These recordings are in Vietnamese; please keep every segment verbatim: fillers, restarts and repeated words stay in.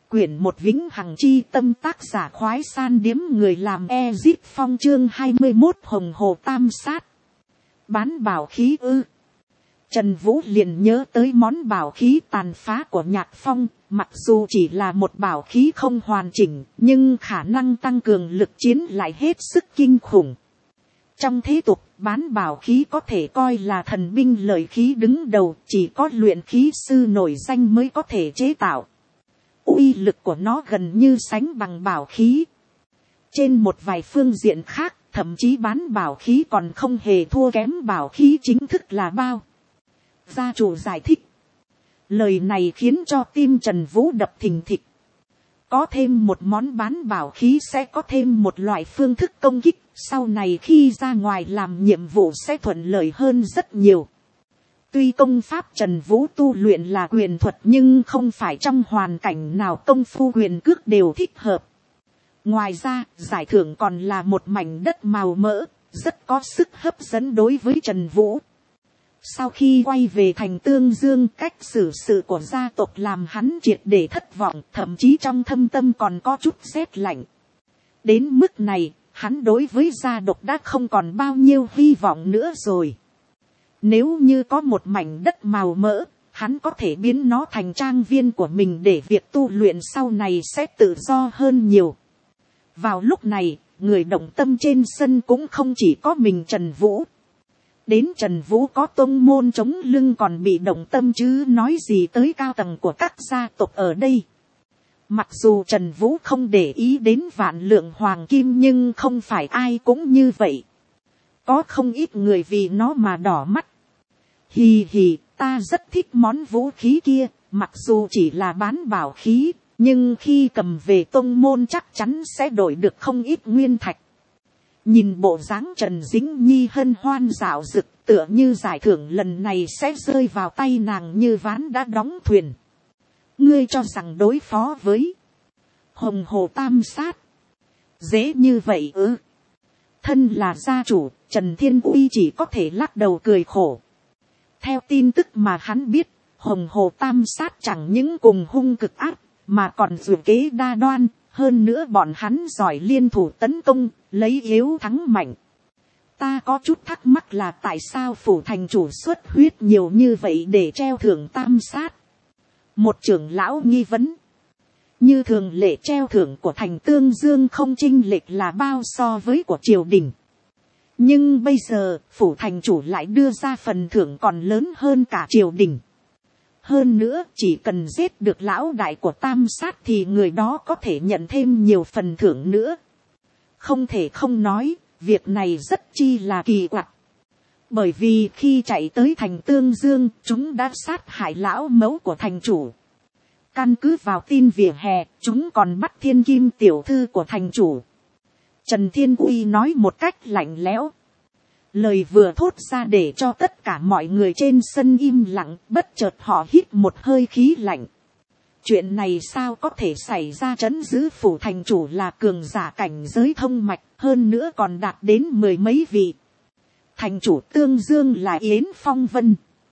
Quyển một vĩnh hằng chi tâm, tác giả khoái san điếm người làm Ezip Phong, chương hai mươi một hồng hồ tam sát. Bán bảo khí ư. Trần Vũ liền nhớ tới món bảo khí tàn phá của Nhạc Phong, mặc dù chỉ là một bảo khí không hoàn chỉnh, nhưng khả năng tăng cường lực chiến lại hết sức kinh khủng. Trong thế tục, bán bảo khí có thể coi là thần binh lợi khí đứng đầu, chỉ có luyện khí sư nổi danh mới có thể chế tạo. Uy lực của nó gần như sánh bằng bảo khí. Trên một vài phương diện khác, thậm chí bán bảo khí còn không hề thua kém bảo khí chính thức là bao. Gia chủ giải thích. Lời này khiến cho tim Trần Vũ đập thình thịch. Có thêm một món bán bảo khí sẽ có thêm một loại phương thức công kích, sau này khi ra ngoài làm nhiệm vụ sẽ thuận lợi hơn rất nhiều. Tuy công pháp Trần Vũ tu luyện là quyền thuật, nhưng không phải trong hoàn cảnh nào công phu quyền cước đều thích hợp. Ngoài ra, giải thưởng còn là một mảnh đất màu mỡ, rất có sức hấp dẫn đối với Trần Vũ. Sau khi quay về thành Tương Dương, cách xử sự của gia tộc làm hắn triệt để thất vọng, thậm chí trong thâm tâm còn có chút rét lạnh. Đến mức này, hắn đối với gia tộc đã không còn bao nhiêu hy vọng nữa rồi. Nếu như có một mảnh đất màu mỡ, hắn có thể biến nó thành trang viên của mình để việc tu luyện sau này sẽ tự do hơn nhiều. Vào lúc này, người động tâm trên sân cũng không chỉ có mình Trần Vũ. Đến Trần Vũ có tông môn chống lưng còn bị động tâm chứ nói gì tới cao tầng của các gia tộc ở đây. Mặc dù Trần Vũ không để ý đến vạn lượng hoàng kim, nhưng không phải ai cũng như vậy. Có không ít người vì nó mà đỏ mắt. Hì hì, ta rất thích món vũ khí kia, mặc dù chỉ là bán bảo khí, nhưng khi cầm về tông môn chắc chắn sẽ đổi được không ít nguyên thạch. Nhìn bộ dáng Trần Dĩnh Nhi hân hoan dạo dực, tựa như giải thưởng lần này sẽ rơi vào tay nàng như ván đã đóng thuyền. Ngươi cho rằng đối phó với hồng hồ tam sát dễ như vậy ư? Thân là gia chủ, Trần Thiên Uy chỉ có thể lắc đầu cười khổ. Theo tin tức mà hắn biết, hồng hồ tam sát chẳng những cùng hung cực ác, mà còn dự kế đa đoan, hơn nữa bọn hắn giỏi liên thủ tấn công, lấy yếu thắng mạnh. Ta có chút thắc mắc là tại sao phủ thành chủ xuất huyết nhiều như vậy để treo thưởng tam sát. Một trưởng lão nghi vấn. Như thường lệ treo thưởng của thành Tương Dương không chênh lệch là bao so với của triều đình. Nhưng bây giờ, phủ thành chủ lại đưa ra phần thưởng còn lớn hơn cả triều đình. Hơn nữa, chỉ cần giết được lão đại của tam sát thì người đó có thể nhận thêm nhiều phần thưởng nữa. Không thể không nói, việc này rất chi là kỳ quặc. Bởi vì khi chạy tới thành Tương Dương, chúng đã sát hại lão mẫu của thành chủ. Căn cứ vào tin vỉa hè, chúng còn bắt thiên kim tiểu thư của thành chủ. Trần Thiên Uy nói một cách lạnh lẽo. Lời vừa thốt ra để cho tất cả mọi người trên sân im lặng, bất chợt họ hít một hơi khí lạnh. Chuyện này sao có thể xảy ra? Trấn giữ phủ thành chủ là cường giả cảnh giới thông mạch, hơn nữa còn đạt đến mười mấy vị. Thành chủ Tương Dương là Yến Phong Vân.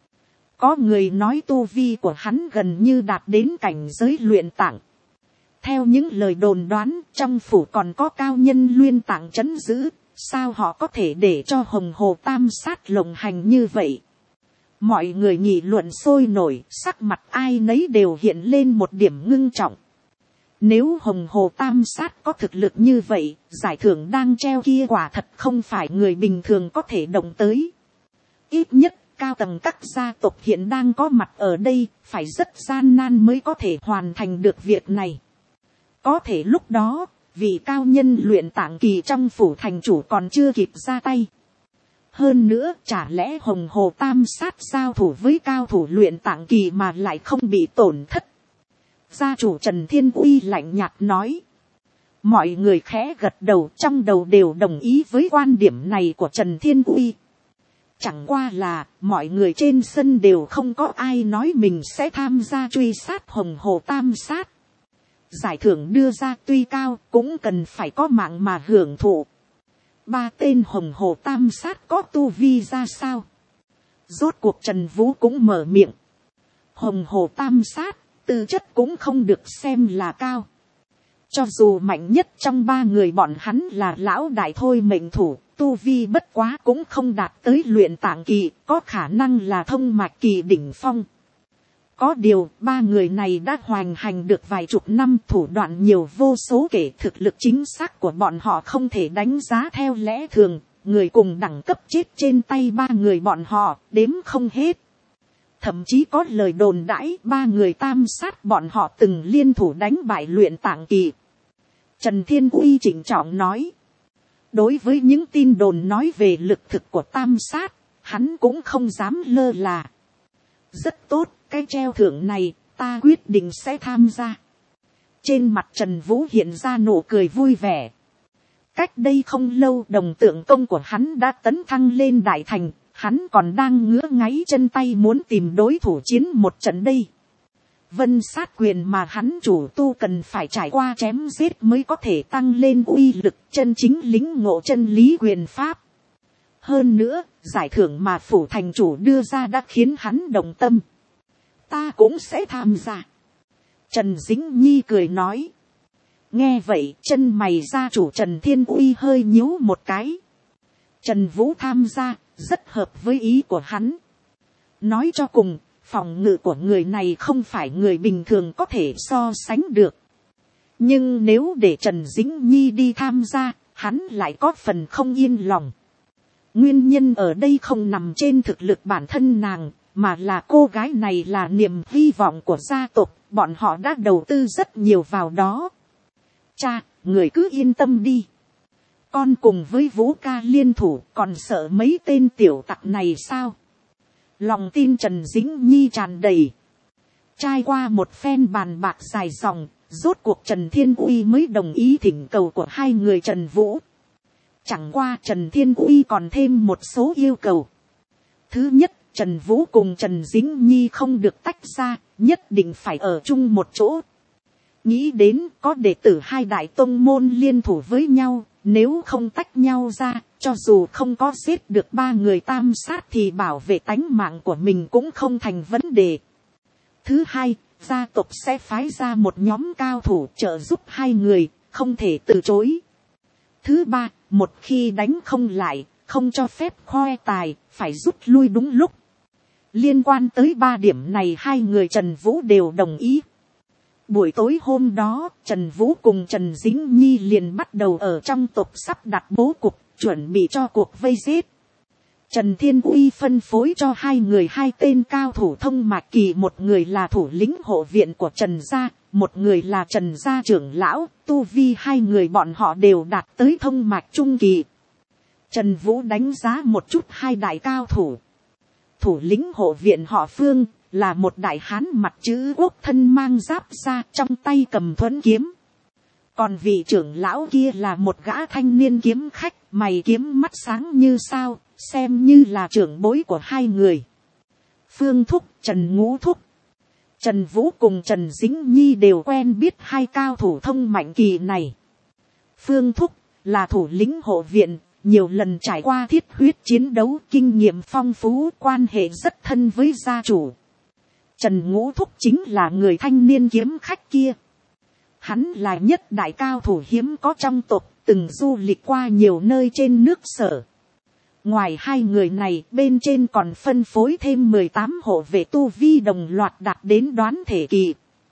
Có người nói tu vi của hắn gần như đạt đến cảnh giới luyện tạng. Theo những lời đồn đoán, trong phủ còn có cao nhân luyện tạng trấn giữ, sao họ có thể để cho hồng hồ tam sát lộng hành như vậy? Mọi người nghị luận sôi nổi, sắc mặt ai nấy đều hiện lên một điểm ngưng trọng. Nếu hồng hồ tam sát có thực lực như vậy, giải thưởng đang treo kia quả thật không phải người bình thường có thể động tới. Ít nhất, cao tầng các gia tộc hiện đang có mặt ở đây, phải rất gian nan mới có thể hoàn thành được việc này. Có thể lúc đó, vị cao nhân luyện tạng kỳ trong phủ thành chủ còn chưa kịp ra tay. Hơn nữa, chả lẽ hồng hồ tam sát giao thủ với cao thủ luyện tạng kỳ mà lại không bị tổn thất? Gia chủ Trần Thiên Uy lạnh nhạt nói. Mọi người khẽ gật đầu, trong đầu đều đồng ý với quan điểm này của Trần Thiên Uy. Chẳng qua là, mọi người trên sân đều không có ai nói mình sẽ tham gia truy sát hồng hồ tam sát. Giải thưởng đưa ra tuy cao, cũng cần phải có mạng mà hưởng thụ. Ba tên hồng hồ tam sát có tu vi ra sao? Rốt cuộc Trần Vũ cũng mở miệng. Hồng hồ tam sát, tư chất cũng không được xem là cao. Cho dù mạnh nhất trong ba người bọn hắn là lão đại thôi mệnh thủ, tu vi bất quá cũng không đạt tới luyện tạng kỳ, có khả năng là thông mạch kỳ đỉnh phong. Có điều, ba người này đã hoành hành được vài chục năm, thủ đoạn nhiều vô số kể, thực lực chính xác của bọn họ không thể đánh giá theo lẽ thường, người cùng đẳng cấp chết trên tay ba người bọn họ, đếm không hết. Thậm chí có lời đồn đãi ba người tam sát bọn họ từng liên thủ đánh bại luyện tạng kỳ. Trần Thiên Uy chỉnh trọng nói. Đối với những tin đồn nói về lực thực của tam sát, hắn cũng không dám lơ là. Rất tốt, cái treo thưởng này, ta quyết định sẽ tham gia. Trên mặt Trần Vũ hiện ra nụ cười vui vẻ. Cách đây không lâu đồng tượng công của hắn đã tấn thăng lên đại thành, hắn còn đang ngứa ngáy chân tay muốn tìm đối thủ chiến một trận đây. Vân sát quyền mà hắn chủ tu cần phải trải qua chém giết mới có thể tăng lên uy lực, chân chính lĩnh ngộ chân lý quyền pháp. Hơn nữa, giải thưởng mà phủ thành chủ đưa ra đã khiến hắn động tâm. Ta cũng sẽ tham gia. Trần Dĩnh Nhi cười nói. Nghe vậy, chân mày gia chủ Trần Thiên Uy hơi nhíu một cái. Trần Vũ tham gia, rất hợp với ý của hắn. Nói cho cùng, phòng ngự của người này không phải người bình thường có thể so sánh được. Nhưng nếu để Trần Dĩnh Nhi đi tham gia, hắn lại có phần không yên lòng. Nguyên nhân ở đây không nằm trên thực lực bản thân nàng, mà là cô gái này là niềm hy vọng của gia tộc, bọn họ đã đầu tư rất nhiều vào đó. Cha, người cứ yên tâm đi. Con cùng với Vũ ca liên thủ còn sợ mấy tên tiểu tặc này sao? Lòng tin Trần Dĩnh Nhi tràn đầy. Trải qua một phen bàn bạc dài dòng, rốt cuộc Trần Thiên Uy mới đồng ý thỉnh cầu của hai người Trần Vũ. Chẳng qua Trần Thiên Uy còn thêm một số yêu cầu. Thứ nhất, Trần Vũ cùng Trần Dĩnh Nhi không được tách ra, nhất định phải ở chung một chỗ. Nghĩ đến có đệ tử hai đại tông môn liên thủ với nhau, nếu không tách nhau ra, cho dù không có giết được ba người tam sát thì bảo vệ tánh mạng của mình cũng không thành vấn đề. Thứ hai, gia tộc sẽ phái ra một nhóm cao thủ trợ giúp hai người, không thể từ chối. Thứ ba, một khi đánh không lại, không cho phép khoe tài, phải rút lui đúng lúc. Liên quan tới ba điểm này hai người Trần Vũ đều đồng ý. Buổi tối hôm đó, Trần Vũ cùng Trần Dĩnh Nhi liền bắt đầu ở trong tộc sắp đặt bố cục, chuẩn bị cho cuộc vây giết. Trần Thiên Uy phân phối cho hai người hai tên cao thủ thông mạch kỳ, một người là thủ lĩnh hộ viện của Trần gia, một người là Trần gia trưởng lão, tu vi hai người bọn họ đều đạt tới thông mạch trung kỳ. Trần Vũ đánh giá một chút hai đại cao thủ. Thủ lĩnh hộ viện họ Phương là một đại hán mặt chữ quốc, thân mang giáp da, trong tay cầm thuẫn kiếm. Còn vị trưởng lão kia là một gã thanh niên kiếm khách, mày kiếm mắt sáng như sao, xem như là trưởng bối của hai người. Phương thúc, Trần Ngũ thúc. Trần Vũ cùng Trần Dĩnh Nhi đều quen biết hai cao thủ thông mạnh kỳ này. Phương thúc là thủ lĩnh hộ viện, nhiều lần trải qua thiết huyết chiến đấu, kinh nghiệm phong phú, quan hệ rất thân với gia chủ. Trần Ngũ thúc chính là người thanh niên kiếm khách kia. Hắn là nhất đại cao thủ hiếm có trong tộc, từng du lịch qua nhiều nơi trên nước Sở. Ngoài hai người này, bên trên còn phân phối thêm mười tám hộ vệ tu vi đồng loạt đạt đến đoán thể kỳ.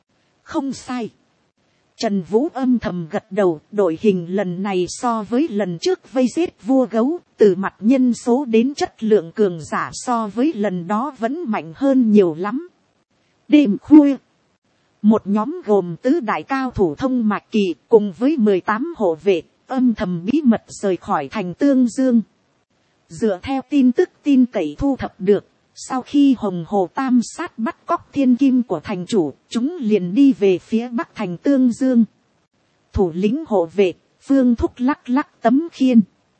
Không sai. Trần Vũ âm thầm gật đầu, đội hình lần này so với lần trước vây giết vua gấu, từ mặt nhân số đến chất lượng cường giả so với lần đó vẫn mạnh hơn nhiều lắm. Đêm khuya, một nhóm gồm tứ đại cao thủ thông mạch kỳ cùng với mười tám hộ vệ, âm thầm bí mật rời khỏi thành Tương Dương. Dựa theo tin tức tin cậy thu thập được, sau khi Hồng Hồ Tam sát bắt cóc thiên kim của thành chủ, chúng liền đi về phía bắc thành Tương Dương. Thủ lĩnh hộ vệ, Phương thúc lắc lắc tấm khiên.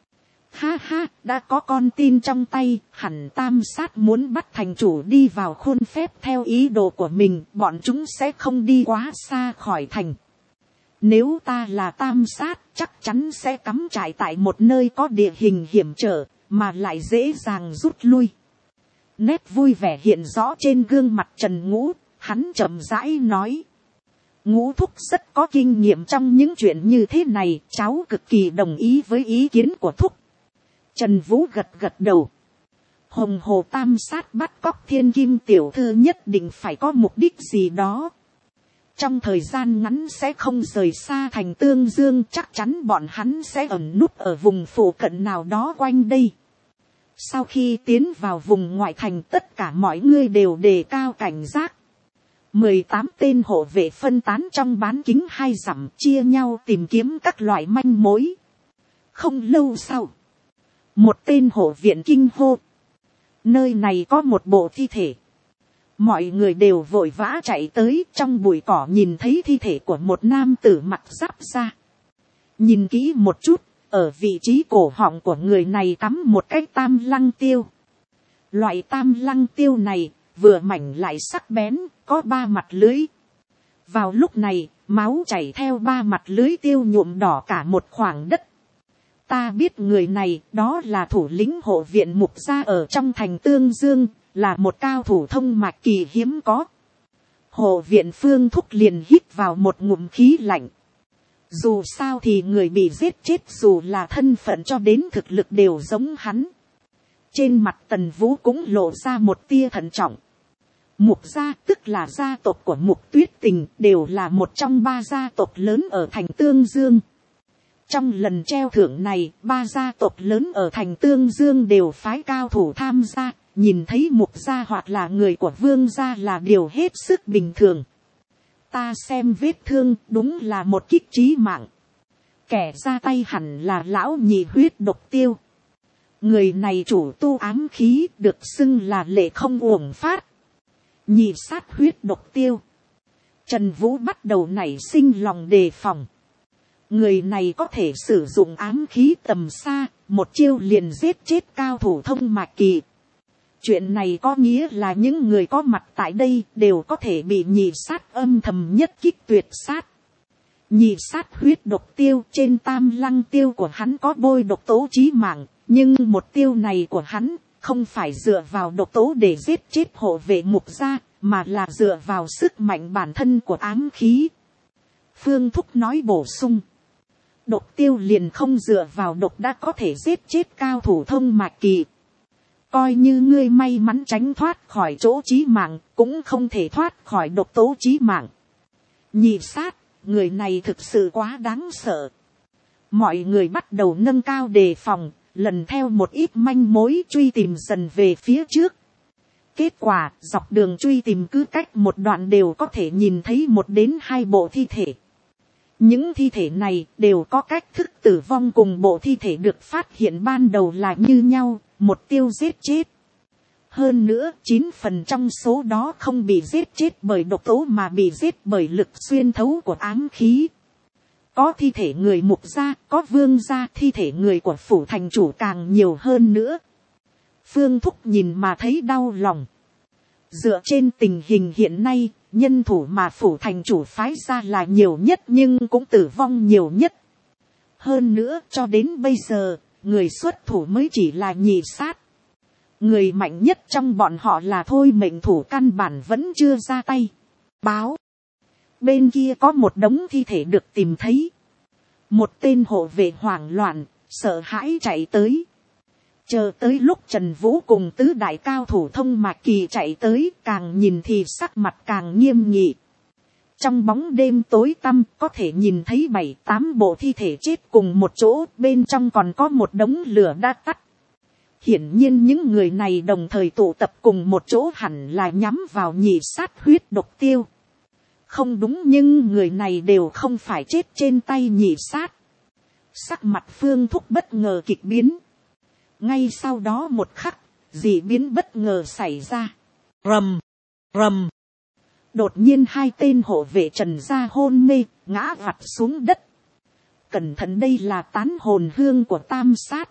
Ha ha, đã có con tin trong tay, hẳn Tam sát muốn bắt thành chủ đi vào khuôn phép theo ý đồ của mình, bọn chúng sẽ không đi quá xa khỏi thành. Nếu ta là Tam sát, chắc chắn sẽ cắm trại tại một nơi có địa hình hiểm trở, mà lại dễ dàng rút lui. Nét vui vẻ hiện rõ trên gương mặt Trần Ngũ, Hắn chậm rãi nói. Ngũ thúc rất có kinh nghiệm trong những chuyện như thế này. Cháu cực kỳ đồng ý với ý kiến của thúc. Trần Vũ gật gật đầu. Hồng Hồ Tam Sát bắt cóc Thiên Kim tiểu thư nhất định phải có mục đích gì đó. Trong thời gian ngắn sẽ không rời xa thành Tương Dương, chắc chắn bọn hắn sẽ ẩn núp ở vùng phụ cận nào đó quanh đây. Sau khi tiến vào vùng ngoại thành, tất cả mọi người đều đề cao cảnh giác. mười tám tên hộ vệ phân tán trong bán kính hai dặm, chia nhau tìm kiếm các loại manh mối. Không lâu sau, một tên hộ viện kinh hô. Nơi này có một bộ thi thể. Mọi người đều vội vã chạy tới, trong bụi cỏ nhìn thấy thi thể của một nam tử mặc giáp da. Nhìn kỹ một chút, ở vị trí cổ họng của người này cắm một cái tam lăng tiêu. Loại tam lăng tiêu này vừa mảnh lại sắc bén, có ba mặt lưới. Vào lúc này, máu chảy theo ba mặt lưới tiêu nhuộm đỏ cả một khoảng đất. Ta biết người này, đó là thủ lĩnh hộ viện Mục gia ở trong thành Tương Dương, là một cao thủ thông mạch kỳ hiếm có. Hộ viện Phương Thúc liền hít vào một ngụm khí lạnh. Dù sao thì người bị giết chết dù là thân phận cho đến thực lực đều giống hắn. Trên mặt Tần Vũ cũng lộ ra một tia thận trọng. Mục gia tức là gia tộc của Mục Tuyết Tình, đều là một trong ba gia tộc lớn ở thành Tương Dương. Trong lần treo thưởng này, ba gia tộc lớn ở thành Tương Dương đều phái cao thủ tham gia, nhìn thấy Mục gia hoặc là người của Vương gia là điều hết sức bình thường. Ta xem vết thương đúng là một kích chí mạng. Kẻ ra tay hẳn là lão nhị huyết độc tiêu. Người này chủ tu ám khí, được xưng là lệ không uổng phát. Nhị sát huyết độc tiêu. Trần Vũ bắt đầu nảy sinh lòng đề phòng. Người này có thể sử dụng ám khí tầm xa, một chiêu liền giết chết cao thủ thông mạch kỳ. Chuyện này có nghĩa là những người có mặt tại đây đều có thể bị nhị sát âm thầm nhất kích tuyệt sát. Nhị sát huyết độc tiêu, trên tam lăng tiêu của hắn có bôi độc tố chí mạng, nhưng một tiêu này của hắn không phải dựa vào độc tố để giết chết hộ vệ Mục gia, mà là dựa vào sức mạnh bản thân của ám khí. Phương Thúc nói bổ sung. Độc tiêu liền không dựa vào độc đã có thể giết chết cao thủ thông mạch kỳ. Coi như ngươi may mắn tránh thoát khỏi chỗ chí mạng, cũng không thể thoát khỏi độc tố chí mạng. Nhị sát, người này thực sự quá đáng sợ. Mọi người bắt đầu nâng cao đề phòng, lần theo một ít manh mối truy tìm dần về phía trước. Kết quả, dọc đường truy tìm cứ cách một đoạn đều có thể nhìn thấy một đến hai bộ thi thể. Những thi thể này đều có cách thức tử vong cùng bộ thi thể được phát hiện ban đầu là như nhau, một tiêu giết chết. Hơn nữa, chín phần trong số đó không bị giết chết bởi độc tố mà bị giết bởi lực xuyên thấu của ám khí. Có thi thể người Mục gia, có Vương gia, thi thể người của phủ thành chủ càng nhiều hơn nữa. Phương Thúc nhìn mà thấy đau lòng. Dựa trên tình hình hiện nay, nhân thủ mà phủ thành chủ phái ra là nhiều nhất nhưng cũng tử vong nhiều nhất. Hơn nữa, cho đến bây giờ, người xuất thủ mới chỉ là nhị sát. Người mạnh nhất trong bọn họ là Thôi Mệnh Thủ căn bản vẫn chưa ra tay. Báo. Bên kia có một đống thi thể được tìm thấy. Một tên hộ vệ hoảng loạn, sợ hãi chạy tới. Chờ tới lúc Trần Vũ cùng tứ đại cao thủ thông mạch kỳ chạy tới, càng nhìn thì sắc mặt càng nghiêm nghị. Trong bóng đêm tối tăm có thể nhìn thấy bảy tám bộ thi thể chết cùng một chỗ, bên trong còn có một đống lửa đã tắt. Hiển nhiên những người này đồng thời tụ tập cùng một chỗ hẳn là nhắm vào nhị sát huyết độc tiêu. Không đúng, nhưng người này đều không phải chết trên tay nhị sát. Sắc mặt Phương Thúc bất ngờ kịch biến. Ngay sau đó một khắc, dị biến bất ngờ xảy ra. Rầm, rầm. Đột nhiên hai tên hộ vệ Trần gia hôn mê, ngã vặt xuống đất. Cẩn thận, đây là tán hồn hương của Tam Sát.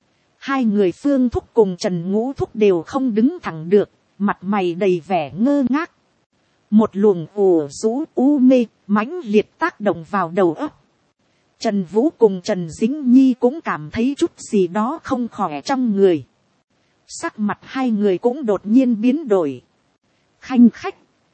Hai người Phương Thúc cùng Trần Ngũ Thúc đều không đứng thẳng được, mặt mày đầy vẻ ngơ ngác. Một luồng ù rũ u mê, mãnh liệt tác động vào đầu óc. Trần Vũ cùng Trần Dĩnh Nhi cũng cảm thấy chút gì đó không khỏe trong người. Sắc mặt hai người cũng đột nhiên biến đổi. Khanh khách.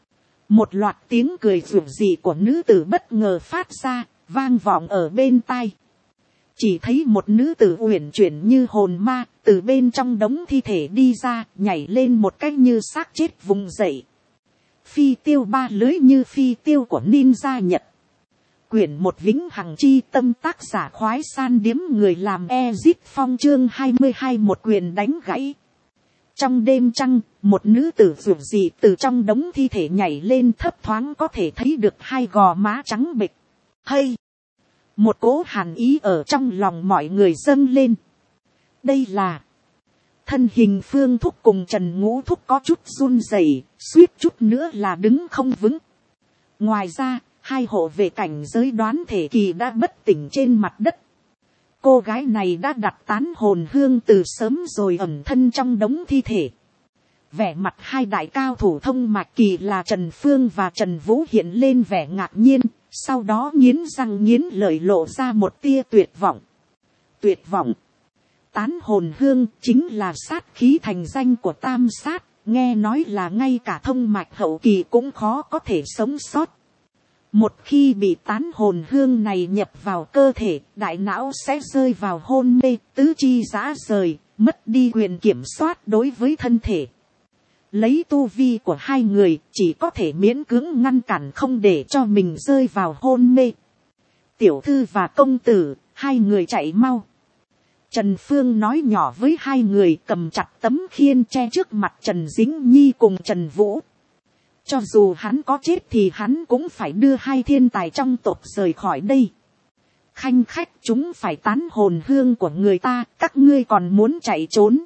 Một loạt tiếng cười rủ rỉ của nữ tử bất ngờ phát ra, vang vọng ở bên tai. Chỉ thấy một nữ tử uyển chuyển như hồn ma, từ bên trong đống thi thể đi ra, nhảy lên một cách như xác chết vùng dậy. Phi tiêu ba lưới như phi tiêu của ninja Nhật. Quyển một vĩnh hằng chi tâm, tác giả khoái san điếm người làm Ezip Phong, chương hai mươi hai, một quyền đánh gãy. Trong đêm trăng, một nữ tử rủ rỉ từ trong đống thi thể nhảy lên, thấp thoáng có thể thấy được hai gò má trắng bệch. Hay! Một cỗ hàn ý ở trong lòng mọi người dâng lên. Đây là thân hình Phương Thúc cùng Trần Ngũ Thúc có chút run rẩy, suýt chút nữa là đứng không vững. Ngoài ra, hai hộ vệ cảnh giới đoán thể kỳ đã bất tỉnh trên mặt đất. Cô gái này đã đặt tán hồn hương từ sớm rồi ẩn thân trong đống thi thể. Vẻ mặt hai đại cao thủ thông mạch kỳ là Trần Phương và Trần Vũ hiện lên vẻ ngạc nhiên, sau đó nghiến răng nghiến lợi lộ ra một tia tuyệt vọng. Tuyệt vọng. Tán hồn hương chính là sát khí thành danh của tam sát, nghe nói là ngay cả thông mạch hậu kỳ cũng khó có thể sống sót. Một khi bị tán hồn hương này nhập vào cơ thể, đại não sẽ rơi vào hôn mê, tứ chi rã rời, mất đi quyền kiểm soát đối với thân thể. Lấy tu vi của hai người, chỉ có thể miễn cưỡng ngăn cản không để cho mình rơi vào hôn mê. Tiểu thư và công tử, hai người chạy mau. Trần Phương nói nhỏ với hai người, cầm chặt tấm khiên che trước mặt Trần Dính Nhi cùng Trần Vũ. Cho dù hắn có chết thì hắn cũng phải đưa hai thiên tài trong tộc rời khỏi đây. Khanh khách, chúng phải tán hồn hương của người ta, các ngươi còn muốn chạy trốn.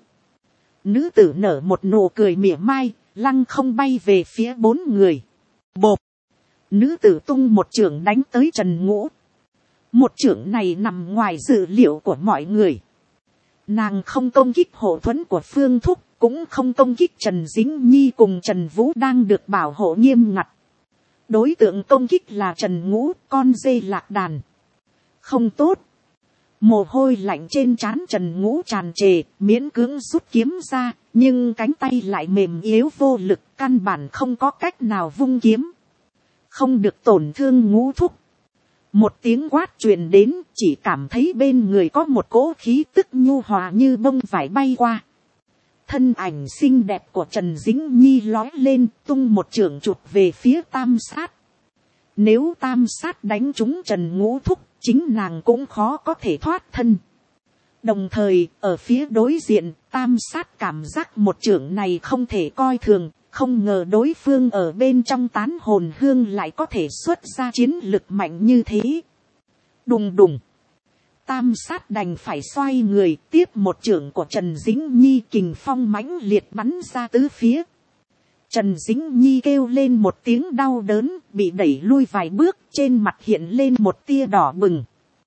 Nữ tử nở một nụ cười mỉa mai, lăng không bay về phía bốn người. Bộp! Nữ tử tung một chưởng đánh tới Trần Ngũ. Một chưởng này nằm ngoài dự liệu của mọi người. Nàng không công kích hộ thuẫn của Phương Thúc, cũng không công kích Trần Dính Nhi cùng Trần Vũ đang được bảo hộ nghiêm ngặt. Đối tượng công kích là Trần Ngũ, con dê lạc đàn. Không tốt. Mồ hôi lạnh trên trán Trần Ngũ tràn trề, miễn cưỡng rút kiếm ra, nhưng cánh tay lại mềm yếu vô lực, căn bản không có cách nào vung kiếm. Không được tổn thương Ngũ Thúc. Một tiếng quát truyền đến, chỉ cảm thấy bên người có một cỗ khí tức nhu hòa như bông vải bay qua. Thân ảnh xinh đẹp của Trần Dính Nhi lói lên, tung một chưởng chụp về phía tam sát. Nếu tam sát đánh trúng Trần Ngũ Thúc, chính nàng cũng khó có thể thoát thân. Đồng thời, ở phía đối diện, tam sát cảm giác một chưởng này không thể coi thường, không ngờ đối phương ở bên trong tán hồn hương lại có thể xuất ra chiến lực mạnh như thế. Đùng đùng. Tam sát đành phải xoay người, tiếp một chưởng của Trần Dính Nhi, kình phong mãnh liệt bắn ra tứ phía. Trần Dính Nhi kêu lên một tiếng đau đớn, bị đẩy lui vài bước, trên mặt hiện lên một tia đỏ bừng.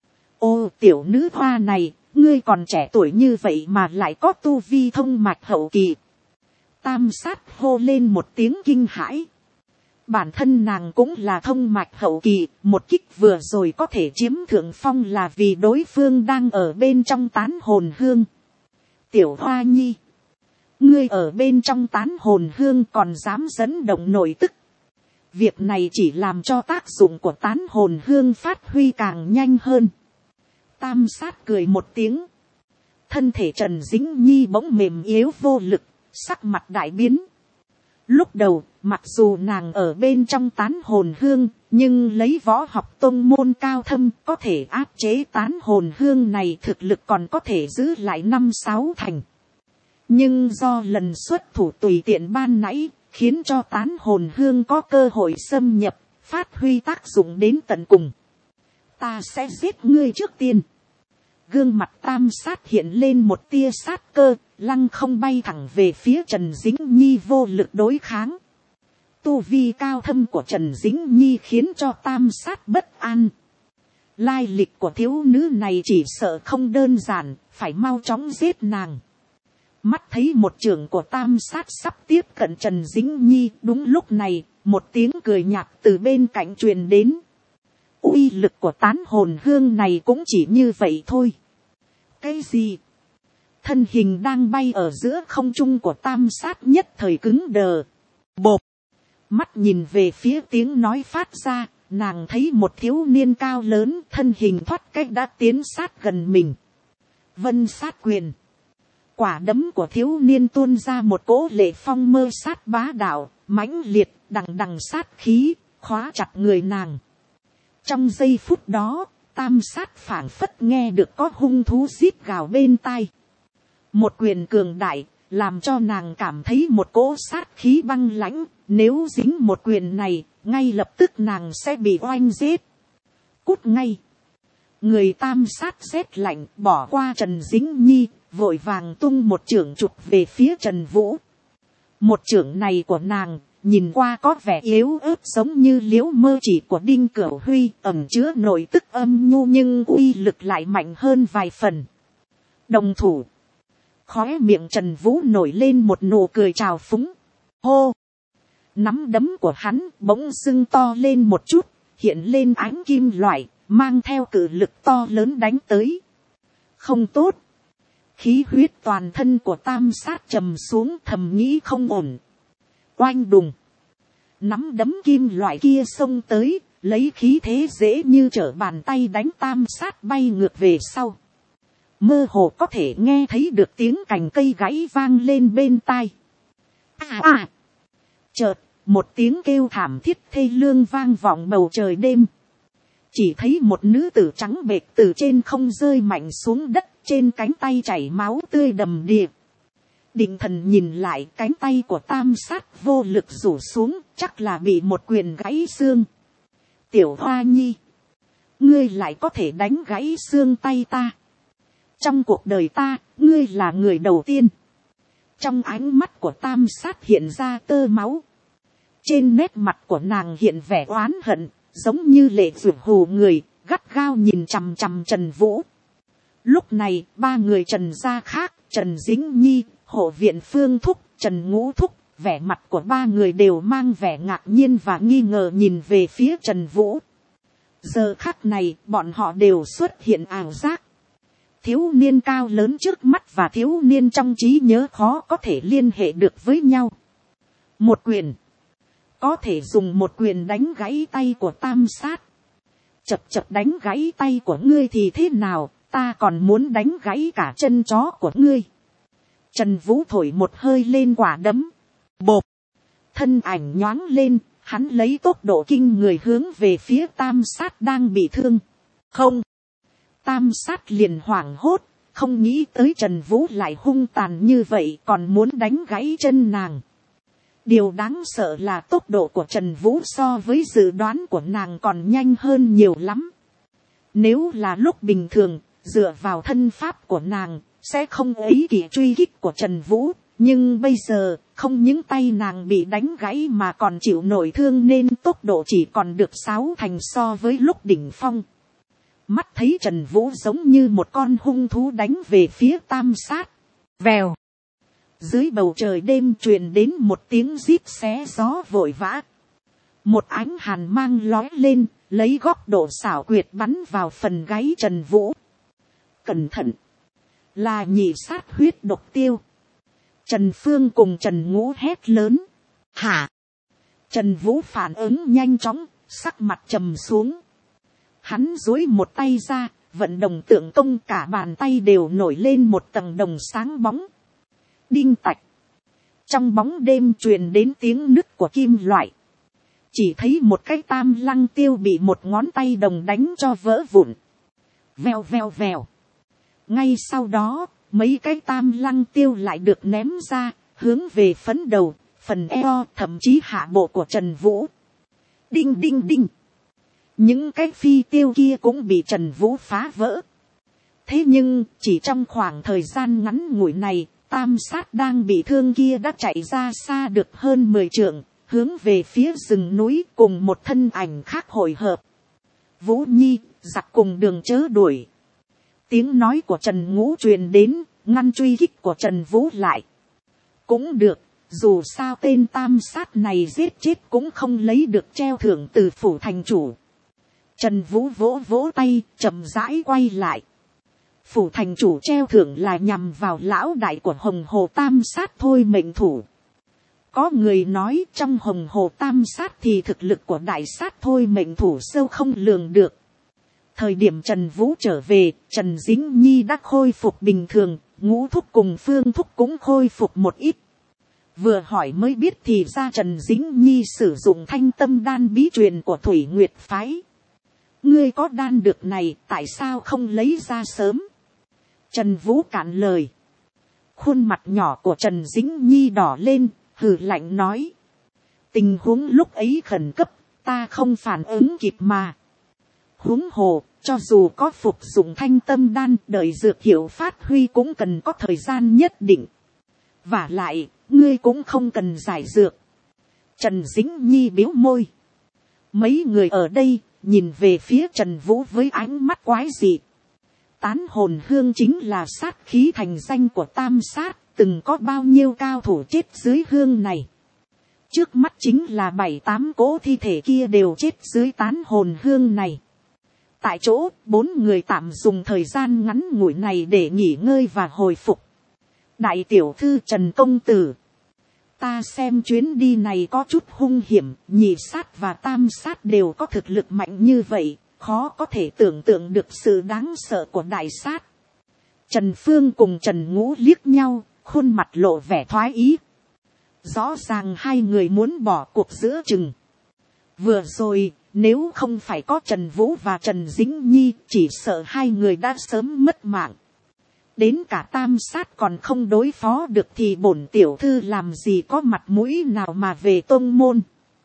Ô tiểu nữ hoa này, ngươi còn trẻ tuổi như vậy mà lại có tu vi thông mạch hậu kỳ. Tam sát hô lên một tiếng kinh hãi. Bản thân nàng cũng là thông mạch hậu kỳ, một kích vừa rồi có thể chiếm thượng phong là vì đối phương đang ở bên trong tán hồn hương. Tiểu Hoa Nhi, ngươi ở bên trong tán hồn hương còn dám dẫn động nội tức. Việc này chỉ làm cho tác dụng của tán hồn hương phát huy càng nhanh hơn. Tam sát cười một tiếng. Thân thể Trần Dính Nhi bỗng mềm yếu vô lực, sắc mặt đại biến. Lúc đầu, mặc dù nàng ở bên trong tán hồn hương, nhưng lấy võ học tông môn cao thâm có thể áp chế tán hồn hương này, thực lực còn có thể giữ lại năm sáu thành. Nhưng do lần xuất thủ tùy tiện ban nãy, khiến cho tán hồn hương có cơ hội xâm nhập, phát huy tác dụng đến tận cùng. Ta sẽ giết ngươi trước tiên. Gương mặt tam sát hiện lên một tia sát cơ, lăng không bay thẳng về phía Trần Dính Nhi vô lực đối kháng. Tu vi cao thâm của Trần Dính Nhi khiến cho tam sát bất an. Lai lịch của thiếu nữ này chỉ sợ không đơn giản, phải mau chóng giết nàng. Mắt thấy một chưởng của tam sát sắp tiếp cận Trần Dính Nhi, đúng lúc này, một tiếng cười nhạt từ bên cạnh truyền đến. Uy lực của tán hồn hương này cũng chỉ như vậy thôi. Cái gì? Thân hình đang bay ở giữa không trung của tam sát nhất thời cứng đờ. Bộp. mắt nhìn về phía tiếng nói phát ra, nàng thấy một thiếu niên cao lớn thân hình thoát cách đã tiến sát gần mình. Vân sát quyền. Quả đấm của thiếu niên tuôn ra một cỗ lệ phong mơ sát bá đạo, mãnh liệt, đằng đằng sát khí, khóa chặt người nàng. Trong giây phút đó, tam sát phảng phất nghe được có hung thú rít gào bên tai. Một quyền cường đại, làm cho nàng cảm thấy một cỗ sát khí băng lãnh, nếu dính một quyền này, ngay lập tức nàng sẽ bị oanh giết. Cút ngay. Người tam sát rét lạnh bỏ qua Trần Dĩnh Nhi, vội vàng tung một chưởng chụp về phía Trần Vũ. Một chưởng này của nàng, nhìn qua có vẻ yếu ớt giống như liễu mơ chỉ của Đinh Cửu Huy, ẩn chứa nội tức âm nhu nhưng uy lực lại mạnh hơn vài phần. Đồng thủ. Khóe miệng Trần Vũ nổi lên một nụ cười trào phúng. Hô. Nắm đấm của hắn bỗng dưng to lên một chút, hiện lên ánh kim loại, mang theo cự lực to lớn đánh tới. Không tốt. Khí huyết toàn thân của tam sát trầm xuống, thầm nghĩ không ổn. Oanh đùng. Nắm đấm kim loại kia xông tới, lấy khí thế dễ như trở bàn tay đánh tam sát bay ngược về sau. Mơ hồ có thể nghe thấy được tiếng cành cây gãy vang lên bên tai. À à. Chợt, một tiếng kêu thảm thiết thê lương vang vọng bầu trời đêm. Chỉ thấy một nữ tử trắng bệch từ trên không rơi mạnh xuống đất, trên cánh tay chảy máu tươi đầm đìa. Định thần nhìn lại, cánh tay của tam sát vô lực rủ xuống, chắc là bị một quyền gãy xương. Tiểu Hoa Nhi, ngươi lại có thể đánh gãy xương tay ta. Trong cuộc đời ta, ngươi là người đầu tiên. Trong ánh mắt của tam sát hiện ra tơ máu. Trên nét mặt của nàng hiện vẻ oán hận, giống như lệ ruột hù người, gắt gao nhìn chằm chằm Trần Vũ. Lúc này, ba người Trần gia khác, Trần Dĩnh Nhi, Hộ viện Phương Thúc, Trần Ngũ Thúc, vẻ mặt của ba người đều mang vẻ ngạc nhiên và nghi ngờ nhìn về phía Trần Vũ. Giờ khắc này, bọn họ đều xuất hiện ảo giác. Thiếu niên cao lớn trước mắt và thiếu niên trong trí nhớ khó có thể liên hệ được với nhau. Một quyền. Có thể dùng một quyền đánh gãy tay của tam sát. Chập chập đánh gãy tay của ngươi thì thế nào, ta còn muốn đánh gãy cả chân chó của ngươi. Trần Vũ thổi một hơi lên quả đấm. Bộp. Thân ảnh nhoáng lên, hắn lấy tốc độ kinh người hướng về phía tam sát đang bị thương. Không. Tam sát liền hoảng hốt, không nghĩ tới Trần Vũ lại hung tàn như vậy, còn muốn đánh gãy chân nàng. Điều đáng sợ là tốc độ của Trần Vũ so với dự đoán của nàng còn nhanh hơn nhiều lắm. Nếu là lúc bình thường, dựa vào thân pháp của nàng, sẽ không ấy kỷ truy kích của Trần Vũ. Nhưng bây giờ, không những tay nàng bị đánh gãy mà còn chịu nổi thương nên tốc độ chỉ còn được sáu thành so với lúc đỉnh phong. Mắt thấy Trần Vũ giống như một con hung thú đánh về phía tam sát. Vèo. Dưới bầu trời đêm truyền đến một tiếng rít xé gió vội vã. Một ánh hàn mang lói lên, lấy góc độ xảo quyệt bắn vào phần gáy Trần Vũ. Cẩn thận. Là nhị sát huyết độc tiêu. Trần Phương cùng Trần Ngũ hét lớn. Hả? Trần Vũ phản ứng nhanh chóng, sắc mặt trầm xuống. Hắn duỗi một tay ra, vận động tượng công, cả bàn tay đều nổi lên một tầng đồng sáng bóng. Đinh tạch. Trong bóng đêm truyền đến tiếng nứt của kim loại. Chỉ thấy một cái tam lăng tiêu bị một ngón tay đồng đánh cho vỡ vụn. Vèo vèo vèo. Ngay sau đó, mấy cái tam lăng tiêu lại được ném ra, hướng về phấn đầu, phần eo, thậm chí hạ bộ của Trần Vũ. Đinh đinh đinh. Những cái phi tiêu kia cũng bị Trần Vũ phá vỡ. Thế nhưng, chỉ trong khoảng thời gian ngắn ngủi này, tam sát đang bị thương kia đã chạy ra xa được hơn mười trượng, hướng về phía rừng núi cùng một thân ảnh khác hội hợp. Vũ Nhi, giặc cùng đường chớ đuổi. Tiếng nói của Trần Ngũ truyền đến, ngăn truy kích của Trần Vũ lại. Cũng được, dù sao tên tam sát này giết chết cũng không lấy được treo thưởng từ phủ thành chủ. Trần Vũ vỗ vỗ tay, chậm rãi quay lại. Phủ thành chủ treo thưởng là nhằm vào lão đại của Hồng Hồ tam sát thôi mệnh thủ. Có người nói trong hồng hồ tam sát thì thực lực của đại sát thôi mệnh thủ sâu không lường được. Thời điểm Trần Vũ trở về, Trần Dĩnh Nhi đã khôi phục bình thường, Ngũ Thúc cùng Phương Thúc cũng khôi phục một ít. Vừa hỏi mới biết thì ra Trần Dĩnh Nhi sử dụng thanh tâm đan bí truyền của Thủy Nguyệt Phái. Ngươi có đan được này, tại sao không lấy ra sớm? Trần Vũ cạn lời. Khuôn mặt nhỏ của Trần Dĩnh Nhi đỏ lên, hừ lạnh nói. Tình huống lúc ấy khẩn cấp, ta không phản ứng kịp mà. Huống hồ, cho dù có phục dụng thanh tâm đan, đợi dược hiệu phát huy cũng cần có thời gian nhất định. Vả lại, ngươi cũng không cần giải dược. Trần Dĩnh Nhi biếu môi. Mấy người ở đây, nhìn về phía Trần Vũ với ánh mắt quái dị. Tán hồn hương chính là sát khí thành danh của tam sát, từng có bao nhiêu cao thủ chết dưới hương này. Trước mắt chính là bảy tám cỗ thi thể kia đều chết dưới tán hồn hương này. Tại chỗ, bốn người tạm dùng thời gian ngắn ngủi này để nghỉ ngơi và hồi phục. Đại tiểu thư Trần Công Tử. Ta xem chuyến đi này có chút hung hiểm, nhị sát và tam sát đều có thực lực mạnh như vậy, khó có thể tưởng tượng được sự đáng sợ của đại sát. Trần Phương cùng Trần Ngũ liếc nhau, khuôn mặt lộ vẻ thoái ý. Rõ ràng hai người muốn bỏ cuộc giữa chừng. Vừa rồi, nếu không phải có Trần Vũ và Trần Dĩnh Nhi, chỉ sợ hai người đã sớm mất mạng. Đến cả tam sát còn không đối phó được thì bổn tiểu thư làm gì có mặt mũi nào mà về tông môn.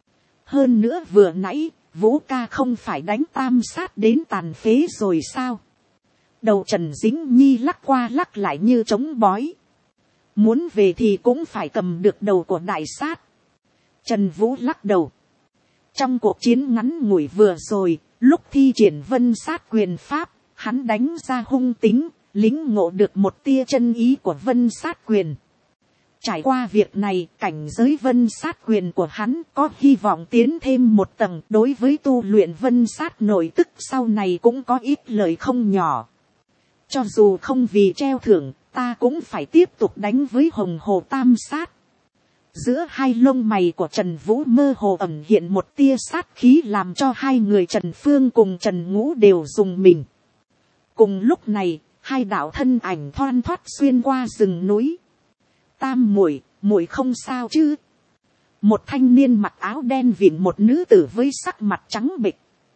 Hơn nữa vừa nãy, Vũ ca không phải đánh tam sát đến tàn phế rồi sao? Đầu Trần Dĩnh Nhi lắc qua lắc lại như trống bói. Muốn về thì cũng phải cầm được đầu của đại sát. Trần Vũ lắc đầu. Trong cuộc chiến ngắn ngủi vừa rồi, lúc thi triển vân sát quyền pháp, hắn đánh ra hung tính, lĩnh ngộ được một tia chân ý của vân sát quyền. Trải qua việc này, cảnh giới vân sát quyền của hắn có hy vọng tiến thêm một tầng, đối với tu luyện vân sát nội tức sau này cũng có ít lợi không nhỏ. Cho dù không vì treo thưởng, ta cũng phải tiếp tục đánh với hồng hồ tam sát. Giữa hai lông mày của Trần Vũ mơ hồ ẩn hiện một tia sát khí làm cho hai người Trần Phương cùng Trần Ngũ đều rùng mình. Cùng lúc này, hai đạo thân ảnh thoăn thoắt xuyên qua rừng núi. Tam muội, muội không sao chứ? Một thanh niên mặc áo đen vịn một nữ tử với sắc mặt trắng bệch.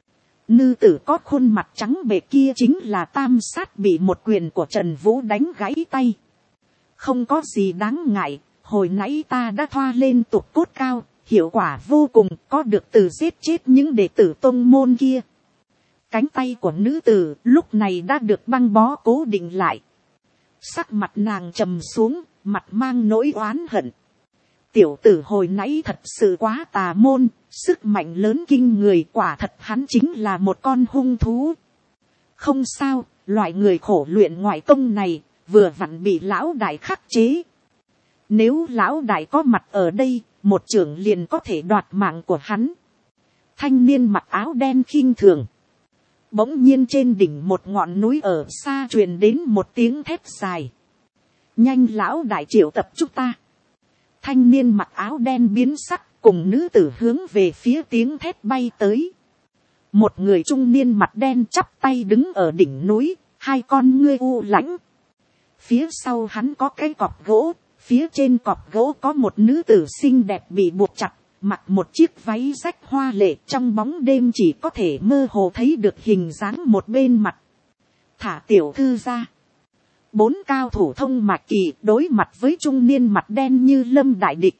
Nữ tử có khuôn mặt trắng bệch kia chính là tam sát bị một quyền của Trần Vũ đánh gãy tay. Không có gì đáng ngại, hồi nãy ta đã thoa lên tục cốt cao, hiệu quả vô cùng, có được từ giết chết những đệ tử tông môn kia. Cánh tay của nữ tử lúc này đã được băng bó cố định lại. Sắc mặt nàng trầm xuống, mặt mang nỗi oán hận. Tiểu tử hồi nãy thật sự quá tà môn, sức mạnh lớn kinh người, quả thật hắn chính là một con hung thú. Không sao, loại người khổ luyện ngoại công này, vừa vặn bị lão đại khắc chế. Nếu lão đại có mặt ở đây, một trưởng liền có thể đoạt mạng của hắn. Thanh niên mặc áo đen khinh thường. Bỗng nhiên trên đỉnh một ngọn núi ở xa truyền đến một tiếng thét dài. Nhanh lão đại triệu tập chúng ta. Thanh niên mặc áo đen biến sắc cùng nữ tử hướng về phía tiếng thét bay tới. Một người trung niên mặt đen chắp tay đứng ở đỉnh núi, hai con ngươi u lãnh. Phía sau hắn có cái cọc gỗ, phía trên cọc gỗ có một nữ tử xinh đẹp bị buộc chặt, mặc một chiếc váy rách hoa lệ, trong bóng đêm chỉ có thể mơ hồ thấy được hình dáng một bên mặt. Thả tiểu thư ra. Bốn cao thủ thông mạch kỳ đối mặt với trung niên mặt đen như lâm đại địch.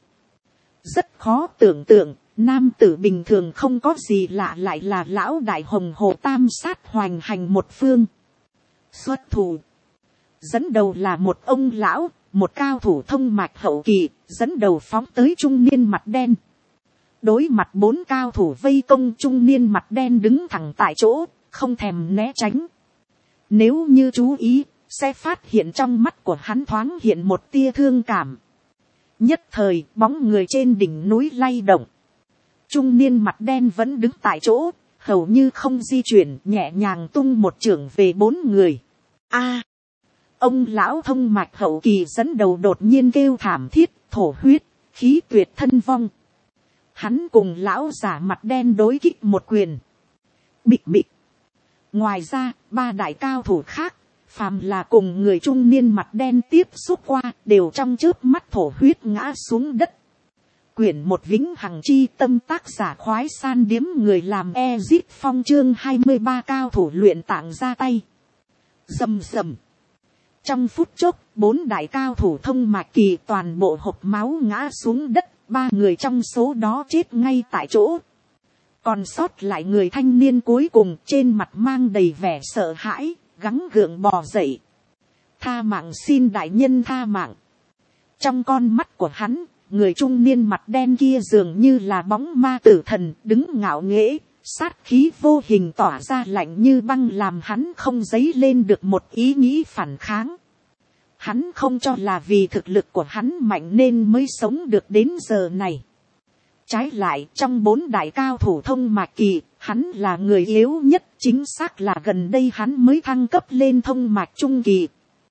Rất khó tưởng tượng, nam tử bình thường không có gì lạ lại là lão đại hồng hồ tam sát hoành hành một phương. Xuất thủ. Dẫn đầu là một ông lão, một cao thủ thông mạch hậu kỳ, dẫn đầu phóng tới trung niên mặt đen. Đối mặt bốn cao thủ vây công, trung niên mặt đen đứng thẳng tại chỗ, không thèm né tránh. Nếu như chú ý, sẽ phát hiện trong mắt của hắn thoáng hiện một tia thương cảm. Nhất thời, bóng người trên đỉnh núi lay động. Trung niên mặt đen vẫn đứng tại chỗ, hầu như không di chuyển, nhẹ nhàng tung một chưởng về bốn người. A! Ông lão thông mạch hậu kỳ dẫn đầu đột nhiên kêu thảm thiết, thổ huyết, khí tuyệt thân vong. Hắn cùng lão giả mặt đen đối kích một quyền. Bịch bịch. Ngoài ra, ba đại cao thủ khác, phàm là cùng người trung niên mặt đen tiếp xúc qua, đều trong chớp mắt thổ huyết ngã xuống đất. Quyển một vĩnh hằng chi tâm, tác giả khoái san điếm người làm Ezip Phong, chương hai mươi ba cao thủ luyện tạng ra tay. Rầm rầm. Trong phút chốc, bốn đại cao thủ thông mạch kỳ toàn bộ hộc máu ngã xuống đất, ba người trong số đó chết ngay tại chỗ. Còn sót lại người thanh niên cuối cùng trên mặt mang đầy vẻ sợ hãi, gắng gượng bò dậy. Tha mạng, xin đại nhân tha mạng. Trong con mắt của hắn, người trung niên mặt đen kia dường như là bóng ma tử thần đứng ngạo nghễ, sát khí vô hình tỏa ra lạnh như băng, làm hắn không dấy lên được một ý nghĩ phản kháng. Hắn không cho là vì thực lực của hắn mạnh nên mới sống được đến giờ này. Trái lại, trong bốn đại cao thủ thông mạch kỳ, hắn là người yếu nhất, chính xác là gần đây hắn mới thăng cấp lên thông mạch trung kỳ.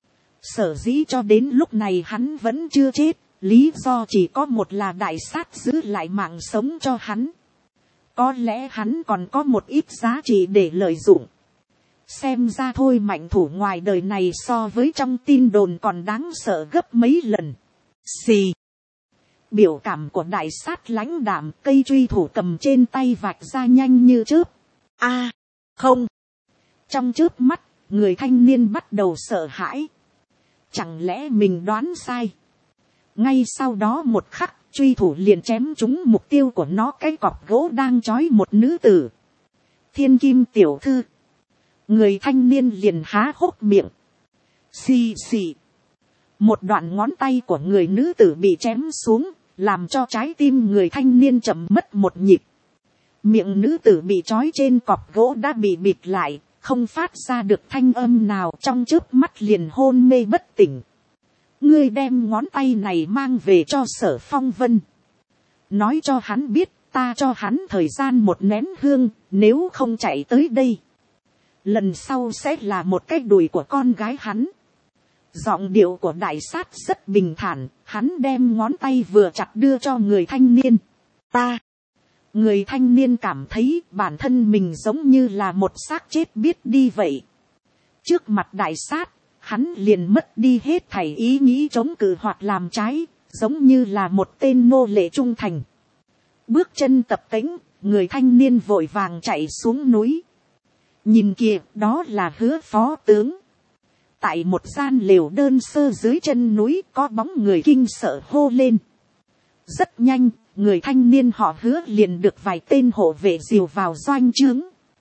Sở dĩ cho đến lúc này hắn vẫn chưa chết, lý do chỉ có một là đại sát giữ lại mạng sống cho hắn. Có lẽ hắn còn có một ít giá trị để lợi dụng. Xem ra thôi, mạnh thủ ngoài đời này so với trong tin đồn còn đáng sợ gấp mấy lần. Xì. Biểu cảm của đại sát lãnh đạm, cây truy thủ cầm trên tay vạch ra nhanh như chớp. A, à, không. Trong chớp mắt, người thanh niên bắt đầu sợ hãi. Chẳng lẽ mình đoán sai? Ngay sau đó một khắc, truy thủ liền chém trúng mục tiêu của nó, cái cọc gỗ đang trói một nữ tử. Thiên Kim tiểu thư. Người thanh niên liền há hốc miệng. Xì xì. Một đoạn ngón tay của người nữ tử bị chém xuống, làm cho trái tim người thanh niên chậm mất một nhịp. Miệng nữ tử bị trói trên cọc gỗ đã bị bịt lại, không phát ra được thanh âm nào, trong chớp mắt liền hôn mê bất tỉnh. Ngươi đem ngón tay này mang về cho Sở Phong Vân. Nói cho hắn biết, ta cho hắn thời gian một nén hương, nếu không chạy tới đây. Lần sau sẽ là một cái đùi của con gái hắn. Giọng điệu của đại sát rất bình thản, hắn đem ngón tay vừa chặt đưa cho người thanh niên. Ta. Người thanh niên cảm thấy bản thân mình giống như là một xác chết biết đi vậy. Trước mặt đại sát, hắn liền mất đi hết thảy ý nghĩ chống cự hoặc làm trái, giống như là một tên nô lệ trung thành. Bước chân tập tễnh, người thanh niên vội vàng chạy xuống núi. Nhìn kìa, đó là Hứa phó tướng. Tại một gian lều đơn sơ dưới chân núi có bóng người kinh sợ hô lên. Rất nhanh, người thanh niên họ Hứa liền được vài tên hộ vệ dìu vào doanh trướng.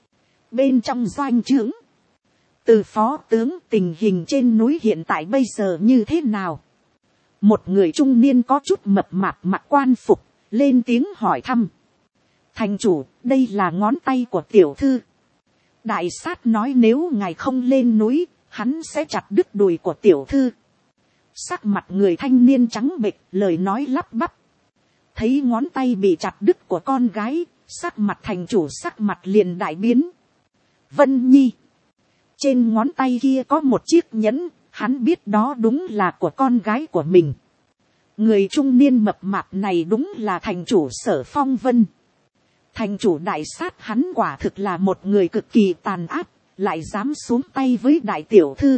Bên trong doanh trướng, từ phó tướng, tình hình trên núi hiện tại bây giờ như thế nào? Một người trung niên có chút mập mạp mặc quan phục, lên tiếng hỏi thăm. Thành chủ, đây là ngón tay của tiểu thư. Đại sát nói nếu ngài không lên núi, hắn sẽ chặt đứt đùi của tiểu thư. Sắc mặt người thanh niên trắng bệch, lời nói lắp bắp. Thấy ngón tay bị chặt đứt của con gái, sắc mặt thành chủ sắc mặt liền đại biến. Vân Nhi. Trên ngón tay kia có một chiếc nhẫn, hắn biết đó đúng là của con gái của mình. Người trung niên mập mạp này đúng là thành chủ Sở Phong Vân. Thành chủ đại sát hắn quả thực là một người cực kỳ tàn ác, lại dám xuống tay với đại tiểu thư.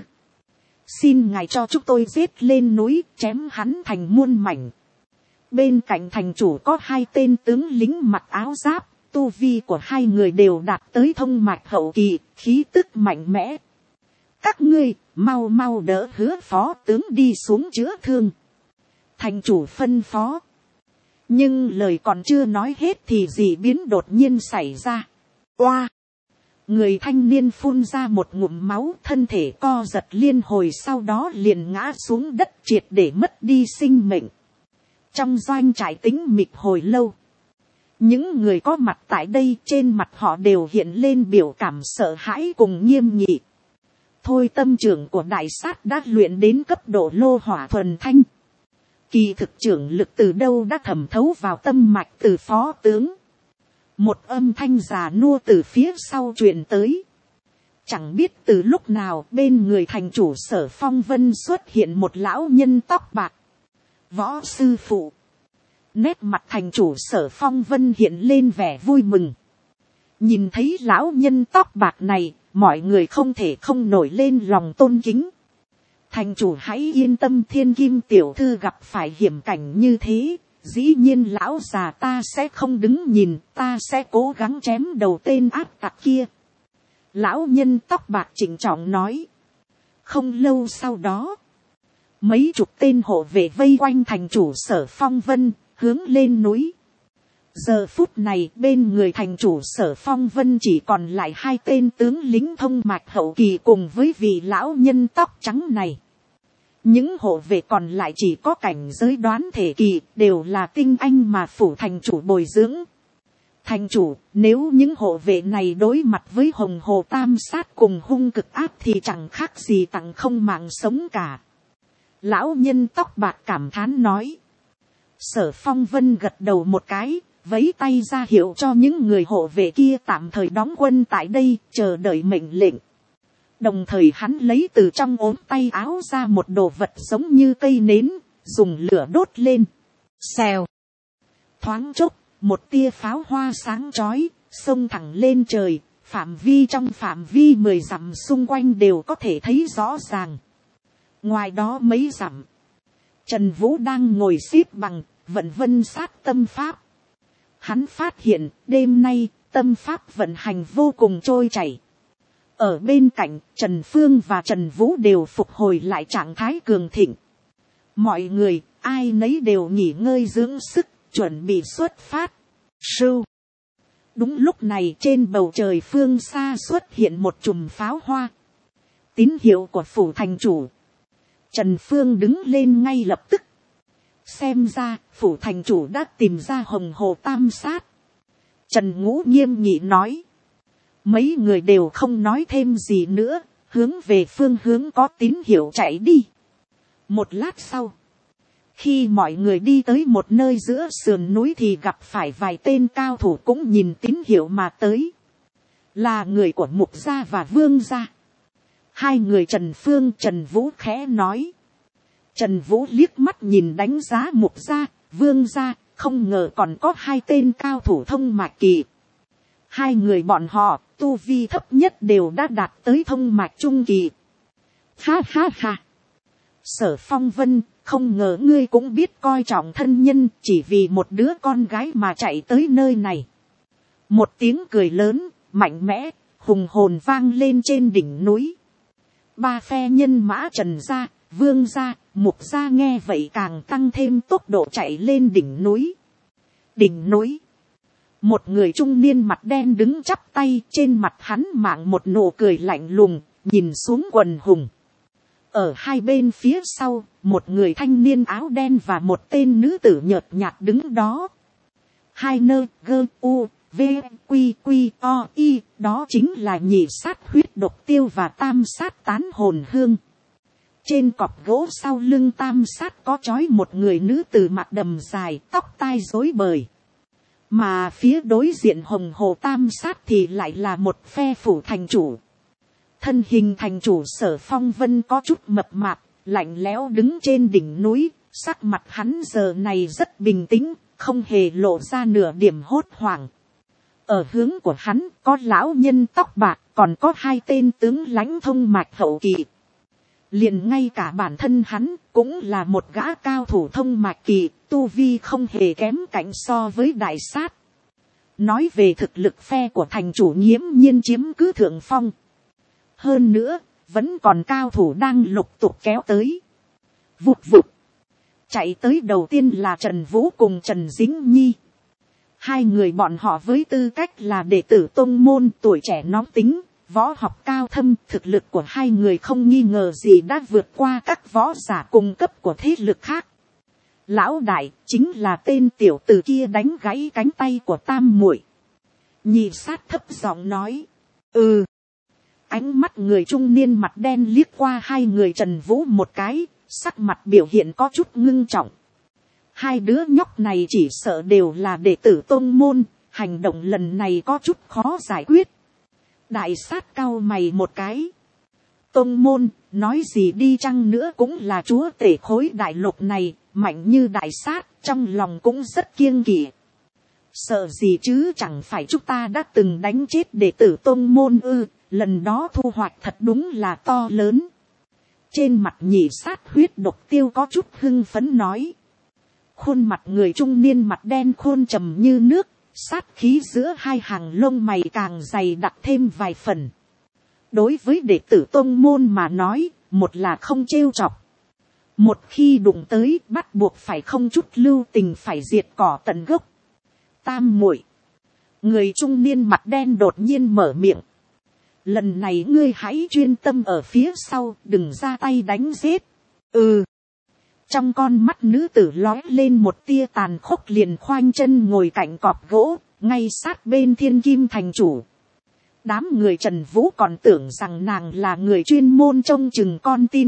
Xin ngài cho chúng tôi giết lên núi, chém hắn thành muôn mảnh. Bên cạnh thành chủ có hai tên tướng lính mặc áo giáp, tu vi của hai người đều đạt tới thông mạch hậu kỳ, khí tức mạnh mẽ. Các ngươi, mau mau đỡ Hứa phó tướng đi xuống chữa thương. Thành chủ phân phó. Nhưng lời còn chưa nói hết thì dị biến đột nhiên xảy ra. Oa! Người thanh niên phun ra một ngụm máu, thân thể co giật liên hồi, sau đó liền ngã xuống đất triệt để mất đi sinh mệnh. Trong doanh trại tĩnh mịch hồi lâu. Những người có mặt tại đây trên mặt họ đều hiện lên biểu cảm sợ hãi cùng nghiêm nghị. Thôi tâm trưởng của đại sát đã luyện đến cấp độ lô hỏa thuần thanh. Kỳ thực trưởng lực từ đâu đã thẩm thấu vào tâm mạch từ phó tướng. Một âm thanh già nua từ phía sau truyền tới. Chẳng biết từ lúc nào bên người thành chủ Sở Phong Vân xuất hiện một lão nhân tóc bạc. Võ sư phụ. Nét mặt thành chủ Sở Phong Vân hiện lên vẻ vui mừng. Nhìn thấy lão nhân tóc bạc này, mọi người không thể không nổi lên lòng tôn kính. Thành chủ hãy yên tâm, thiên kim tiểu thư gặp phải hiểm cảnh như thế, dĩ nhiên lão già ta sẽ không đứng nhìn, ta sẽ cố gắng chém đầu tên ác tặc kia. Lão nhân tóc bạc trịnh trọng nói. Không lâu sau đó, mấy chục tên hộ vệ vây quanh thành chủ Sở Phong Vân, hướng lên núi. Giờ phút này bên người thành chủ Sở Phong Vân chỉ còn lại hai tên tướng lính thông mạch hậu kỳ cùng với vị lão nhân tóc trắng này. Những hộ vệ còn lại chỉ có cảnh giới đoán thể kỳ, đều là tinh anh mà phủ thành chủ bồi dưỡng. Thành chủ, nếu những hộ vệ này đối mặt với hồng hồ tam sát cùng hung cực ác thì chẳng khác gì tặng không mạng sống cả. Lão nhân tóc bạc cảm thán nói. Sở Phong Vân gật đầu một cái, vẫy tay ra hiệu cho những người hộ vệ kia tạm thời đóng quân tại đây, chờ đợi mệnh lệnh. Đồng thời hắn lấy từ trong ốm tay áo ra một đồ vật giống như cây nến, dùng lửa đốt lên. Xèo. Thoáng chốc, một tia pháo hoa sáng chói, xông thẳng lên trời, phạm vi trong phạm vi mười dặm xung quanh đều có thể thấy rõ ràng. Ngoài đó mấy dặm, Trần Vũ đang ngồi xếp bằng, vận vân sát tâm pháp. Hắn phát hiện, đêm nay, tâm pháp vận hành vô cùng trôi chảy. Ở bên cạnh, Trần Phương và Trần Vũ đều phục hồi lại trạng thái cường thịnh. Mọi người, ai nấy đều nghỉ ngơi dưỡng sức, chuẩn bị xuất phát. Sưu. Đúng lúc này trên bầu trời phương xa xuất hiện một chùm pháo hoa. Tín hiệu của phủ thành chủ. Trần Phương đứng lên ngay lập tức. Xem ra, phủ thành chủ đã tìm ra hồng hồ tam sát. Trần Ngũ nghiêm nghị nói. Mấy người đều không nói thêm gì nữa, hướng về phương hướng có tín hiệu chạy đi. Một lát sau, khi mọi người đi tới một nơi giữa sườn núi thì gặp phải vài tên cao thủ cũng nhìn tín hiệu mà tới. Là người của Mục gia và Vương gia. Hai người Trần Phương Trần Vũ khẽ nói. Trần Vũ liếc mắt nhìn đánh giá Mục gia, Vương gia, không ngờ còn có hai tên cao thủ thông mạch kỳ. Hai người bọn họ, tu vi thấp nhất đều đã đạt tới thông mạch trung kỳ. Ha ha ha. Sở Phong Vân, không ngờ ngươi cũng biết coi trọng thân nhân, chỉ vì một đứa con gái mà chạy tới nơi này. Một tiếng cười lớn, mạnh mẽ, hùng hồn vang lên trên đỉnh núi. Ba phe nhân mã Trần gia, Vương gia, Mục gia nghe vậy càng tăng thêm tốc độ chạy lên đỉnh núi. Đỉnh núi. Một người trung niên mặt đen đứng chắp tay, trên mặt hắn mạng một nụ cười lạnh lùng, nhìn xuống quần hùng. Ở hai bên phía sau, một người thanh niên áo đen và một tên nữ tử nhợt nhạt đứng đó. Hai nơ gơ u, v, quy quy o y, đó chính là nhị sát huyết độc tiêu và tam sát tán hồn hương. Trên cọc gỗ sau lưng tam sát có trói một người nữ tử mặt đầm dài, tóc tai rối bời. Mà phía đối diện hồng hồ tam sát thì lại là một phe phủ thành chủ. Thân hình thành chủ Sở Phong Vân có chút mập mạp, lạnh lẽo đứng trên đỉnh núi, sắc mặt hắn giờ này rất bình tĩnh, không hề lộ ra nửa điểm hốt hoảng. Ở hướng của hắn có lão nhân tóc bạc, còn có hai tên tướng lãnh thông mạch hậu kỳ. Liền ngay cả bản thân hắn cũng là một gã cao thủ thông mạch kỳ, tu vi không hề kém cạnh so với đại sát. Nói về thực lực phe của thành chủ nghiễm nhiên chiếm cứ thượng phong. Hơn nữa, vẫn còn cao thủ đang lục tục kéo tới. Vụt vụt. Chạy tới đầu tiên là Trần Vũ cùng Trần Dính Nhi. Hai người bọn họ với tư cách là đệ tử tông môn, tuổi trẻ nóng tính, võ học cao thâm, thực lực của hai người không nghi ngờ gì đã vượt qua các võ giả cùng cấp của thế lực khác. Lão đại chính là tên tiểu tử kia đánh gãy cánh tay của tam muội. Nhị sát thấp giọng nói. Ừ. Ánh mắt người trung niên mặt đen liếc qua hai người Trần Vũ một cái, sắc mặt biểu hiện có chút ngưng trọng. Hai đứa nhóc này chỉ sợ đều là đệ tử tôn môn, hành động lần này có chút khó giải quyết. Đại sát cau mày một cái. Tôn môn, nói gì đi chăng nữa cũng là chúa tể khối đại lục này, mạnh như đại sát, trong lòng cũng rất kiêng kỵ. Sợ gì chứ, chẳng phải chúng ta đã từng đánh chết đệ tử tôn môn ư, lần đó thu hoạch thật đúng là to lớn. Trên mặt nhị sát huyết độc tiêu có chút hưng phấn nói. Khuôn mặt người trung niên mặt đen khôn trầm như nước, sát khí giữa hai hàng lông mày càng dày đặc thêm vài phần. Đối với đệ tử tôn môn mà nói, một là không trêu chọc. Một khi đụng tới, bắt buộc phải không chút lưu tình phải diệt cỏ tận gốc. Tam muội, người trung niên mặt đen đột nhiên mở miệng. Lần này ngươi hãy chuyên tâm ở phía sau, đừng ra tay đánh giết. Ừ. Trong con mắt nữ tử lóe lên một tia tàn khốc, liền khoanh chân ngồi cạnh cọp gỗ, ngay sát bên thiên kim thành chủ. Đám người Trần Vũ còn tưởng rằng nàng là người chuyên môn trông chừng con tin.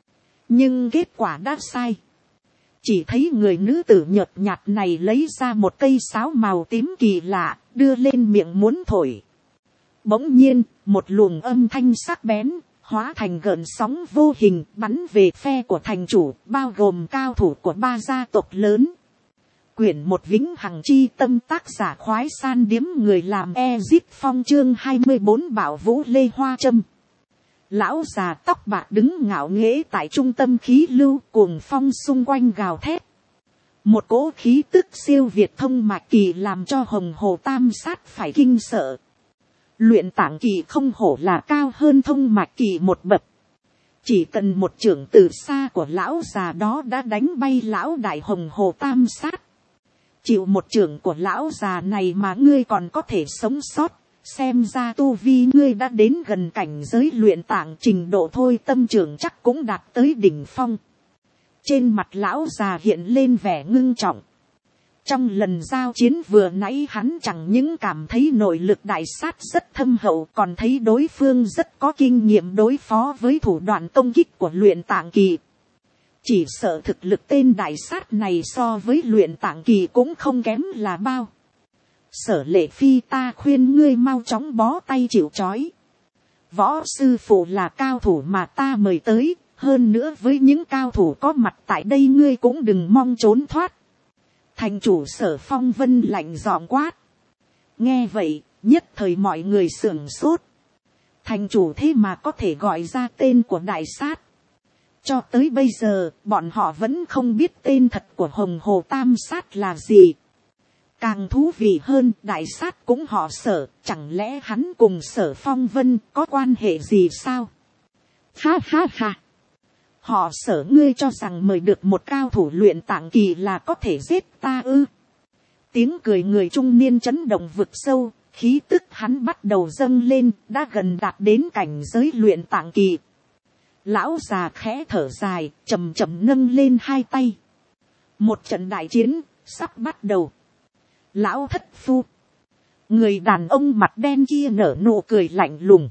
Nhưng kết quả đã sai. Chỉ thấy người nữ tử nhợt nhạt này lấy ra một cây sáo màu tím kỳ lạ, đưa lên miệng muốn thổi. Bỗng nhiên, một luồng âm thanh sắc bén, hóa thành gợn sóng vô hình bắn về phe của thành chủ, bao gồm cao thủ của ba gia tộc lớn. Quyển một vĩnh hằng chi tâm, tác giả khoái san điếm người làm Ezip Phong, chương hai mươi bốn bảo vũ lê hoa trâm. Lão già tóc bạc đứng ngạo nghễ tại trung tâm khí lưu, cuồng phong xung quanh gào thét. Một cỗ khí tức siêu việt thông mạch kỳ làm cho hồng hồ tam sát phải kinh sợ. Luyện tạng kỳ không hổ là cao hơn thông mạch kỳ một bậc. Chỉ cần một chưởng từ xa của lão già đó đã đánh bay lão đại hồng hồ tam sát. Chịu một chưởng của lão già này mà ngươi còn có thể sống sót. Xem ra tu vi ngươi đã đến gần cảnh giới luyện tạng trình độ thôi, tâm trưởng chắc cũng đạt tới đỉnh phong. Trên mặt lão già hiện lên vẻ ngưng trọng. Trong lần giao chiến vừa nãy hắn chẳng những cảm thấy nội lực đại sát rất thâm hậu, còn thấy đối phương rất có kinh nghiệm đối phó với thủ đoạn công kích của luyện tạng kỳ. Chỉ sợ thực lực tên đại sát này so với luyện tạng kỳ cũng không kém là bao. Sở Lệ Phi, ta khuyên ngươi mau chóng bó tay chịu trói. Võ sư phụ là cao thủ mà ta mời tới, hơn nữa với những cao thủ có mặt tại đây ngươi cũng đừng mong trốn thoát. Thành chủ Sở Phong Vân lạnh giọng quát. Nghe vậy, nhất thời mọi người sửng sốt. Thành chủ thế mà có thể gọi ra tên của đại sát. Cho tới bây giờ, bọn họ vẫn không biết tên thật của hồng hồ tam sát là gì. Càng thú vị hơn, đại sát cũng họ Sở, chẳng lẽ hắn cùng Sở Phong Vân có quan hệ gì sao? Ha ha ha! Họ Sở, ngươi cho rằng mời được một cao thủ luyện tạng kỳ là có thể giết ta ư? Tiếng cười người trung niên chấn động vực sâu, khí tức hắn bắt đầu dâng lên, đã gần đạt đến cảnh giới luyện tạng kỳ. Lão già khẽ thở dài, chậm chậm nâng lên hai tay. Một trận đại chiến sắp bắt đầu. Lão thất phu, người đàn ông mặt đen kia nở nụ cười lạnh lùng.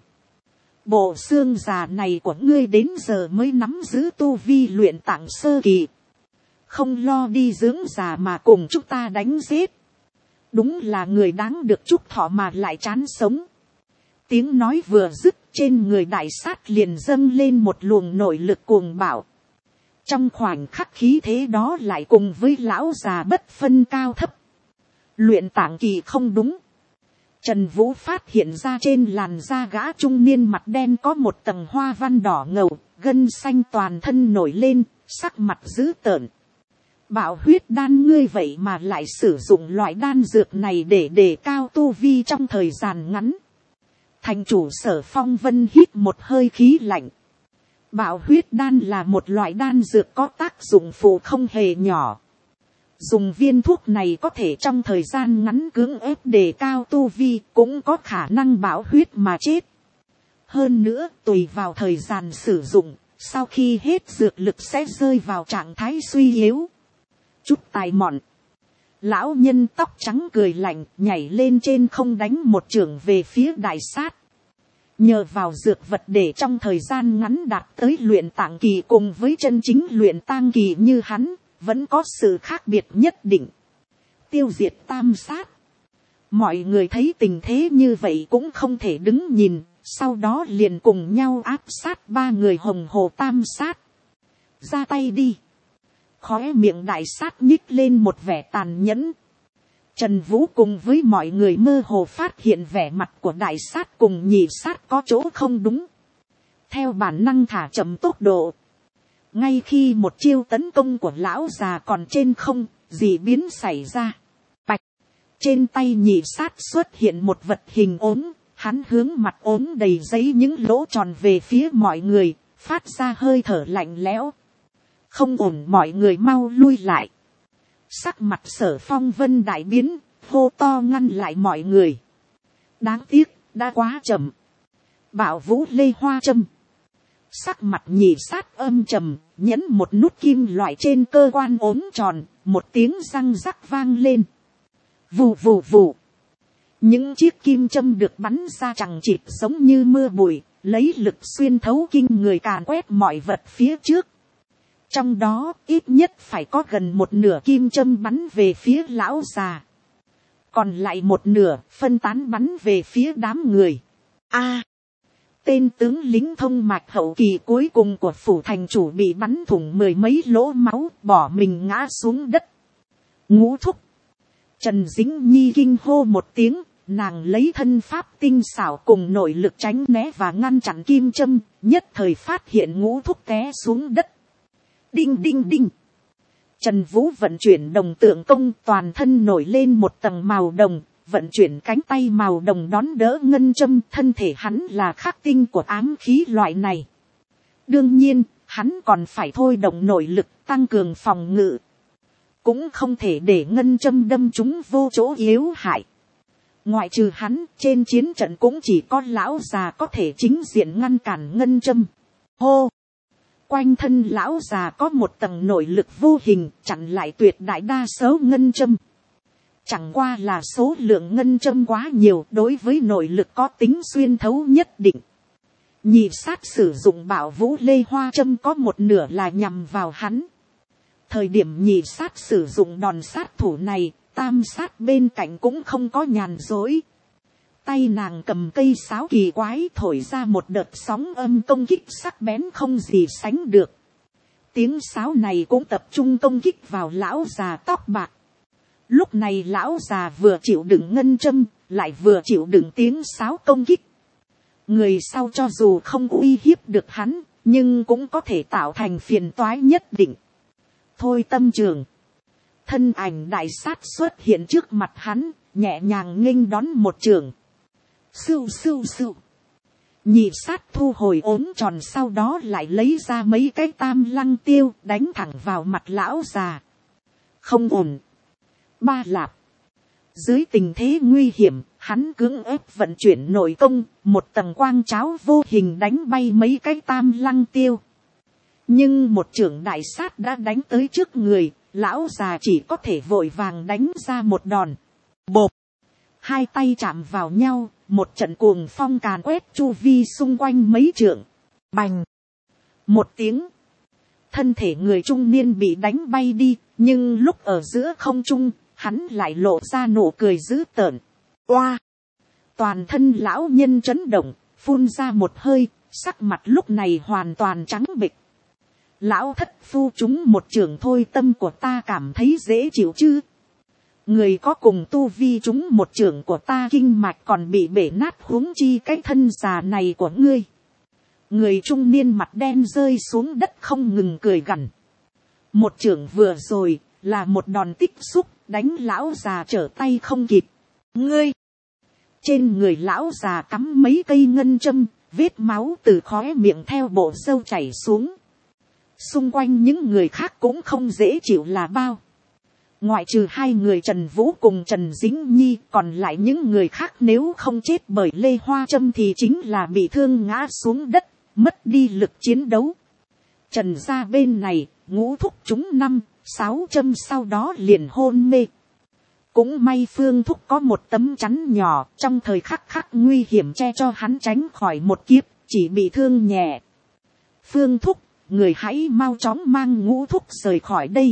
Bộ xương già này của ngươi đến giờ mới nắm giữ tu vi luyện tạng sơ kỳ. Không lo đi dưỡng già mà cùng chúng ta đánh giết. Đúng là người đáng được chúc thọ mà lại chán sống. Tiếng nói vừa dứt, trên người đại sát liền dâng lên một luồng nội lực cuồng bạo. Trong khoảnh khắc khí thế đó lại cùng với lão già bất phân cao thấp. Luyện tạng kỳ không đúng. Trần Vũ phát hiện ra trên làn da gã trung niên mặt đen có một tầng hoa văn đỏ ngầu, gân xanh toàn thân nổi lên, sắc mặt dữ tợn. Bảo huyết đan, ngươi vậy mà lại sử dụng loại đan dược này để đề cao tu vi trong thời gian ngắn. Thành chủ Sở Phong Vân hít một hơi khí lạnh. Bảo huyết đan là một loại đan dược có tác dụng phụ không hề nhỏ. Dùng viên thuốc này có thể trong thời gian ngắn cưỡng ép đề cao tu vi, cũng có khả năng bảo huyết mà chết. Hơn nữa, tùy vào thời gian sử dụng, sau khi hết dược lực sẽ rơi vào trạng thái suy yếu. Chút tài mọn. Lão nhân tóc trắng cười lạnh, nhảy lên trên không đánh một chưởng về phía đại sát. Nhờ vào dược vật để trong thời gian ngắn đạt tới luyện tạng kỳ cùng với chân chính luyện tang kỳ như hắn, vẫn có sự khác biệt nhất định. Tiêu diệt tam sát. Mọi người thấy tình thế như vậy cũng không thể đứng nhìn, sau đó liền cùng nhau áp sát ba người hồng hồ tam sát. Ra tay đi. khóe miệng đại sát nhích lên một vẻ tàn nhẫn. Trần Vũ cùng với mọi người mơ hồ phát hiện vẻ mặt của đại sát cùng nhị sát có chỗ không đúng. Theo bản năng thả chậm tốc độ. Ngay khi một chiêu tấn công của lão già còn trên không, dị biến xảy ra. Bạch. Trên tay nhị sát xuất hiện một vật hình ốm. Hắn hướng mặt ốm đầy giấy những lỗ tròn về phía mọi người, phát ra hơi thở lạnh lẽo. Không ổn, mọi người mau lui lại. Sắc mặt Sở Phong Vân đại biến, hô to ngăn lại mọi người. Đáng tiếc, đã quá chậm. Bảo Vũ Lê Hoa Châm. Sắc mặt nhị sát âm trầm, nhấn một nút kim loại trên cơ quan ốm tròn, một tiếng răng rắc vang lên. Vù vù vù. Những chiếc kim châm được bắn ra chằng chịt giống như mưa bụi, lấy lực xuyên thấu kinh người càn quét mọi vật phía trước. Trong đó ít nhất phải có gần một nửa kim châm bắn về phía lão già. Còn lại một nửa phân tán bắn về phía đám người. A, tên tướng lính thông mạch hậu kỳ cuối cùng của phủ thành chủ bị bắn thủng mười mấy lỗ máu, bỏ mình ngã xuống đất. Ngũ thúc. Trần Dĩnh Nhi kinh hô một tiếng, nàng lấy thân pháp tinh xảo cùng nội lực tránh né và ngăn chặn kim châm, nhất thời phát hiện ngũ thúc té xuống đất. Đinh đinh đinh. Trần Vũ vận chuyển đồng tượng công, toàn thân nổi lên một tầng màu đồng, vận chuyển cánh tay màu đồng đón đỡ ngân châm, thân thể hắn là khắc tinh của ám khí loại này. Đương nhiên, hắn còn phải thôi động nội lực tăng cường phòng ngự. Cũng không thể để ngân châm đâm chúng vô chỗ yếu hại. Ngoại trừ hắn, trên chiến trận cũng chỉ có lão già có thể chính diện ngăn cản ngân châm. Hô! Quanh thân lão già có một tầng nội lực vô hình chặn lại tuyệt đại đa số ngân châm. Chẳng qua là số lượng ngân châm quá nhiều, đối với nội lực có tính xuyên thấu nhất định. Nhị sát sử dụng Bảo Vũ Lê Hoa châm có một nửa là nhằm vào hắn. Thời điểm nhị sát sử dụng đòn sát thủ này, tam sát bên cạnh cũng không có nhàn dối. Tay nàng cầm cây sáo kỳ quái thổi ra một đợt sóng âm công kích sắc bén không gì sánh được. Tiếng sáo này cũng tập trung công kích vào lão già tóc bạc. Lúc này lão già vừa chịu đựng ngân châm, lại vừa chịu đựng tiếng sáo công kích. Người sau cho dù không uy hiếp được hắn, nhưng cũng có thể tạo thành phiền toái nhất định. Thôi tâm trường. Thân ảnh đại sát xuất hiện trước mặt hắn, nhẹ nhàng nghênh đón một trường. Sưu sưu sưu. Nhị sát thu hồi ốm tròn, sau đó lại lấy ra mấy cái tam lăng tiêu đánh thẳng vào mặt lão già. Không ổn. Ba lạp. Dưới tình thế nguy hiểm, hắn cưỡng ép vận chuyển nội công, một tầng quang cháo vô hình đánh bay mấy cái tam lăng tiêu. Nhưng một trưởng đại sát đã đánh tới trước người, lão già chỉ có thể vội vàng đánh ra một đòn. Bộp. Hai tay chạm vào nhau, một trận cuồng phong càn quét chu vi xung quanh mấy trượng. Bành. Một tiếng. Thân thể người trung niên bị đánh bay đi, nhưng lúc ở giữa không trung, hắn lại lộ ra nụ cười dữ tợn. Oa. Toàn thân lão nhân chấn động, phun ra một hơi, sắc mặt lúc này hoàn toàn trắng bệch. Lão thất phu chúng một trường thôi, tâm của ta cảm thấy dễ chịu chứ. Người có cùng tu vi chúng một trường của ta kinh mạch còn bị bể nát, huống chi cái thân già này của ngươi. Người trung niên mặt đen rơi xuống đất không ngừng cười gằn. Một trường vừa rồi là một đòn tích xúc, đánh lão già trở tay không kịp. Ngươi! Trên người lão già cắm mấy cây ngân châm, vết máu từ khóe miệng theo bộ râu chảy xuống. Xung quanh những người khác cũng không dễ chịu là bao. Ngoại trừ hai người Trần Vũ cùng Trần Dĩnh Nhi, còn lại những người khác nếu không chết bởi Lê Hoa Châm thì chính là bị thương ngã xuống đất, mất đi lực chiến đấu. Trần gia bên này, ngũ thúc chúng năm, sáu châm sau đó liền hôn mê. Cũng may Phương thúc có một tấm chắn nhỏ, trong thời khắc khắc nguy hiểm che cho hắn tránh khỏi một kiếp, chỉ bị thương nhẹ. Phương thúc, người hãy mau chóng mang ngũ thúc rời khỏi đây.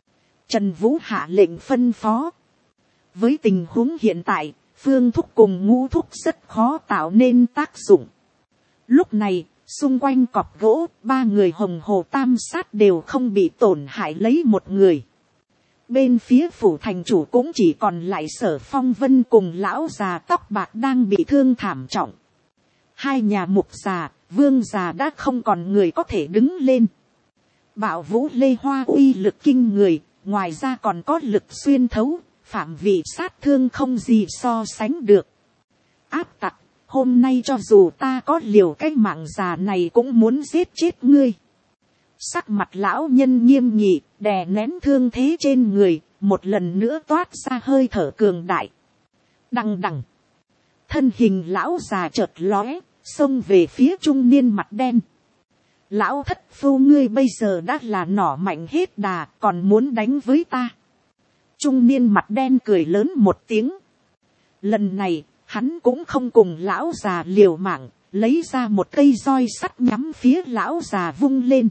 Trần Vũ hạ lệnh phân phó. Với tình huống hiện tại, Phương thúc cùng ngũ thúc rất khó tạo nên tác dụng. Lúc này, Xung quanh cọp gỗ, ba người hồng hồ tam sát đều không bị tổn hại lấy một người. Bên phía phủ thành chủ cũng chỉ còn lại Sở Phong Vân cùng lão già tóc bạc đang bị thương thảm trọng. Hai nhà mục già, vương già đã không còn người có thể đứng lên. Bạo vũ lê hoa uy lực kinh người, ngoài ra còn có lực xuyên thấu, phạm vị sát thương không gì so sánh được. Áp tặc, hôm nay cho dù ta có liều cái mạng già này cũng muốn giết chết ngươi. Sắc mặt lão nhân nghiêm nghị, đè nén thương thế trên người, một lần nữa toát ra hơi thở cường đại. Đằng đằng, thân hình lão già chợt lóe, xông về phía trung niên mặt đen. Lão thất phu, ngươi bây giờ đã là nỏ mạnh hết đà, còn muốn đánh với ta. Trung niên mặt đen cười lớn một tiếng. Lần này, hắn cũng không cùng lão già liều mạng, lấy ra một cây roi sắt nhắm phía lão già vung lên.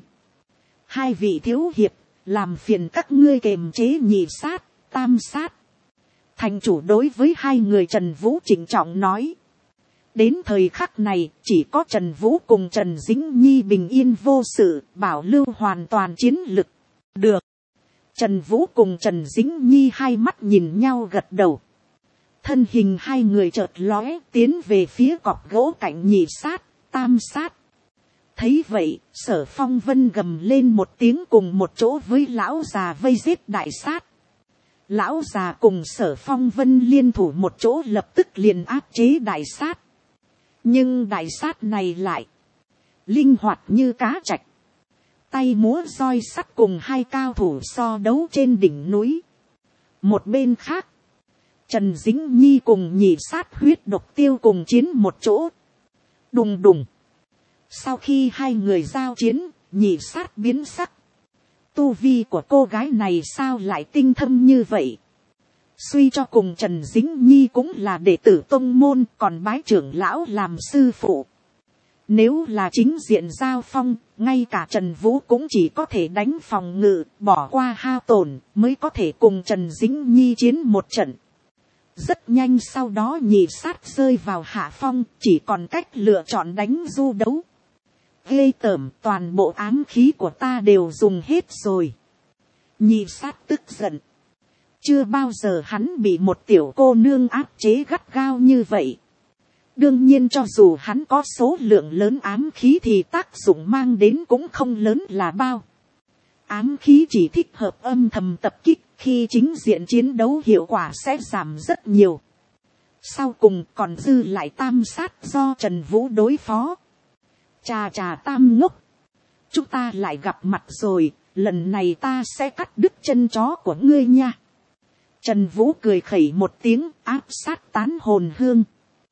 Hai vị thiếu hiệp, làm phiền các ngươi kềm chế nhị sát, tam sát. Thành chủ đối với hai người Trần Vũ trịnh trọng nói. Đến thời khắc này, chỉ có Trần Vũ cùng Trần Dĩnh Nhi bình yên vô sự, bảo lưu hoàn toàn chiến lực. Được. Trần Vũ cùng Trần Dĩnh Nhi hai mắt nhìn nhau gật đầu. Thân hình hai người chợt lóe, tiến về phía cọp gỗ cạnh nhị sát, tam sát. Thấy vậy, Sở Phong Vân gầm lên một tiếng, cùng một chỗ với lão già vây giết đại sát. Lão già cùng Sở Phong Vân liên thủ một chỗ, lập tức liền áp chế đại sát. Nhưng đại sát này lại linh hoạt như cá trạch, tay múa roi sắt cùng hai cao thủ so đấu trên đỉnh núi. Một bên khác, Trần Dĩnh Nhi cùng nhị sát huyết độc tiêu cùng chiến một chỗ. Đùng đùng. Sau khi hai người giao chiến, nhị sát biến sắc. Tu vi của cô gái này sao lại tinh thâm như vậy? Suy cho cùng Trần Dĩnh Nhi cũng là đệ tử tông môn, còn bái trưởng lão làm sư phụ. Nếu là chính diện giao phong, ngay cả Trần Vũ cũng chỉ có thể đánh phòng ngự, bỏ qua hao tổn, mới có thể cùng Trần Dĩnh Nhi chiến một trận. Rất nhanh sau đó nhị sát rơi vào hạ phong, chỉ còn cách lựa chọn đánh du đấu. Ghê tởm, toàn bộ ám khí của ta đều dùng hết rồi. Nhị sát tức giận. Chưa bao giờ hắn bị một tiểu cô nương áp chế gắt gao như vậy. Đương nhiên cho dù hắn có số lượng lớn ám khí thì tác dụng mang đến cũng không lớn là bao. Ám khí chỉ thích hợp âm thầm tập kích, khi chính diện chiến đấu hiệu quả sẽ giảm rất nhiều. Sau cùng còn dư lại tam sát do Trần Vũ đối phó. Chà chà tam ngốc. Chúng ta lại gặp mặt rồi, lần này ta sẽ cắt đứt chân chó của ngươi nha. Trần Vũ cười khẩy một tiếng, áp sát tán hồn hương.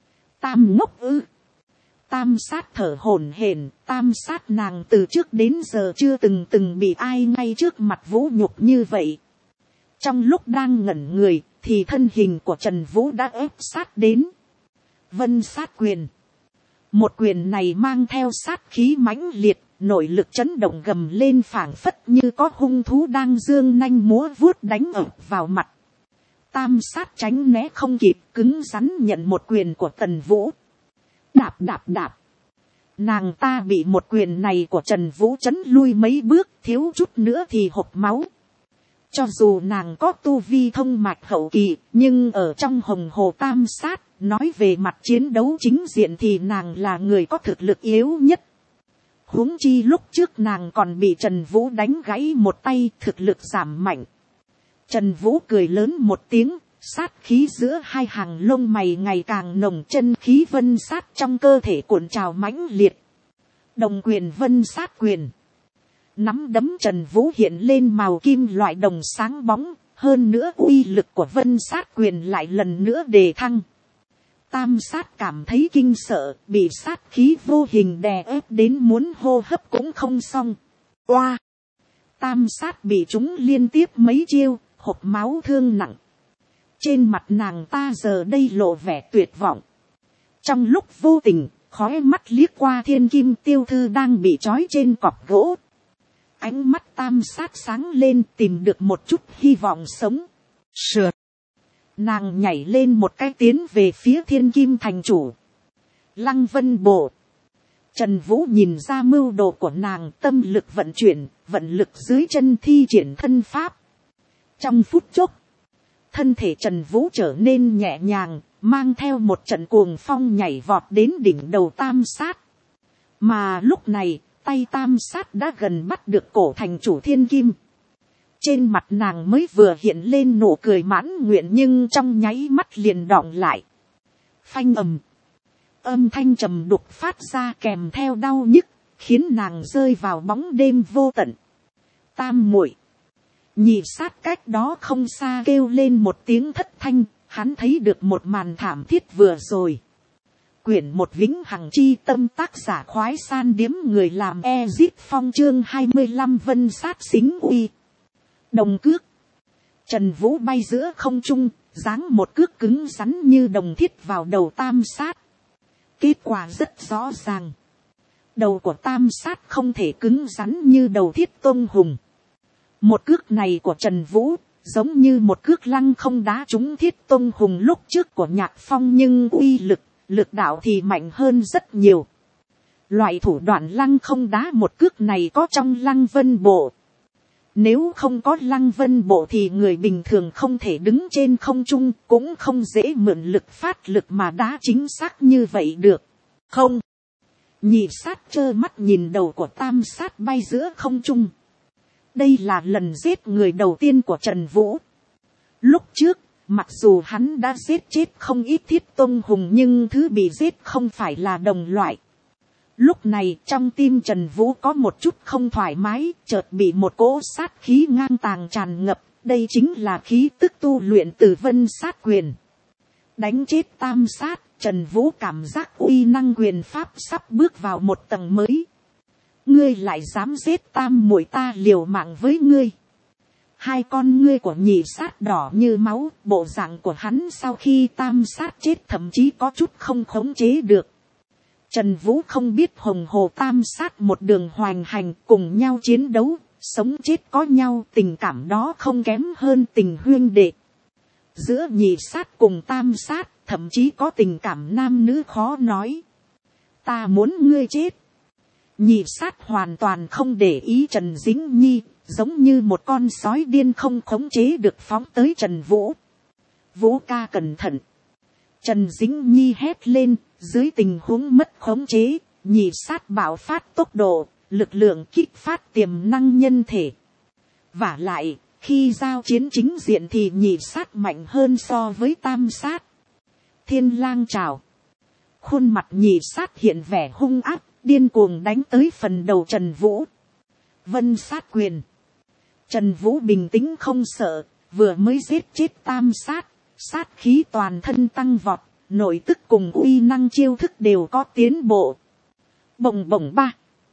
Tam ngốc ư. Tam sát thở hổn hển, tam sát nàng từ trước đến giờ chưa từng từng bị ai ngay trước mặt Vũ nhục như vậy. Trong lúc đang ngẩn người, thì thân hình của Trần Vũ đã ép sát đến. Vân sát quyền. Một quyền này mang theo sát khí mãnh liệt, nội lực chấn động gầm lên phảng phất như có hung thú đang dương nanh múa vuốt đánh ập vào mặt. Tam sát tránh né không kịp, cứng rắn nhận một quyền của Trần Vũ. Đạp đạp đạp. Nàng ta bị một quyền này của Trần Vũ chấn lui mấy bước, thiếu chút nữa thì hộc máu. Cho dù nàng có tu vi thông mạch hậu kỳ, nhưng ở trong hồng hồ tam sát, nói về mặt chiến đấu chính diện thì nàng là người có thực lực yếu nhất. Huống chi lúc trước nàng còn bị Trần Vũ đánh gãy một tay, thực lực giảm mạnh. Trần Vũ cười lớn một tiếng, sát khí giữa hai hàng lông mày ngày càng nồng, chân khí vân sát trong cơ thể cuộn trào mãnh liệt. Đồng quyền vân sát quyền. Nắm đấm Trần Vũ hiện lên màu kim loại đồng sáng bóng, hơn nữa uy lực của vân sát quyền lại lần nữa đề thăng. Tam sát cảm thấy kinh sợ, bị sát khí vô hình đè ép đến muốn hô hấp cũng không xong. Oa! Tam sát bị chúng liên tiếp mấy chiêu, hộc máu thương nặng. Trên mặt nàng ta giờ đây lộ vẻ tuyệt vọng. Trong lúc vô tình, khóe mắt liếc qua thiên kim tiêu thư đang bị trói trên cọc gỗ. Ánh mắt tam sát sáng lên, tìm được một chút hy vọng sống. Sượt. Nàng nhảy lên một cái tiến về phía thiên kim thành chủ. Lăng vân bộ. Trần Vũ nhìn ra mưu đồ của nàng, tâm lực vận chuyển, vận lực dưới chân thi triển thân pháp. Trong phút chốc, thân thể Trần Vũ trở nên nhẹ nhàng, mang theo một trận cuồng phong nhảy vọt đến đỉnh đầu Tam Sát. Mà lúc này, tay Tam Sát đã gần bắt được cổ thành chủ thiên kim. Trên mặt nàng mới vừa hiện lên nụ cười mãn nguyện, nhưng trong nháy mắt liền đọng lại. Phanh ầm. Âm thanh trầm đục phát ra kèm theo đau nhức, khiến nàng rơi vào bóng đêm vô tận. Tam muội. Nhị Sát cách đó không xa kêu lên một tiếng thất thanh, hắn thấy được một màn thảm thiết vừa rồi. Quyển một vĩnh hằng chi tâm, tác giả Khoái San Điếm, người làm Ezip Phong, chương hai mươi lăm Vân Sát Xính Uy. Đồng cước. Trần Vũ bay giữa không trung, giáng một cước cứng rắn như đồng thiết vào đầu Tam Sát. Kết quả rất rõ ràng. Đầu của Tam Sát không thể cứng rắn như đầu Thiết Tôn Hùng. Một cước này của Trần Vũ giống như một cước lăng không đá trúng Thiết Tôn Hùng lúc trước của Nhạc Phong, nhưng uy lực, lực đạo thì mạnh hơn rất nhiều. Loại thủ đoạn lăng không đá một cước này có trong Lăng Vân Bộ. Nếu không có Lăng Vân Bộ thì người bình thường không thể đứng trên không trung, cũng không dễ mượn lực phát lực mà đá chính xác như vậy được. Không. Nhị Sát trơ mắt nhìn đầu của Tam Sát bay giữa không trung. Đây là lần giết người đầu tiên của Trần Vũ. Lúc trước, mặc dù hắn đã giết chết không ít Thiết Tôn Hùng, nhưng thứ bị giết không phải là đồng loại. Lúc này trong tim Trần Vũ có một chút không thoải mái, chợt bị một cỗ sát khí ngang tàng tràn ngập. Đây chính là khí tức tu luyện từ Vân Sát Quyền. Đánh chết Tam Sát, Trần Vũ cảm giác uy năng quyền pháp sắp bước vào một tầng mới. Ngươi lại dám giết Tam muội, ta liều mạng với ngươi. Hai con ngươi của Nhị Sát đỏ như máu, bộ dạng của hắn sau khi Tam Sát chết thậm chí có chút không khống chế được. Trần Vũ không biết Hồng Hồ Tam Sát một đường hoành hành, cùng nhau chiến đấu, sống chết có nhau, tình cảm đó không kém hơn tình huynh đệ. Giữa Nhị Sát cùng Tam Sát, thậm chí có tình cảm nam nữ khó nói. Ta muốn ngươi chết. Nhị Sát hoàn toàn không để ý Trần Dĩnh Nhi, giống như một con sói điên không khống chế được phóng tới Trần Vũ. Vũ ca cẩn thận. Trần Dĩnh Nhi hét lên, dưới tình huống mất khống chế, Nhị Sát bạo phát tốc độ, lực lượng kích phát tiềm năng nhân thể. Vả lại, khi giao chiến chính diện thì Nhị Sát mạnh hơn so với Tam Sát. Thiên lang trào. Khuôn mặt Nhị Sát hiện vẻ hung ác, điên cuồng đánh tới phần đầu Trần Vũ. Vân Sát Quyền. Trần Vũ bình tĩnh không sợ, vừa mới giết chết Tam Sát, sát khí toàn thân tăng vọt, nội tức cùng uy năng chiêu thức đều có tiến bộ. Bồng bồng ba.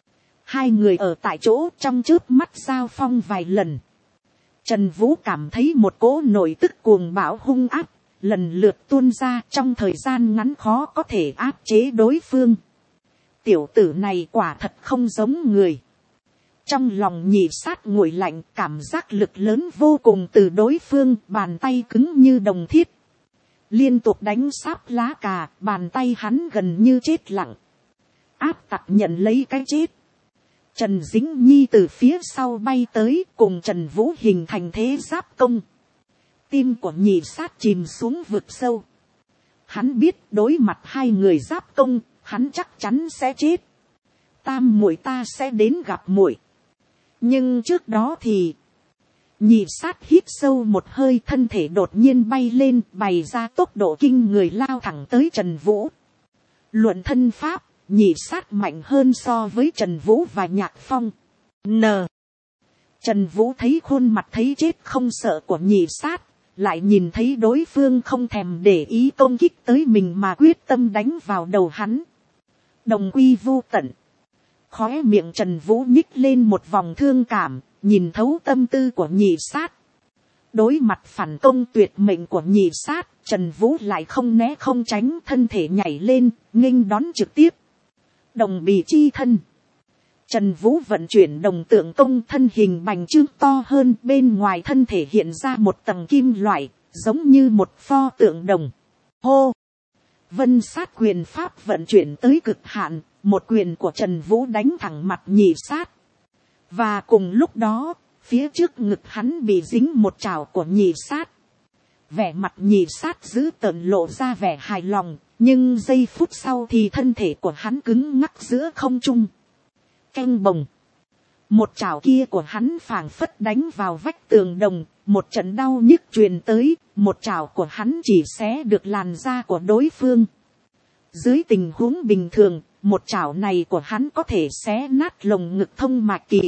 Hai người ở tại chỗ trong chớp mắt giao phong vài lần. Trần Vũ cảm thấy một cỗ nội tức cuồng bạo hung ác, lần lượt tuôn ra, trong thời gian ngắn khó có thể áp chế đối phương. Tiểu tử này quả thật không giống người. Trong lòng Nhị Sát nguội lạnh, cảm giác lực lớn vô cùng từ đối phương, bàn tay cứng như đồng thiết. Liên tục đánh sáp lá cà, bàn tay hắn gần như chết lặng. Áp tặc nhận lấy cái chết. Trần Dĩnh Nhi từ phía sau bay tới, cùng Trần Vũ hình thành thế giáp công. Tim của Nhị Sát chìm xuống vực sâu. Hắn biết đối mặt hai người giáp công, hắn chắc chắn sẽ chết. Tam muội, ta sẽ đến gặp muội. Nhưng trước đó thì Nhị Sát hít sâu một hơi, thân thể đột nhiên bay lên, bày ra tốc độ kinh người lao thẳng tới Trần Vũ. Luận thân pháp, Nhị Sát mạnh hơn so với Trần Vũ và Nhạc Phong. N. Trần Vũ thấy khuôn mặt thấy chết không sợ của Nhị Sát, lại nhìn thấy đối phương không thèm để ý công kích tới mình mà quyết tâm đánh vào đầu hắn. Đồng quy vô tận. Khóe miệng Trần Vũ nhích lên một vòng thương cảm, nhìn thấu tâm tư của Nhị Sát. Đối mặt phản công tuyệt mệnh của Nhị Sát, Trần Vũ lại không né không tránh, thân thể nhảy lên, nghênh đón trực tiếp. Đồng bì chi thân. Trần Vũ vận chuyển đồng tượng công, thân hình bành trướng to hơn, bên ngoài thân thể hiện ra một tầng kim loại, giống như một pho tượng đồng. Hô! Vân Sát Quyền pháp vận chuyển tới cực hạn, một quyền của Trần Vũ đánh thẳng mặt nhị sát. Và cùng lúc đó, phía trước ngực hắn bị dính một trảo của nhị sát. Vẻ mặt nhị sát dữ tợn lộ ra vẻ hài lòng, nhưng giây phút sau thì thân thể của hắn cứng ngắc giữa không trung. Canh bồng. Một chảo kia của hắn phảng phất đánh vào vách tường đồng, một trận đau nhức truyền tới, một chảo của hắn chỉ xé được làn da của đối phương. Dưới tình huống bình thường, một chảo này của hắn có thể xé nát lồng ngực thông mạch kỳ.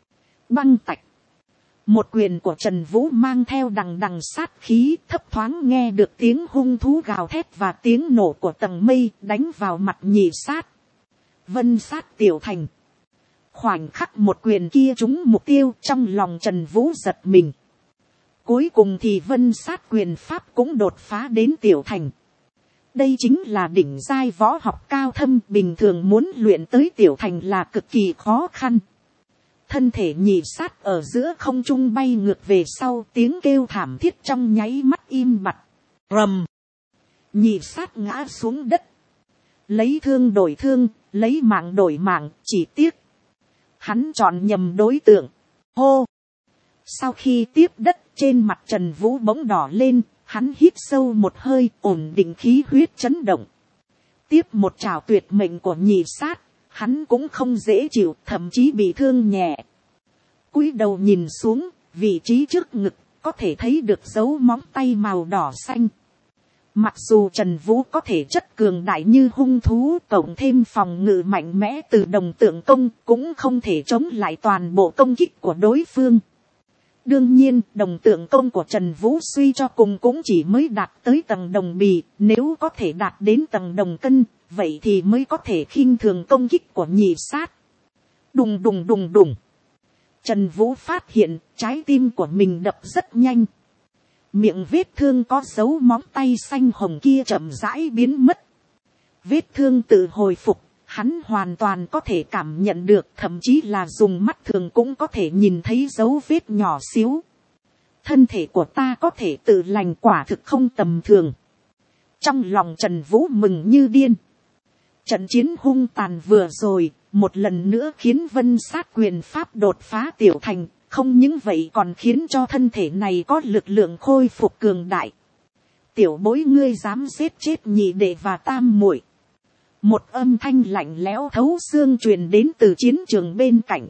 Băng tạch. Một quyền của Trần Vũ mang theo đằng đằng sát khí, thấp thoáng nghe được tiếng hung thú gào thét và tiếng nổ của tầng mây đánh vào mặt nhị sát. Vân sát tiểu thành. Khoảnh khắc một quyền kia trúng mục tiêu, trong lòng Trần Vũ giật mình. Cuối cùng thì vân sát quyền pháp cũng đột phá đến tiểu thành. Đây chính là đỉnh giai võ học cao thâm, bình thường muốn luyện tới tiểu thành là cực kỳ khó khăn. Thân thể nhị sát ở giữa không trung bay ngược về sau, tiếng kêu thảm thiết trong nháy mắt im bặt. Rầm. Nhị sát ngã xuống đất. Lấy thương đổi thương, lấy mạng đổi mạng, chỉ tiếc. Hắn chọn nhầm đối tượng. Hô. Sau khi tiếp đất, trên mặt Trần Vũ bỗng đỏ lên, hắn hít sâu một hơi, ổn định khí huyết chấn động. Tiếp một trảo tuyệt mệnh của nhị sát, hắn cũng không dễ chịu, thậm chí bị thương nhẹ. Cúi đầu nhìn xuống, vị trí trước ngực, có thể thấy được dấu móng tay màu đỏ xanh. Mặc dù Trần Vũ có thể chất cường đại như hung thú, cộng thêm phòng ngự mạnh mẽ từ đồng tượng công, cũng không thể chống lại toàn bộ công kích của đối phương. Đương nhiên, đồng tượng công của Trần Vũ suy cho cùng cũng chỉ mới đạt tới tầng đồng bì, nếu có thể đạt đến tầng đồng cân, vậy thì mới có thể khinh thường công kích của nhị sát. Đùng đùng đùng đùng. Trần Vũ phát hiện trái tim của mình đập rất nhanh. Miệng vết thương có dấu móng tay xanh hồng kia chậm rãi biến mất. Vết thương tự hồi phục, hắn hoàn toàn có thể cảm nhận được, thậm chí là dùng mắt thường cũng có thể nhìn thấy dấu vết nhỏ xíu. Thân thể của ta có thể tự lành, quả thực không tầm thường. Trong lòng Trần Vũ mừng như điên. Trận chiến hung tàn vừa rồi, một lần nữa khiến vân sát quyền pháp đột phá tiểu thành, không những vậy còn khiến cho thân thể này có lực lượng khôi phục cường đại. Tiểu bối ngươi dám giết chết nhị đệ và tam muội. Một âm thanh lạnh lẽo thấu xương truyền đến từ chiến trường bên cạnh.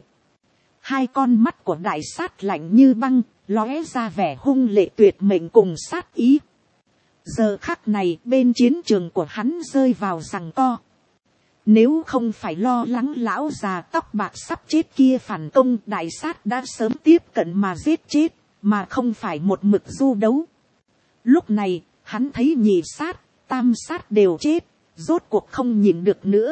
Hai con mắt của đại sát lạnh như băng, lóe ra vẻ hung lệ tuyệt mệnh cùng sát ý. Giờ khắc này bên chiến trường của hắn rơi vào giằng co. Nếu không phải lo lắng lão già tóc bạc sắp chết kia phản công, đại sát đã sớm tiếp cận mà giết chết, mà không phải một mực du đấu. Lúc này, hắn thấy nhị sát, tam sát đều chết, rốt cuộc không nhìn được nữa.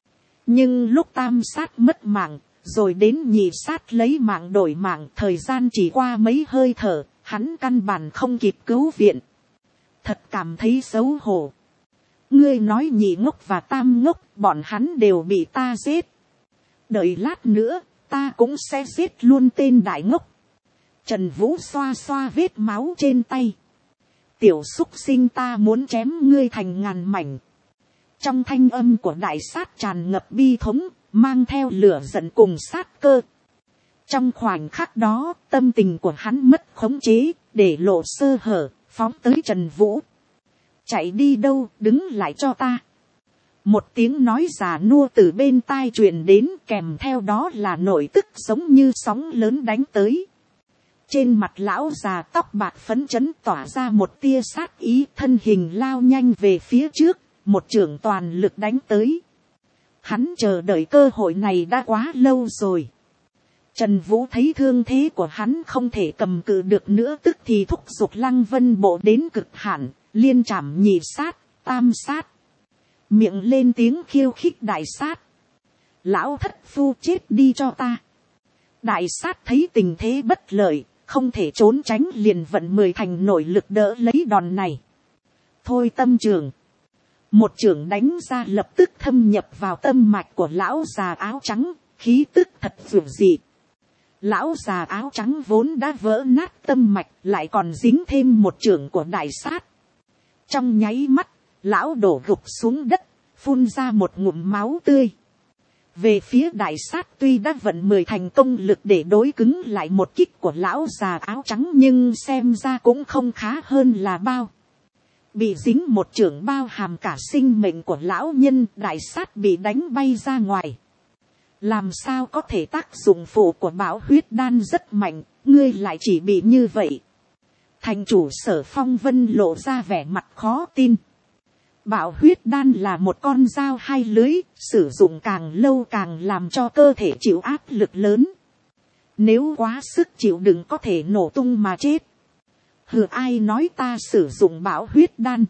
Nhưng lúc tam sát mất mạng, rồi đến nhị sát lấy mạng đổi mạng, thời gian chỉ qua mấy hơi thở, hắn căn bản không kịp cứu viện. Thật cảm thấy xấu hổ. Ngươi nói nhị ngốc và tam ngốc, bọn hắn đều bị ta giết. Đợi lát nữa, ta cũng sẽ giết luôn tên đại ngốc. Trần Vũ xoa xoa vết máu trên tay. Tiểu súc sinh, ta muốn chém ngươi thành ngàn mảnh. Trong thanh âm của đại sát tràn ngập bi thống, mang theo lửa giận cùng sát cơ. Trong khoảnh khắc đó, tâm tình của hắn mất khống chế, để lộ sơ hở, phóng tới Trần Vũ. Chạy đi đâu, đứng lại cho ta. Một tiếng nói già nua từ bên tai truyền đến, kèm theo đó là nổi tức giống như sóng lớn đánh tới. Trên mặt lão già tóc bạc phấn chấn tỏa ra một tia sát ý, thân hình lao nhanh về phía trước, một chưởng toàn lực đánh tới. Hắn chờ đợi cơ hội này đã quá lâu rồi. Trần Vũ thấy thương thế của hắn không thể cầm cự được nữa, tức thì thúc giục Lăng Vân Bộ đến cực hạn, liên trảm nhị sát, tam sát. Miệng lên tiếng khiêu khích đại sát. Lão thất phu chết đi cho ta. Đại sát thấy tình thế bất lợi, không thể trốn tránh, liền vận mười thành nội lực đỡ lấy đòn này. Thôi tâm trường. Một chưởng đánh ra lập tức thâm nhập vào tâm mạch của lão già áo trắng, khí tức thật dữ dị. Lão già áo trắng vốn đã vỡ nát tâm mạch, lại còn dính thêm một chưởng của đại sát. Trong nháy mắt, lão đổ gục xuống đất, phun ra một ngụm máu tươi. Về phía đại sát tuy đã vận mười thành công lực để đối cứng lại một kích của lão già áo trắng, nhưng xem ra cũng không khá hơn là bao. Bị dính một chưởng bao hàm cả sinh mệnh của lão nhân, đại sát bị đánh bay ra ngoài. Làm sao có thể, tác dụng phụ của bão huyết đan rất mạnh, ngươi lại chỉ bị như vậy. Thành chủ Sở Phong Vân lộ ra vẻ mặt khó tin. Bão huyết đan là một con dao hai lưới, sử dụng càng lâu càng làm cho cơ thể chịu áp lực lớn. Nếu quá sức chịu đựng có thể nổ tung mà chết. Hừ, ai nói ta sử dụng bão huyết đan?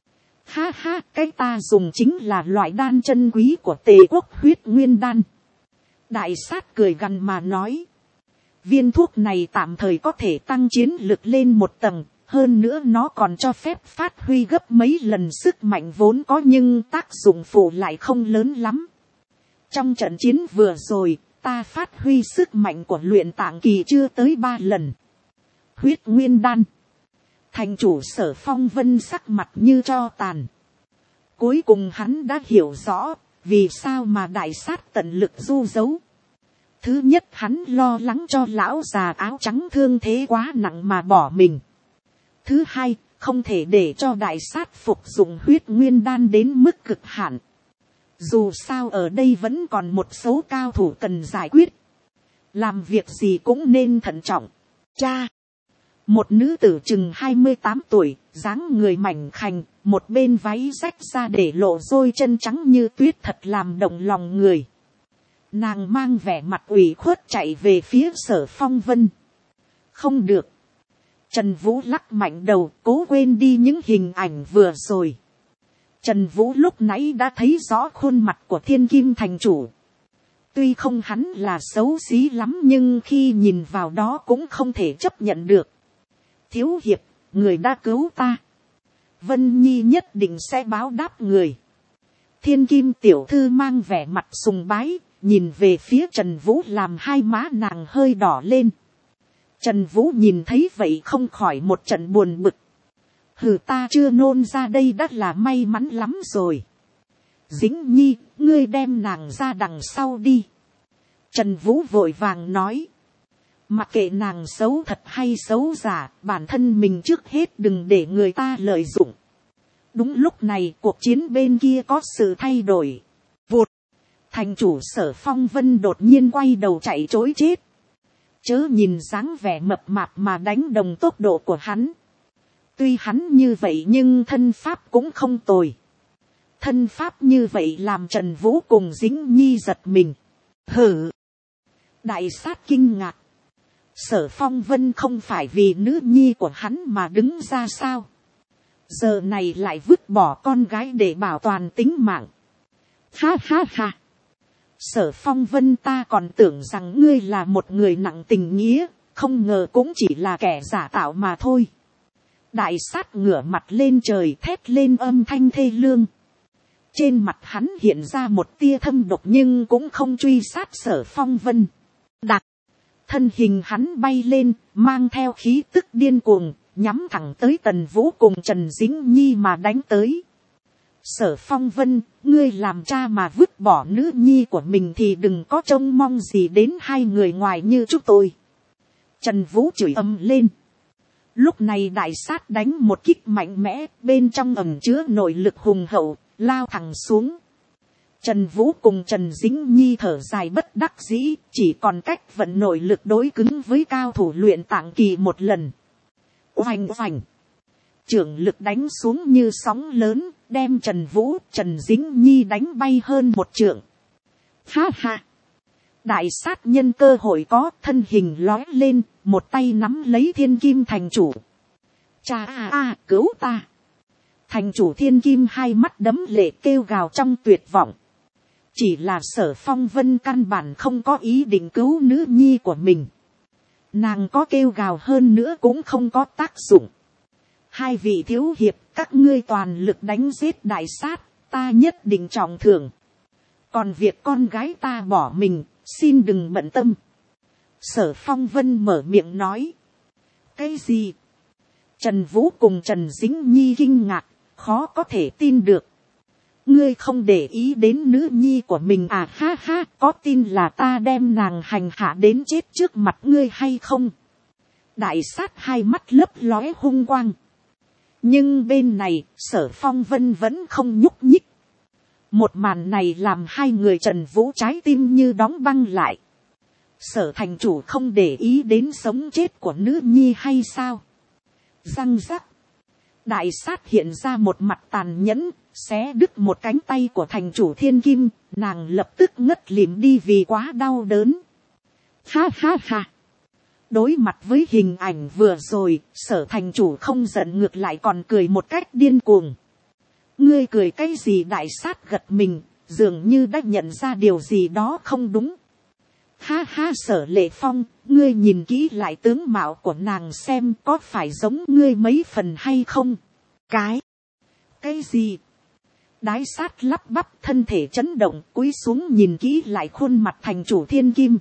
Ha ha, cái ta dùng chính là loại đan chân quý của Tề quốc huyết nguyên đan. Đại sát cười gằn mà nói. Viên thuốc này tạm thời có thể tăng chiến lực lên một tầng. Hơn nữa nó còn cho phép phát huy gấp mấy lần sức mạnh vốn có, nhưng tác dụng phụ lại không lớn lắm. Trong trận chiến vừa rồi, ta phát huy sức mạnh của luyện tạng kỳ chưa tới ba lần. Huyết nguyên đan. Thành chủ Sở Phong Vân sắc mặt như tro tàn. Cuối cùng hắn đã hiểu rõ, vì sao mà đại sát tận lực du giấu. Thứ nhất, hắn lo lắng cho lão già áo trắng thương thế quá nặng mà bỏ mình. Thứ hai, không thể để cho đại sát phục dụng huyết nguyên đan đến mức cực hạn. Dù sao ở đây vẫn còn một số cao thủ cần giải quyết. Làm việc gì cũng nên thận trọng. Cha! Một nữ tử chừng hai mươi tám tuổi, dáng người mảnh khảnh, một bên váy rách ra để lộ đôi chân trắng như tuyết thật làm động lòng người. Nàng mang vẻ mặt ủy khuất chạy về phía Sở Phong Vân. Không được. Trần Vũ lắc mạnh đầu, cố quên đi những hình ảnh vừa rồi. Trần Vũ lúc nãy đã thấy rõ khuôn mặt của Thiên Kim thành chủ. Tuy không hắn là xấu xí lắm, nhưng khi nhìn vào đó cũng không thể chấp nhận được. Thiếu hiệp, người đã cứu ta. Vân Nhi nhất định sẽ báo đáp người. Thiên Kim tiểu thư mang vẻ mặt sùng bái, nhìn về phía Trần Vũ làm hai má nàng hơi đỏ lên. Trần Vũ nhìn thấy vậy không khỏi một trận buồn bực. Hừ, ta chưa nôn ra đây đã là may mắn lắm rồi. Dĩnh Nhi, ngươi đem nàng ra đằng sau đi. Trần Vũ vội vàng nói. Mặc kệ nàng xấu thật hay xấu giả, bản thân mình trước hết đừng để người ta lợi dụng. Đúng lúc này cuộc chiến bên kia có sự thay đổi. Vụt. Thành chủ Sở Phong Vân đột nhiên quay đầu chạy trối chết. Chớ nhìn dáng vẻ mập mạp mà đánh đồng tốc độ của hắn. Tuy hắn như vậy nhưng thân pháp cũng không tồi. Thân pháp như vậy làm Trần Vũ cùng Dĩnh Nhi giật mình. Hử! Đại sát kinh ngạc. Sở Phong Vân không phải vì nữ nhi của hắn mà đứng ra sao? Giờ này lại vứt bỏ con gái để bảo toàn tính mạng. Ha ha ha! Sở Phong Vân, ta còn tưởng rằng ngươi là một người nặng tình nghĩa, không ngờ cũng chỉ là kẻ giả tạo mà thôi. Đại sát ngửa mặt lên trời thét lên âm thanh thê lương. Trên mặt hắn hiện ra một tia thâm độc nhưng cũng không truy sát Sở Phong Vân. Đặc, thân hình hắn bay lên, mang theo khí tức điên cuồng, nhắm thẳng tới Tần Vũ cùng Trần Dĩnh Nhi mà đánh tới. Sở Phong Vân, ngươi làm cha mà vứt bỏ nữ nhi của mình thì đừng có trông mong gì đến hai người ngoài như chúng tôi. Trần Vũ chửi ầm lên. Lúc này đại sát đánh một kích mạnh mẽ, bên trong ẩn chứa nội lực hùng hậu, lao thẳng xuống. Trần Vũ cùng Trần Dĩnh Nhi thở dài bất đắc dĩ, chỉ còn cách vận nội lực đối cứng với cao thủ luyện tạng kỳ một lần. Oanh oanh. Trưởng lực đánh xuống như sóng lớn, đem Trần Vũ, Trần Dĩnh Nhi đánh bay hơn một trượng. Ha ha! Đại sát nhân cơ hội có, thân hình lói lên, một tay nắm lấy Thiên Kim thành chủ. Cha a a, cứu ta! Thành chủ Thiên Kim hai mắt đấm lệ kêu gào trong tuyệt vọng. Chỉ là Sở Phong Vân căn bản không có ý định cứu nữ nhi của mình. Nàng có kêu gào hơn nữa cũng không có tác dụng. Hai vị thiếu hiệp, các ngươi toàn lực đánh giết đại sát, ta nhất định trọng thưởng. Còn việc con gái ta bỏ mình, xin đừng bận tâm. Sở Phong Vân mở miệng nói. Cái gì? Trần Vũ cùng Trần Dĩnh Nhi kinh ngạc, khó có thể tin được. ngươi không để ý đến nữ nhi của mình à, ha ha, có tin là ta đem nàng hành hạ đến chết trước mặt ngươi hay không? Đại sát hai mắt lấp lóe hung quang. Nhưng bên này, Sở Phong Vân vẫn không nhúc nhích. Một màn này làm hai người Trần Vũ trái tim như đóng băng lại. Sở thành chủ không để ý đến sống chết của nữ nhi hay sao? Răng rắc. Đại sát hiện ra một mặt tàn nhẫn, xé đứt một cánh tay của thành chủ Thiên Kim, nàng lập tức ngất lịm đi vì quá đau đớn. Ha ha ha. Đối mặt với hình ảnh vừa rồi, Sở thành chủ không giận ngược lại còn cười một cách điên cuồng. Ngươi cười cái gì? Đại sát gật mình, dường như đã nhận ra điều gì đó không đúng. Ha ha, Sở Lệ Phong, ngươi nhìn kỹ lại tướng mạo của nàng xem có phải giống ngươi mấy phần hay không? Cái? Cái gì? Đái sát lắp bắp, thân thể chấn động, cúi xuống nhìn kỹ lại khuôn mặt thành chủ Thiên Kim.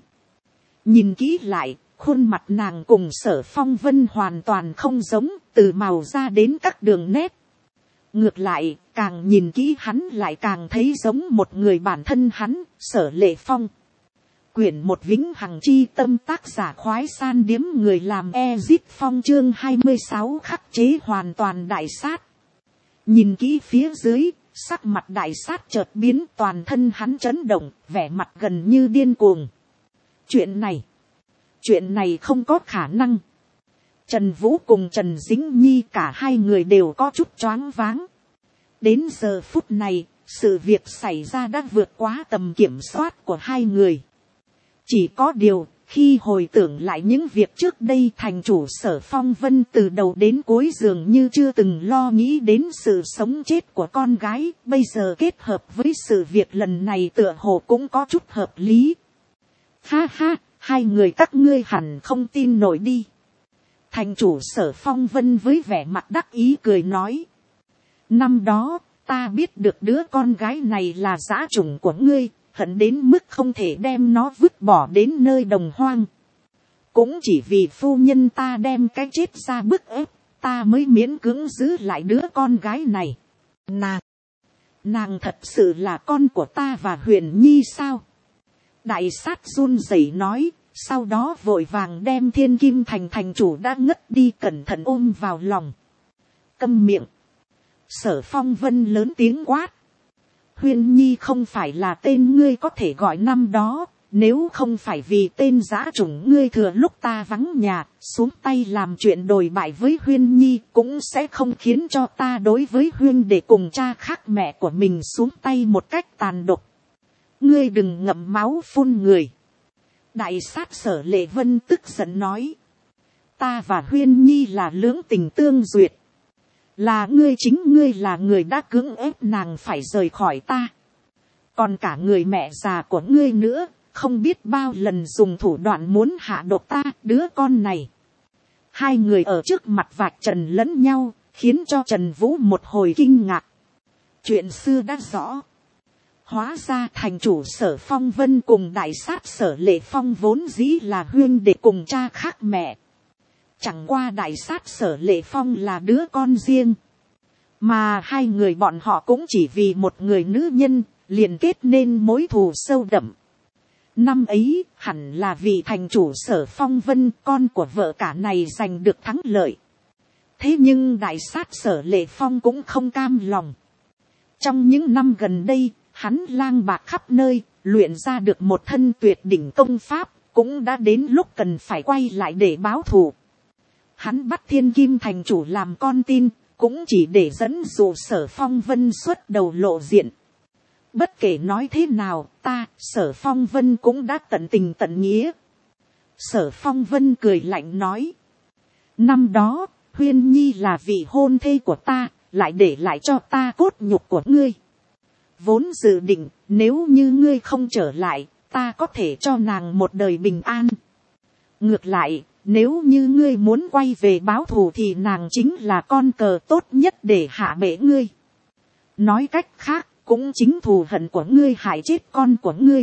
Nhìn kỹ lại, khuôn mặt nàng cùng Sở Phong Vân hoàn toàn không giống, từ màu da đến các đường nét. Ngược lại, càng nhìn kỹ hắn lại càng thấy giống một người bản thân hắn, Sở Lệ Phong. Quyển một vĩnh hằng chi tâm, tác giả khoái san điếm người làm Ezip Phong, chương hai mươi sáu khắc chế hoàn toàn đại sát. Nhìn kỹ phía dưới, sắc mặt đại sát chợt biến, toàn thân hắn chấn động, vẻ mặt gần như điên cuồng. Chuyện này, chuyện này không có khả năng. Trần Vũ cùng Trần Dĩnh Nhi cả hai người đều có chút choáng váng. Đến giờ phút này, sự việc xảy ra đã vượt quá tầm kiểm soát của hai người. Chỉ có điều, khi hồi tưởng lại những việc trước đây, thành chủ Sở Phong Vân từ đầu đến cuối dường như chưa từng lo nghĩ đến sự sống chết của con gái, bây giờ kết hợp với sự việc lần này tựa hồ cũng có chút hợp lý. Ha ha, hai người các ngươi hẳn không tin nổi đi. Thành chủ Sở Phong Vân với vẻ mặt đắc ý cười nói. Năm đó, ta biết được đứa con gái này là dã chủng của ngươi, hận đến mức không thể đem nó vứt bỏ đến nơi đồng hoang. Cũng chỉ vì phu nhân ta đem cái chết ra bức ép, ta mới miễn cưỡng giữ lại đứa con gái này. Nàng, nàng thật sự là con của ta và Huyền Nhi sao? Đại sát run rẩy nói, sau đó vội vàng đem Thiên Kim Thành thành chủ đã ngất đi cẩn thận ôm vào lòng. Câm miệng. Sở Phong Vân lớn tiếng quát. Huyền Nhi không phải là tên ngươi có thể gọi năm đó, nếu không phải vì tên dã chủng ngươi thừa lúc ta vắng nhà, xuống tay làm chuyện đồi bại với Huyền Nhi, cũng sẽ không khiến cho ta đối với Huyền để cùng cha khác mẹ của mình xuống tay một cách tàn độc. Ngươi đừng ngậm máu phun người. Đại sát Sở Lệ Vân tức giận nói. Ta và Huyền Nhi là lưỡng tình tương duyệt. Là ngươi, chính ngươi là người đã cưỡng ép nàng phải rời khỏi ta. Còn cả người mẹ già của ngươi nữa, không biết bao lần dùng thủ đoạn muốn hạ độc ta, đứa con này. Hai người ở trước mặt vạch trần lẫn nhau, khiến cho Trần Vũ một hồi kinh ngạc. Chuyện xưa đã rõ. Hóa ra thành chủ Sở Phong Vân cùng đại sát Sở Lệ Phong vốn dĩ là huynh đệ cùng cha khác mẹ. Chẳng qua đại sát Sở Lệ Phong là đứa con riêng. Mà hai người bọn họ cũng chỉ vì một người nữ nhân, liền kết nên mối thù sâu đậm. Năm ấy, hẳn là vì thành chủ Sở Phong Vân, con của vợ cả này giành được thắng lợi. Thế nhưng đại sát Sở Lệ Phong cũng không cam lòng. Trong những năm gần đây, hắn lang bạc khắp nơi, luyện ra được một thân tuyệt đỉnh công pháp, cũng đã đến lúc cần phải quay lại để báo thù. Hắn bắt Thiên Kim thành chủ làm con tin, cũng chỉ để dẫn dụ Sở Phong Vân xuất đầu lộ diện. Bất kể nói thế nào, ta, Sở Phong Vân cũng đã tận tình tận nghĩa. Sở Phong Vân cười lạnh nói. Năm đó, Huyền Nhi là vị hôn thê của ta, lại để lại cho ta cốt nhục của ngươi. Vốn dự định, nếu như ngươi không trở lại, ta có thể cho nàng một đời bình an. Ngược lại, nếu như ngươi muốn quay về báo thù thì nàng chính là con cờ tốt nhất để hạ bệ ngươi. Nói cách khác, cũng chính thù hận của ngươi hại chết con của ngươi.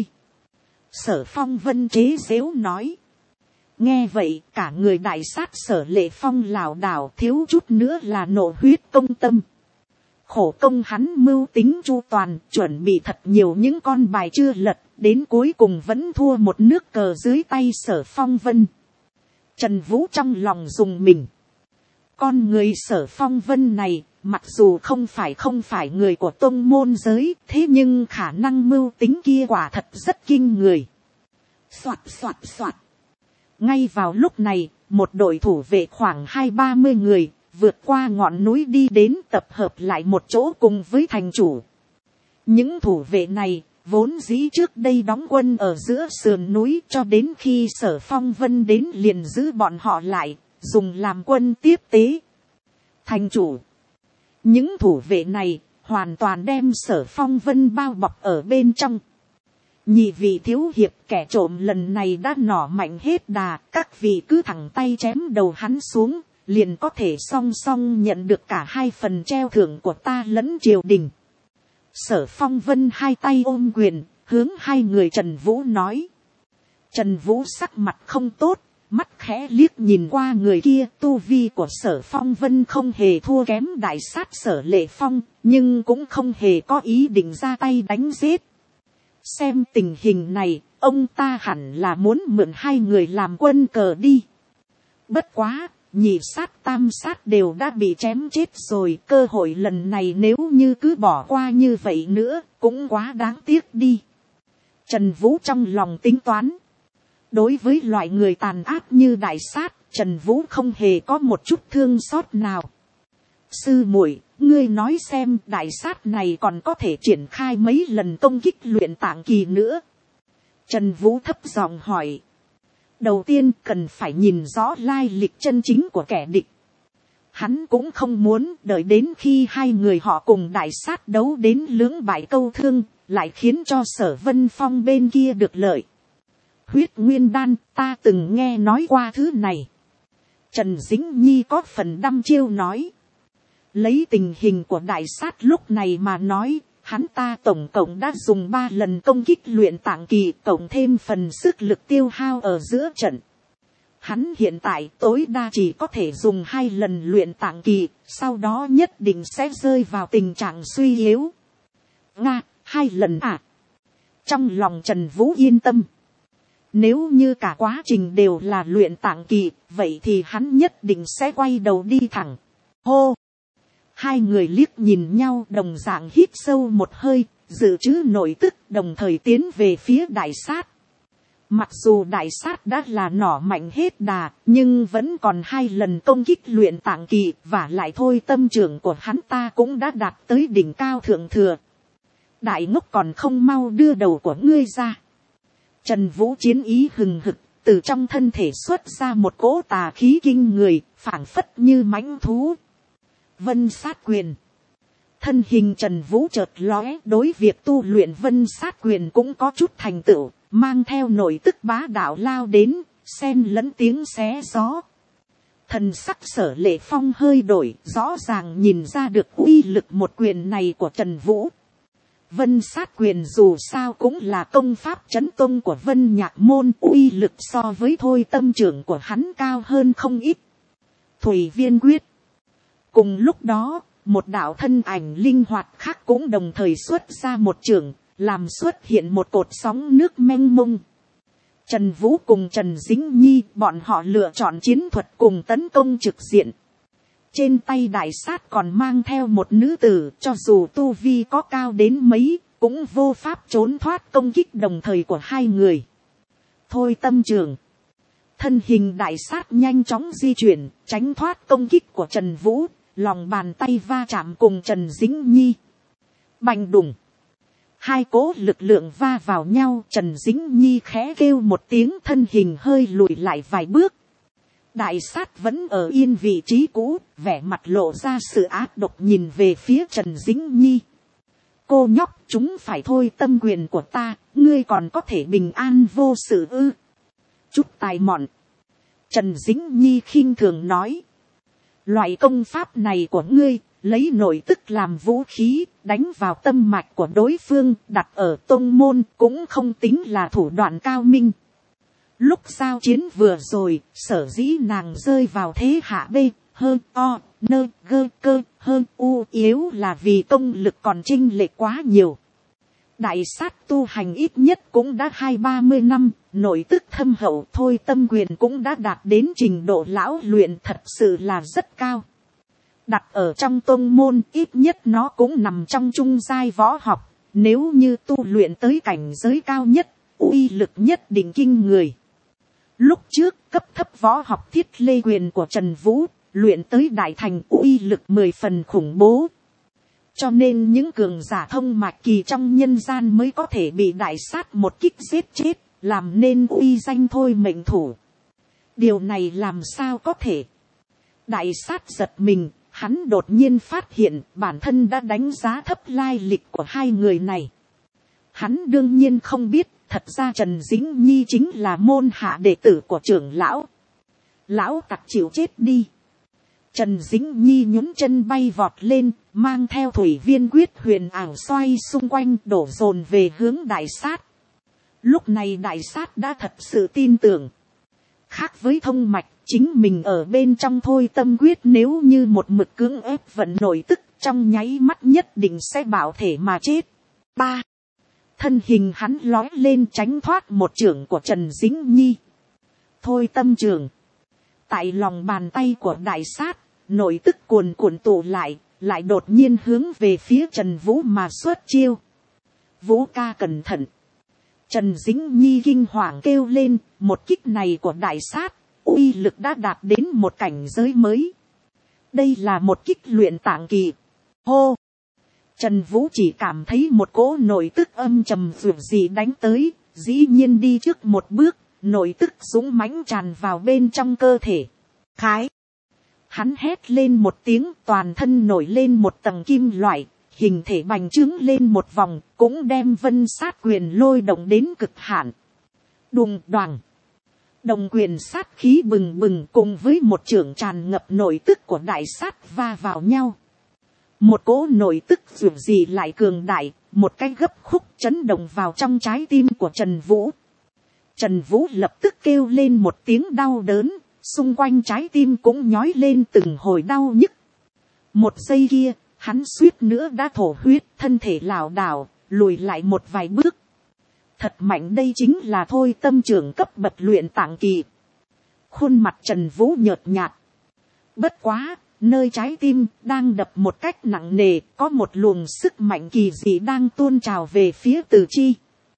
Sở Phong Vân chế giễu nói. Nghe vậy, cả người đại sát Sở Lệ Phong lảo đảo, thiếu chút nữa là nộ huyết công tâm. Khổ công hắn mưu tính chu toàn, chuẩn bị thật nhiều những con bài chưa lật, đến cuối cùng vẫn thua một nước cờ dưới tay Sở Phong Vân. Trần Vũ trong lòng dùng mình. Con người Sở Phong Vân này, mặc dù không phải không phải người của tông môn giới, thế nhưng khả năng mưu tính kia quả thật rất kinh người. Soạt soạt soạt. Ngay vào lúc này, một đội thủ vệ khoảng hai ba mươi người, vượt qua ngọn núi đi đến tập hợp lại một chỗ cùng với thành chủ. Những thủ vệ này, vốn dĩ trước đây đóng quân ở giữa sườn núi, cho đến khi Sở Phong Vân đến liền giữ bọn họ lại, dùng làm quân tiếp tế. Thành chủ. Những thủ vệ này, hoàn toàn đem Sở Phong Vân bao bọc ở bên trong. Nhị vị thiếu hiệp kẻ trộm lần này đã nỏ mạnh hết đà, các vị cứ thẳng tay chém đầu hắn xuống, liền có thể song song nhận được cả hai phần treo thưởng của ta lẫn triều đình. Sở Phong Vân hai tay ôm quyền, hướng hai người Trần Vũ nói. Trần Vũ sắc mặt không tốt, mắt khẽ liếc nhìn qua người kia. Tu vi của Sở Phong Vân không hề thua kém đại sát Sở Lệ Phong, nhưng cũng không hề có ý định ra tay đánh giết. Xem tình hình này, ông ta hẳn là muốn mượn hai người làm quân cờ đi. Bất quá, nhị sát tam sát đều đã bị chém chết rồi, cơ hội lần này nếu như cứ bỏ qua như vậy nữa, cũng quá đáng tiếc đi. Trần Vũ trong lòng tính toán. Đối với loại người tàn ác như đại sát, Trần Vũ không hề có một chút thương xót nào. Sư muội, ngươi nói xem đại sát này còn có thể triển khai mấy lần công kích luyện tạng kỳ nữa. Trần Vũ thấp giọng hỏi. Đầu tiên cần phải nhìn rõ lai lịch chân chính của kẻ địch. Hắn cũng không muốn đợi đến khi hai người họ cùng đại sát đấu đến lưỡng bại câu thương, lại khiến cho Sở Vân Phong bên kia được lợi. Huyết nguyên đan, ta từng nghe nói qua thứ này. Trần Dĩnh Nhi có phần đăm chiêu nói. Lấy tình hình của đại sát lúc này mà nói, hắn ta tổng cộng đã dùng ba lần công kích luyện tạng kỳ, cộng thêm phần sức lực tiêu hao ở giữa trận. Hắn hiện tại tối đa chỉ có thể dùng hai lần luyện tạng kỳ, sau đó nhất định sẽ rơi vào tình trạng suy yếu. Nga, hai lần à? Trong lòng Trần Vũ yên tâm. Nếu như cả quá trình đều là luyện tạng kỳ, vậy thì hắn nhất định sẽ quay đầu đi thẳng. Hô! Hai người liếc nhìn nhau, đồng dạng hít sâu một hơi, dự trữ nội tức, đồng thời tiến về phía đại sát. Mặc dù đại sát đã là nỏ mạnh hết đà, nhưng vẫn còn hai lần công kích luyện tạng kỳ, và lại thôi tâm trưởng của hắn ta cũng đã đạt tới đỉnh cao thượng thừa. Đại ngốc còn không mau đưa đầu của ngươi ra. Trần Vũ chiến ý hừng hực, từ trong thân thể xuất ra một cỗ tà khí kinh người, phảng phất như mãnh thú. Vân sát quyền. Thân hình Trần Vũ chợt lóe, đối việc tu luyện vân sát quyền cũng có chút thành tựu, mang theo nội tức bá đạo lao đến, xen lẫn tiếng xé gió. Thần sắc Sở Lệ Phong hơi đổi, rõ ràng nhìn ra được uy lực một quyền này của Trần Vũ. Vân sát quyền dù sao cũng là công pháp chấn tông của Vân Nhạc môn, uy lực so với thôi tâm trưởng của hắn cao hơn không ít. Thủy Viên quyết. Cùng lúc đó, một đạo thân ảnh linh hoạt khác cũng đồng thời xuất ra một trường, làm xuất hiện một cột sóng nước mênh mông. Trần Vũ cùng Trần Dĩnh Nhi, bọn họ lựa chọn chiến thuật cùng tấn công trực diện. Trên tay đại sát còn mang theo một nữ tử, cho dù tu vi có cao đến mấy, cũng vô pháp trốn thoát công kích đồng thời của hai người. Thôi tâm trường. Thân hình đại sát nhanh chóng di chuyển, tránh thoát công kích của Trần Vũ, lòng bàn tay va chạm cùng Trần Dĩnh Nhi. Bành đùng. Hai cỗ lực lượng va vào nhau, Trần Dĩnh Nhi khẽ kêu một tiếng, thân hình hơi lùi lại vài bước. Đại sát vẫn ở yên vị trí cũ, vẻ mặt lộ ra sự ác độc nhìn về phía Trần Dĩnh Nhi. Cô nhóc, chúng phải thôi tâm quyền của ta, ngươi còn có thể bình an vô sự ư? Chút tài mọn. Trần Dĩnh Nhi khinh thường nói. Loại công pháp này của ngươi, lấy nội tức làm vũ khí, đánh vào tâm mạch của đối phương, đặt ở tông môn, cũng không tính là thủ đoạn cao minh. Lúc giao chiến vừa rồi, sở dĩ nàng rơi vào thế hạ bê, hơ, o, nơ, gơ, cơ, hơn u yếu là vì công lực còn chênh lệch quá nhiều. Đại sát tu hành ít nhất cũng đã hai ba mươi năm, nội tức thâm hậu, thôi tâm quyền cũng đã đạt đến trình độ lão luyện, thật sự là rất cao. Đặt ở trong tôn môn ít nhất nó cũng nằm trong trung giai võ học, nếu như tu luyện tới cảnh giới cao nhất, uy lực nhất định kinh người. Lúc trước cấp thấp võ học thiết lê quyền của Trần Vũ, luyện tới đại thành uy lực mười phần khủng bố. Cho nên những cường giả thông mạch kỳ trong nhân gian mới có thể bị đại sát một kích giết chết, làm nên uy danh thôi mệnh thủ. Điều này làm sao có thể? Đại sát giật mình, hắn đột nhiên phát hiện bản thân đã đánh giá thấp lai lịch của hai người này. Hắn đương nhiên không biết, thật ra Trần Dĩnh Nhi chính là môn hạ đệ tử của trưởng lão. Lão tặc chịu chết đi. Trần Dĩnh Nhi nhún chân bay vọt lên, mang theo thủy viên quyết huyền ảo xoay xung quanh đổ dồn về hướng đại sát. Lúc này đại sát đã thật sự tin tưởng. Khác với thông mạch, chính mình ở bên trong thôi tâm quyết nếu như một mực cưỡng ép vận nội tức trong nháy mắt nhất định sẽ bảo thể mà chết. Ba. Thân hình hắn lói lên tránh thoát một chưởng của Trần Dĩnh Nhi. Thôi tâm trường. Tại lòng bàn tay của đại sát, nội tức cuồn cuộn tụ lại, lại đột nhiên hướng về phía Trần Vũ mà xuất chiêu. Vũ ca cẩn thận. Trần Dĩnh Nhi kinh hoàng kêu lên, một kích này của đại sát, uy lực đã đạt đến một cảnh giới mới. Đây là một kích luyện tạng kỳ. Hô! Trần Vũ chỉ cảm thấy một cỗ nội tức âm trầm dường gì đánh tới, dĩ nhiên đi trước một bước, nội tức dũng mãnh tràn vào bên trong cơ thể. Khái! Hắn hét lên một tiếng, toàn thân nổi lên một tầng kim loại, hình thể bành trướng lên một vòng, cũng đem vân sát quyền lôi động đến cực hạn. Đùng đoàng! Đồng quyền sát khí bừng bừng cùng với một chưởng tràn ngập nội tức của đại sát va vào nhau. Một cỗ nội tức dù gì lại cường đại, một cái gấp khúc chấn động vào trong trái tim của Trần Vũ. Trần Vũ lập tức kêu lên một tiếng đau đớn, xung quanh trái tim cũng nhói lên từng hồi đau nhức. Một giây kia, hắn suýt nữa đã thổ huyết, thân thể lảo đảo, lùi lại một vài bước. Thật mạnh, đây chính là thôi tâm trưởng cấp bậc luyện tạng kỳ. Khuôn mặt Trần Vũ nhợt nhạt. Bất quá, nơi trái tim đang đập một cách nặng nề, có một luồng sức mạnh kỳ dị đang tuôn trào về phía từ chi.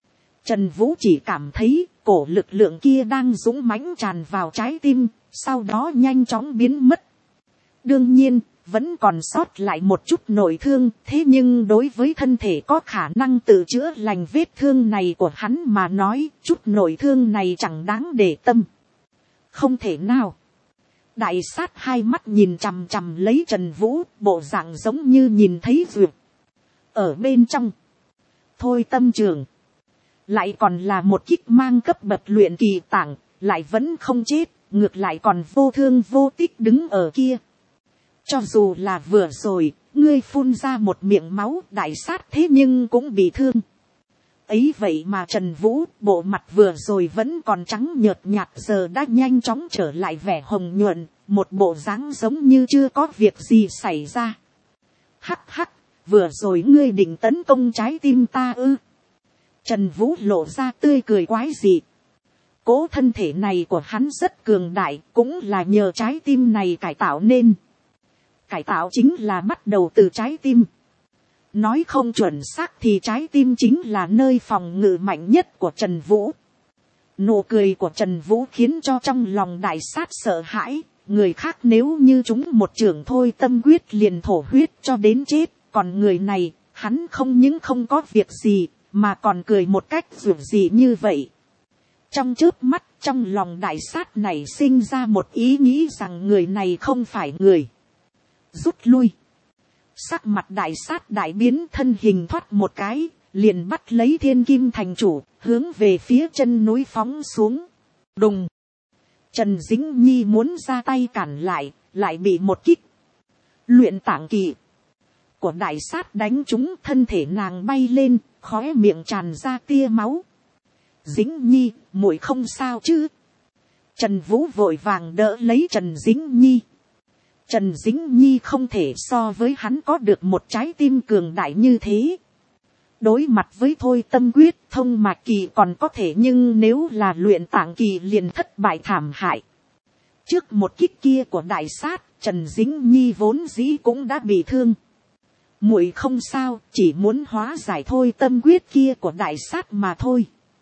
Trần Vũ chỉ cảm thấy cổ lực lượng kia đang dũng mãnh tràn vào trái tim, sau đó nhanh chóng biến mất. Đương nhiên, vẫn còn sót lại một chút nội thương, thế nhưng đối với thân thể có khả năng tự chữa lành vết thương này của hắn mà nói, chút nội thương này chẳng đáng để tâm. Không thể nào. Đại sát hai mắt nhìn chằm chằm lấy Trần Vũ, bộ dạng giống như nhìn thấy duyệt. Ở bên trong, thôi tâm trường, lại còn là một kích mang cấp bậc luyện kỳ tạng, lại vẫn không chết, ngược lại còn vô thương vô tích đứng ở kia. Cho dù là vừa rồi, ngươi phun ra một miệng máu, đại sát thế nhưng cũng bị thương. Ấy vậy mà Trần Vũ, bộ mặt vừa rồi vẫn còn trắng nhợt nhạt, giờ đã nhanh chóng trở lại vẻ hồng nhuận, một bộ dáng giống như chưa có việc gì xảy ra. Hắc hắc, vừa rồi ngươi định tấn công trái tim ta ư? Trần Vũ lộ ra tươi cười quái dị. Cố thân thể này của hắn rất cường đại, cũng là nhờ trái tim này cải tạo nên. Cải tạo chính là bắt đầu từ trái tim. Nói không chuẩn xác thì trái tim chính là nơi phòng ngự mạnh nhất của Trần Vũ. Nụ cười của Trần Vũ khiến cho trong lòng đại sát sợ hãi. Người khác nếu như chúng một trường thôi tâm quyết liền thổ huyết cho đến chết. Còn người này, hắn không những không có việc gì, mà còn cười một cách dù gì như vậy. Trong chớp mắt, trong lòng đại sát này sinh ra một ý nghĩ rằng người này không phải người. Rút lui. Sắc mặt đại sát đại biến, thân hình thoát một cái, liền bắt lấy thiên kim thành chủ, hướng về phía chân núi phóng xuống. Đùng. Trần Dĩnh Nhi muốn ra tay cản lại, lại bị một kích luyện tạng kỳ của đại sát đánh trúng, thân thể nàng bay lên, khóe miệng tràn ra tia máu. Dĩnh Nhi, muội không sao chứ? Trần Vũ vội vàng đỡ lấy Trần Dĩnh Nhi. Trần Dĩnh Nhi không thể so với hắn có được một trái tim cường đại như thế. Đối mặt với thôi tâm quyết thông mạch kỳ còn có thể, nhưng nếu là luyện tạng kỳ liền thất bại thảm hại. Trước một kích kia của đại sát, Trần Dĩnh Nhi vốn dĩ cũng đã bị thương. Muội không sao, chỉ muốn hóa giải thôi tâm quyết kia của đại sát mà thôi.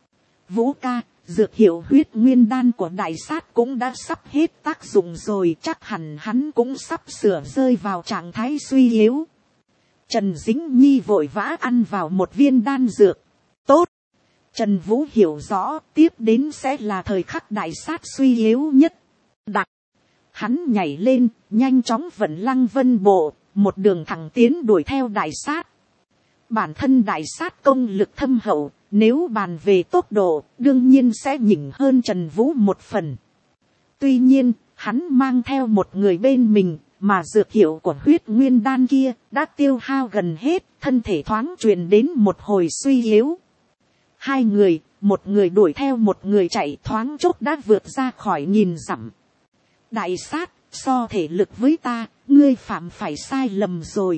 Vũ ca, dược hiệu huyết nguyên đan của đại sát cũng đã sắp hết tác dụng rồi, chắc hẳn hắn cũng sắp sửa rơi vào trạng thái suy yếu. Trần Dĩnh Nhi vội vã ăn vào một viên đan dược. Tốt. Trần Vũ hiểu rõ, tiếp đến sẽ là thời khắc đại sát suy yếu nhất. Đặc. Hắn nhảy lên, nhanh chóng vận Lăng Vân bộ, một đường thẳng tiến đuổi theo đại sát. Bản thân đại sát công lực thâm hậu, nếu bàn về tốc độ, đương nhiên sẽ nhỉnh hơn Trần Vũ một phần. Tuy nhiên, hắn mang theo một người bên mình, mà dược hiệu của huyết nguyên đan kia đã tiêu hao gần hết, thân thể thoáng truyền đến một hồi suy yếu. Hai người, một người đuổi theo một người chạy, thoáng chốc đã vượt ra khỏi nghìn dặm. Đại sát, so thể lực với ta, ngươi phạm phải sai lầm rồi.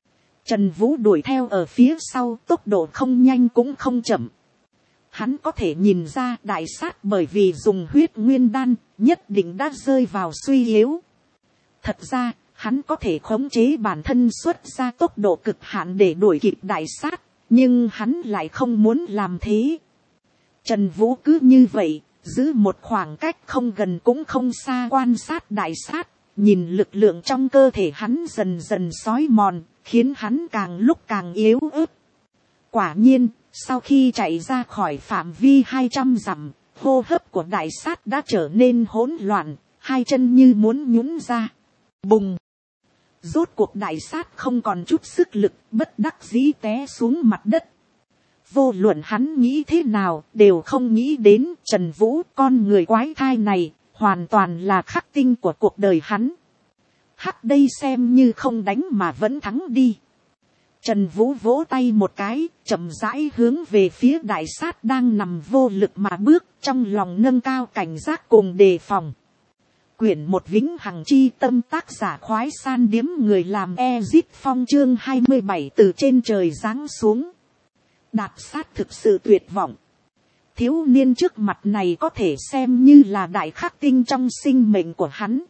Trần Vũ đuổi theo ở phía sau, tốc độ không nhanh cũng không chậm. Hắn có thể nhìn ra đại sát bởi vì dùng huyết nguyên đan, nhất định đã rơi vào suy yếu. Thật ra, hắn có thể khống chế bản thân xuất ra tốc độ cực hạn để đuổi kịp đại sát, nhưng hắn lại không muốn làm thế. Trần Vũ cứ như vậy, giữ một khoảng cách không gần cũng không xa quan sát đại sát, nhìn lực lượng trong cơ thể hắn dần dần xói mòn, khiến hắn càng lúc càng yếu ớt. Quả nhiên, sau khi chạy ra khỏi phạm vi hai trăm dặm, hô hấp của đại sát đã trở nên hỗn loạn, hai chân như muốn nhũn ra. Bùng! Rốt cuộc đại sát không còn chút sức lực, bất đắc dĩ té xuống mặt đất. Vô luận hắn nghĩ thế nào, đều không nghĩ đến Trần Vũ, con người quái thai này, hoàn toàn là khắc tinh của cuộc đời hắn. Hắc đây xem như không đánh mà vẫn thắng đi. Trần Vũ vỗ tay một cái, chậm rãi hướng về phía đại sát đang nằm vô lực mà bước, trong lòng nâng cao cảnh giác cùng đề phòng. Quyển một vĩnh hằng chi tâm, tác giả Khoái San Điếm, người làm Ezit Phong, chương hai mươi bảy từ trên trời giáng xuống. Đạp sát thực sự tuyệt vọng. Thiếu niên trước mặt này có thể xem như là đại khắc tinh trong sinh mệnh của hắn.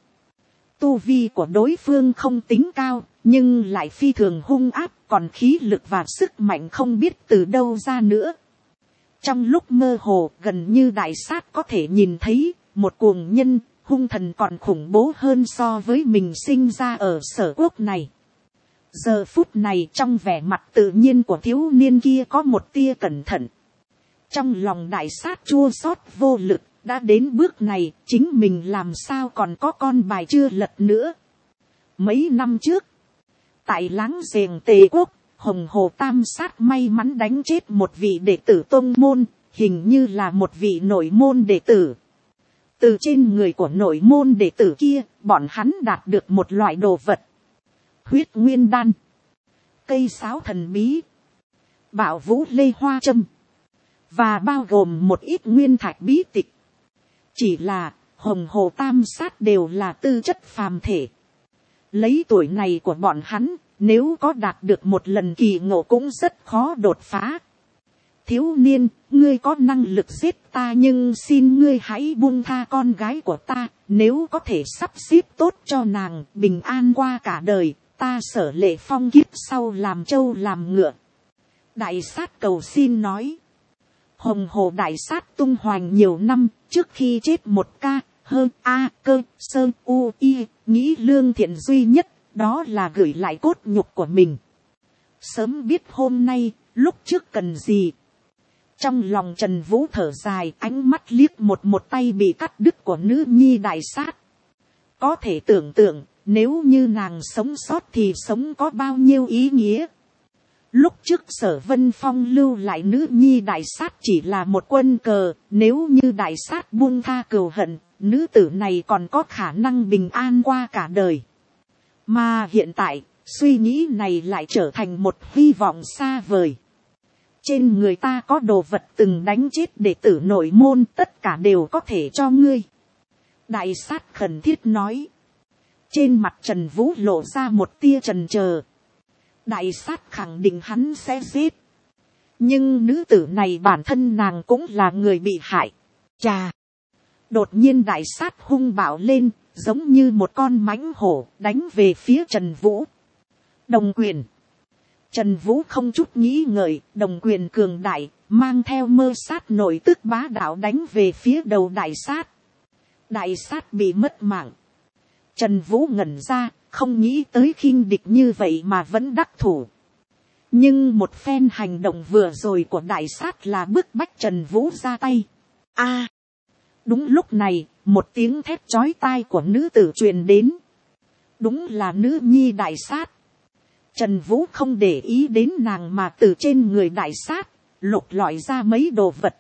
Tu vi của đối phương không tính cao, nhưng lại phi thường hung áp, còn khí lực và sức mạnh không biết từ đâu ra nữa. Trong lúc mơ hồ, gần như đại sát có thể nhìn thấy một cuồng nhân, hung thần còn khủng bố hơn so với mình sinh ra ở sở quốc này. Giờ phút này trong vẻ mặt tự nhiên của thiếu niên kia có một tia cẩn thận. Trong lòng đại sát chua xót vô lực, đã đến bước này, chính mình làm sao còn có con bài chưa lật nữa. Mấy năm trước, tại láng giềng Tề Quốc, Hồng Hồ Tam Sát may mắn đánh chết một vị đệ tử tông môn, hình như là một vị nội môn đệ tử. Từ trên người của nội môn đệ tử kia, bọn hắn đạt được một loại đồ vật. Huyết nguyên đan, cây sáo thần bí, bảo vũ lê hoa châm, và bao gồm một ít nguyên thạch bí tịch. Chỉ là, Hồng Hồ Tam Sát đều là tư chất phàm thể. Lấy tuổi này của bọn hắn, nếu có đạt được một lần kỳ ngộ cũng rất khó đột phá. Thiếu niên, ngươi có năng lực giết ta, nhưng xin ngươi hãy buông tha con gái của ta, nếu có thể sắp xếp tốt cho nàng bình an qua cả đời, ta Sở Lệ Phong kiếp sau làm trâu làm ngựa. Đại sát cầu xin nói. Hồng Hồ đại sát tung hoành nhiều năm, trước khi chết một ca, hơn a cơ, sơ u y, nghĩ lương thiện duy nhất, đó là gửi lại cốt nhục của mình. Sớm biết hôm nay, lúc trước cần gì. Trong lòng Trần Vũ thở dài, ánh mắt liếc một một tay bị cắt đứt của nữ nhi đại sát. Có thể tưởng tượng, nếu như nàng sống sót thì sống có bao nhiêu ý nghĩa. Lúc trước Sở Vân Phong lưu lại nữ nhi đại sát chỉ là một quân cờ, nếu như đại sát buông tha cừu hận, nữ tử này còn có khả năng bình an qua cả đời. Mà hiện tại, suy nghĩ này lại trở thành một hy vọng xa vời. Trên người ta có đồ vật từng đánh chết đệ tử nội môn, tất cả đều có thể cho ngươi. Đại sát khẩn thiết nói. Trên mặt Trần Vũ lộ ra một tia chần chờ. Đại sát khẳng định hắn sẽ giết. Nhưng nữ tử này bản thân nàng cũng là người bị hại. Chà. Đột nhiên đại sát hung bạo lên, giống như một con mãnh hổ đánh về phía Trần Vũ. Đồng quyền. Trần Vũ không chút nghĩ ngợi, đồng quyền cường đại, mang theo mơ sát nội tức bá đạo đánh về phía đầu đại sát. Đại sát bị mất mạng. Trần Vũ ngẩn ra, không nghĩ tới khinh địch như vậy mà vẫn đắc thủ. Nhưng một phen hành động vừa rồi của đại sát là bức bách Trần Vũ ra tay. A à, đúng lúc này, một tiếng thét chói tai của nữ tử truyền đến. Đúng là nữ nhi đại sát. Trần Vũ không để ý đến nàng mà từ trên người đại sát, lục lọi ra mấy đồ vật.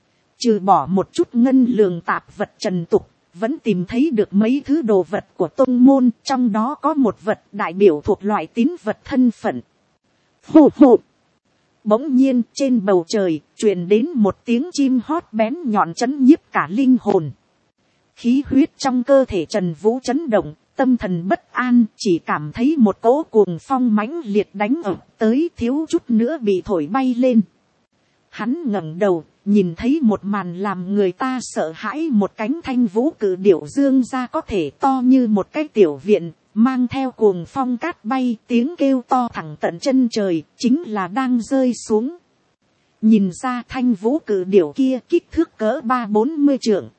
Trừ bỏ một chút ngân lường tạp vật trần tục, vẫn tìm thấy được mấy thứ đồ vật của tông môn, trong đó có một vật đại biểu thuộc loại tín vật thân phận. Hù hù. Bỗng nhiên trên bầu trời, truyền đến một tiếng chim hót bén nhọn chấn nhiếp cả linh hồn. Khí huyết trong cơ thể Trần Vũ chấn động, tâm thần bất an, chỉ cảm thấy một cỗ cuồng phong mãnh liệt đánh ập tới, thiếu chút nữa bị thổi bay lên. Hắn ngẩng đầu, nhìn thấy một màn làm người ta sợ hãi, một cánh thanh vũ cử điểu dương ra có thể to như một cái tiểu viện, mang theo cuồng phong cát bay, tiếng kêu to thẳng tận chân trời, chính là đang rơi xuống. Nhìn ra thanh vũ cử điểu kia kích thước cỡ ba bốn mươi trượng,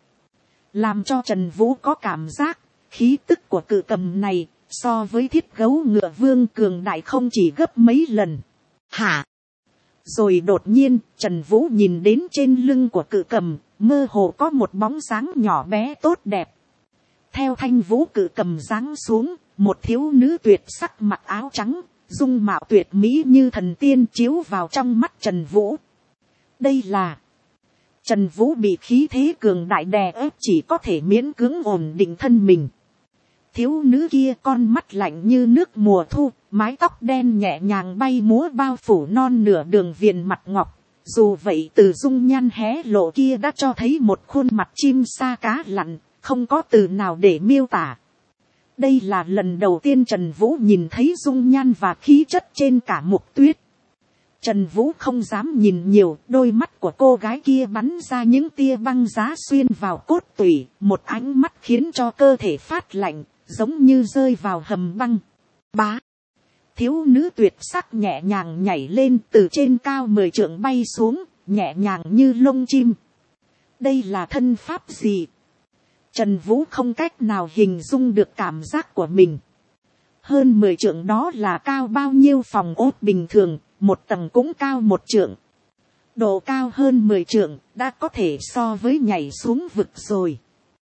làm cho Trần Vũ có cảm giác, khí tức của cự cầm này, so với thiết gấu ngựa vương cường đại không chỉ gấp mấy lần. Hả? Rồi đột nhiên, Trần Vũ nhìn đến trên lưng của cự cầm, mơ hồ có một bóng dáng nhỏ bé tốt đẹp. Theo thanh vũ cự cầm giáng xuống, một thiếu nữ tuyệt sắc mặc áo trắng, dung mạo tuyệt mỹ như thần tiên chiếu vào trong mắt Trần Vũ. Đây là... Trần Vũ bị khí thế cường đại đè ép, chỉ có thể miễn cưỡng ổn định thân mình. Thiếu nữ kia con mắt lạnh như nước mùa thu, mái tóc đen nhẹ nhàng bay múa bao phủ non nửa đường viền mặt ngọc. Dù vậy từ dung nhan hé lộ kia đã cho thấy một khuôn mặt chim sa cá lặn, không có từ nào để miêu tả. Đây là lần đầu tiên Trần Vũ nhìn thấy dung nhan và khí chất trên cả Mục Tuyết. Trần Vũ không dám nhìn nhiều, đôi mắt của cô gái kia bắn ra những tia băng giá xuyên vào cốt tủy, một ánh mắt khiến cho cơ thể phát lạnh, giống như rơi vào hầm băng. Bá! Thiếu nữ tuyệt sắc nhẹ nhàng nhảy lên, từ trên cao mười trượng bay xuống, nhẹ nhàng như lông chim. Đây là thân pháp gì? Trần Vũ không cách nào hình dung được cảm giác của mình. Hơn mười trượng đó là cao bao nhiêu phòng ốt bình thường, một tầng cũng cao một trượng. Độ cao hơn mười trượng, đã có thể so với nhảy xuống vực rồi.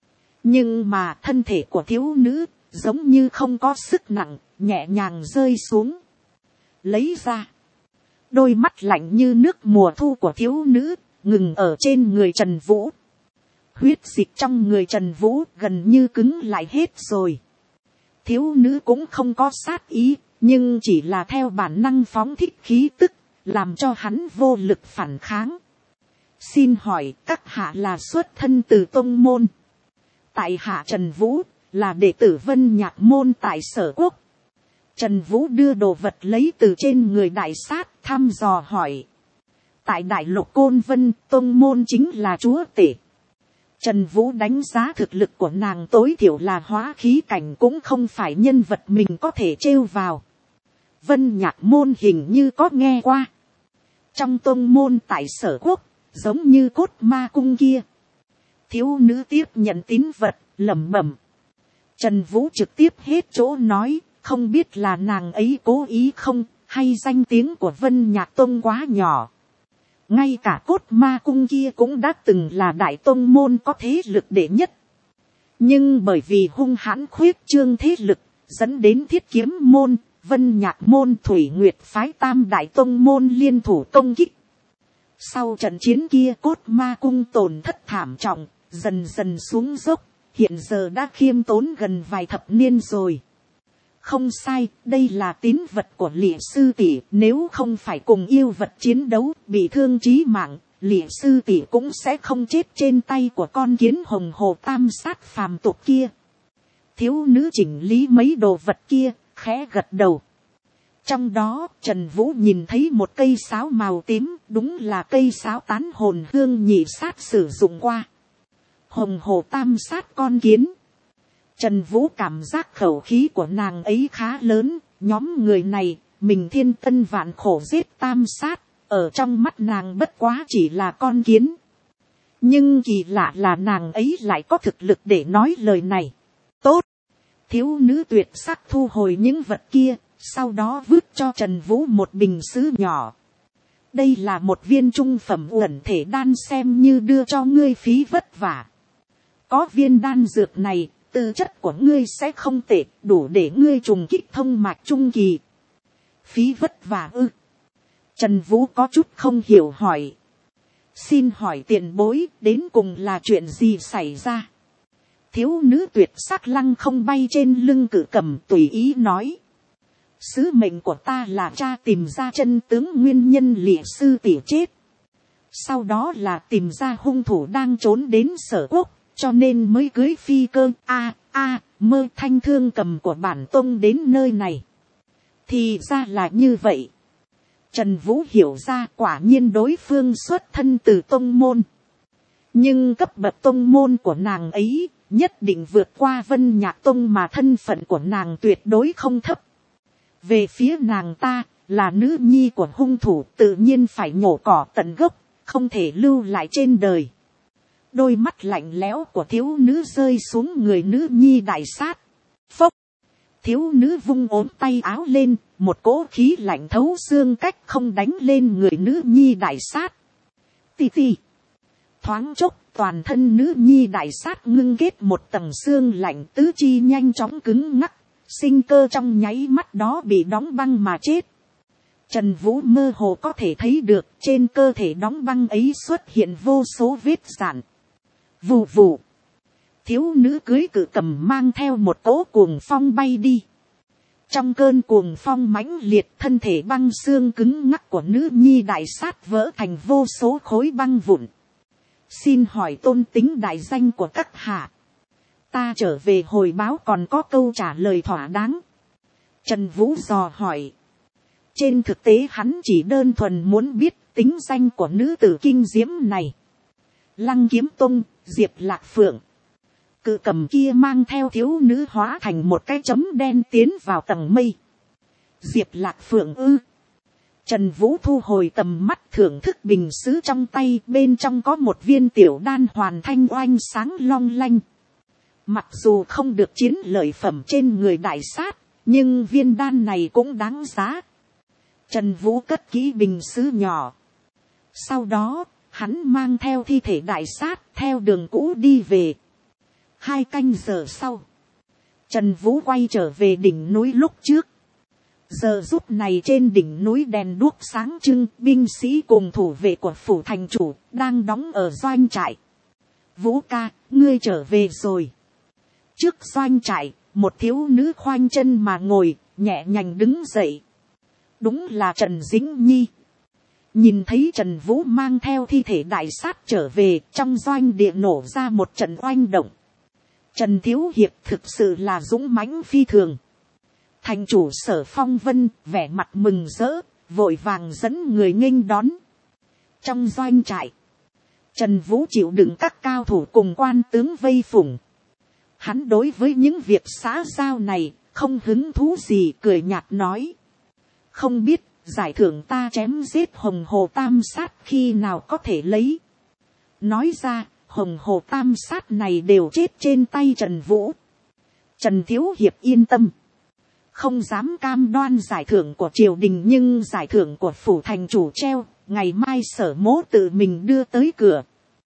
Nhưng mà thân thể của thiếu nữ, giống như không có sức nặng, nhẹ nhàng rơi xuống. Lấy ra. Đôi mắt lạnh như nước mùa thu của thiếu nữ, ngừng ở trên người Trần Vũ. Huyết dịch trong người Trần Vũ gần như cứng lại hết rồi. Thiếu nữ cũng không có sát ý, nhưng chỉ là theo bản năng phóng thích khí tức, làm cho hắn vô lực phản kháng. Xin hỏi các hạ là xuất thân từ tông môn. Tại hạ Trần Vũ, là đệ tử Vân Nhạc môn tại Sở Quốc. Trần Vũ đưa đồ vật lấy từ trên người đại sát, thăm dò hỏi. Tại đại lục Côn Vân, tông môn chính là chúa tể. Trần Vũ đánh giá thực lực của nàng tối thiểu là hóa khí cảnh, cũng không phải nhân vật mình có thể trêu vào. Vân Nhạc môn hình như có nghe qua. Trong tông môn tại Sở Quốc, giống như Cốt Ma cung kia. Thiếu nữ tiếp nhận tín vật, lẩm bẩm. Trần Vũ trực tiếp hết chỗ nói, không biết là nàng ấy cố ý không, hay danh tiếng của Vân Nhạc tông quá nhỏ. Ngay cả Cốt Ma cung kia cũng đã từng là đại tông môn có thế lực đệ nhất. Nhưng bởi vì hung hãn khuyết trương thế lực, dẫn đến Thiết Kiếm môn, Vân Nhạc môn, Thủy Nguyệt phái tam đại tông môn liên thủ công kích. Sau trận chiến kia Cốt Ma cung tổn thất thảm trọng, dần dần xuống dốc, hiện giờ đã khiêm tốn gần vài thập niên rồi. Không sai, đây là tín vật của Lệ sư tỷ, nếu không phải cùng yêu vật chiến đấu, bị thương chí mạng, Lệ sư tỷ cũng sẽ không chết trên tay của con kiến hồng hồ tam sát phàm tục kia. Thiếu nữ chỉnh lý mấy đồ vật kia, khẽ gật đầu. Trong đó, Trần Vũ nhìn thấy một cây sáo màu tím, đúng là cây sáo tán hồn hương nhị sát sử dụng qua. Hồng hồ tam sát con kiến. Trần Vũ cảm giác khẩu khí của nàng ấy khá lớn, nhóm người này, mình thiên tân vạn khổ giết tam sát, ở trong mắt nàng bất quá chỉ là con kiến. Nhưng kỳ lạ là nàng ấy lại có thực lực để nói lời này. Tốt! Thiếu nữ tuyệt sắc thu hồi những vật kia, sau đó vứt cho Trần Vũ một bình sứ nhỏ. Đây là một viên trung phẩm uẩn thể đan, xem như đưa cho ngươi phí vất vả. Có viên đan dược này, tư chất của ngươi sẽ không tệ, đủ để ngươi trùng kích thông mạch trung kỳ. Phí vất vả ư? Trần Vũ có chút không hiểu hỏi. Xin hỏi tiền bối, đến cùng là chuyện gì xảy ra? Thiếu nữ tuyệt sắc lăng không bay trên lưng cự cầm tùy ý nói. Sứ mệnh của ta là tra tìm ra chân tướng nguyên nhân Lệ sư tỷ chết. Sau đó là tìm ra hung thủ đang trốn đến Sở Quốc, cho nên mới cưới phi cơ a a mơ thanh thương cầm của bản tông đến nơi này. Thì ra là như vậy. Trần Vũ hiểu ra quả nhiên đối phương xuất thân từ tông môn. Nhưng cấp bậc tông môn của nàng ấy nhất định vượt qua Vân Nhạc Tông, mà thân phận của nàng tuyệt đối không thấp. Về phía nàng ta, là nữ nhi của hung thủ, tự nhiên phải nhổ cỏ tận gốc, không thể lưu lại trên đời. Đôi mắt lạnh lẽo của thiếu nữ rơi xuống người nữ nhi đại sát. Phốc! Thiếu nữ vung ốm tay áo lên, một cỗ khí lạnh thấu xương cách không đánh lên người nữ nhi đại sát. Tì tì! Thoáng chốc, toàn thân nữ nhi đại sát ngưng kết một tầng xương lạnh, tứ chi nhanh chóng cứng ngắc. Sinh cơ trong nháy mắt đó bị đóng băng mà chết. Trần Vũ mơ hồ có thể thấy được trên cơ thể đóng băng ấy xuất hiện vô số vết rạn. Vù vù. Thiếu nữ cưới cự cầm mang theo một cỗ cuồng phong bay đi. Trong cơn cuồng phong mãnh liệt, thân thể băng xương cứng ngắc của nữ nhi đại sát vỡ thành vô số khối băng vụn. Xin hỏi tôn tính đại danh của các hạ. Ta trở về hồi báo còn có câu trả lời thỏa đáng. Trần Vũ dò hỏi. Trên thực tế hắn chỉ đơn thuần muốn biết tính danh của nữ tử kinh diễm này. Lăng Kiếm Tông, Diệp Lạc Phượng. Cự cầm kia mang theo thiếu nữ hóa thành một cái chấm đen tiến vào tầng mây. Diệp Lạc Phượng ư? Trần Vũ thu hồi tầm mắt thưởng thức bình sứ trong tay, bên trong có một viên tiểu đan hoàn thanh oanh sáng long lanh. Mặc dù không được chiến lợi phẩm trên người đại sát, nhưng viên đan này cũng đáng giá. Trần Vũ cất kỹ bình sứ nhỏ. Sau đó, hắn mang theo thi thể đại sát theo đường cũ đi về. Hai canh giờ sau, Trần Vũ quay trở về đỉnh núi lúc trước. Giờ giúp này trên đỉnh núi đèn đuốc sáng trưng, binh sĩ cùng thủ vệ của phủ thành chủ đang đóng ở doanh trại. Vũ ca, ngươi trở về rồi. Trước doanh trại, một thiếu nữ khoanh chân mà ngồi, nhẹ nhàng đứng dậy. Đúng là Trần Dĩnh Nhi. Nhìn thấy Trần Vũ mang theo thi thể đại sát trở về, trong doanh địa nổ ra một trận oanh động. Trần Thiếu Hiệp thực sự là dũng mãnh phi thường. Thành chủ Sở Phong Vân vẻ mặt mừng rỡ, vội vàng dẫn người nghênh đón. Trong doanh trại, Trần Vũ chịu đựng các cao thủ cùng quan tướng vây phủng. Hắn đối với những việc xã giao này không hứng thú gì, cười nhạt nói. Không biết giải thưởng ta chém giết hồng hồ tam sát khi nào có thể lấy. Nói ra, hồng hồ tam sát này đều chết trên tay Trần Vũ. Trần Thiếu Hiệp yên tâm. Không dám cam đoan giải thưởng của triều đình, nhưng giải thưởng của phủ thành chủ treo, ngày mai Sở Mỗ tự mình đưa tới cửa.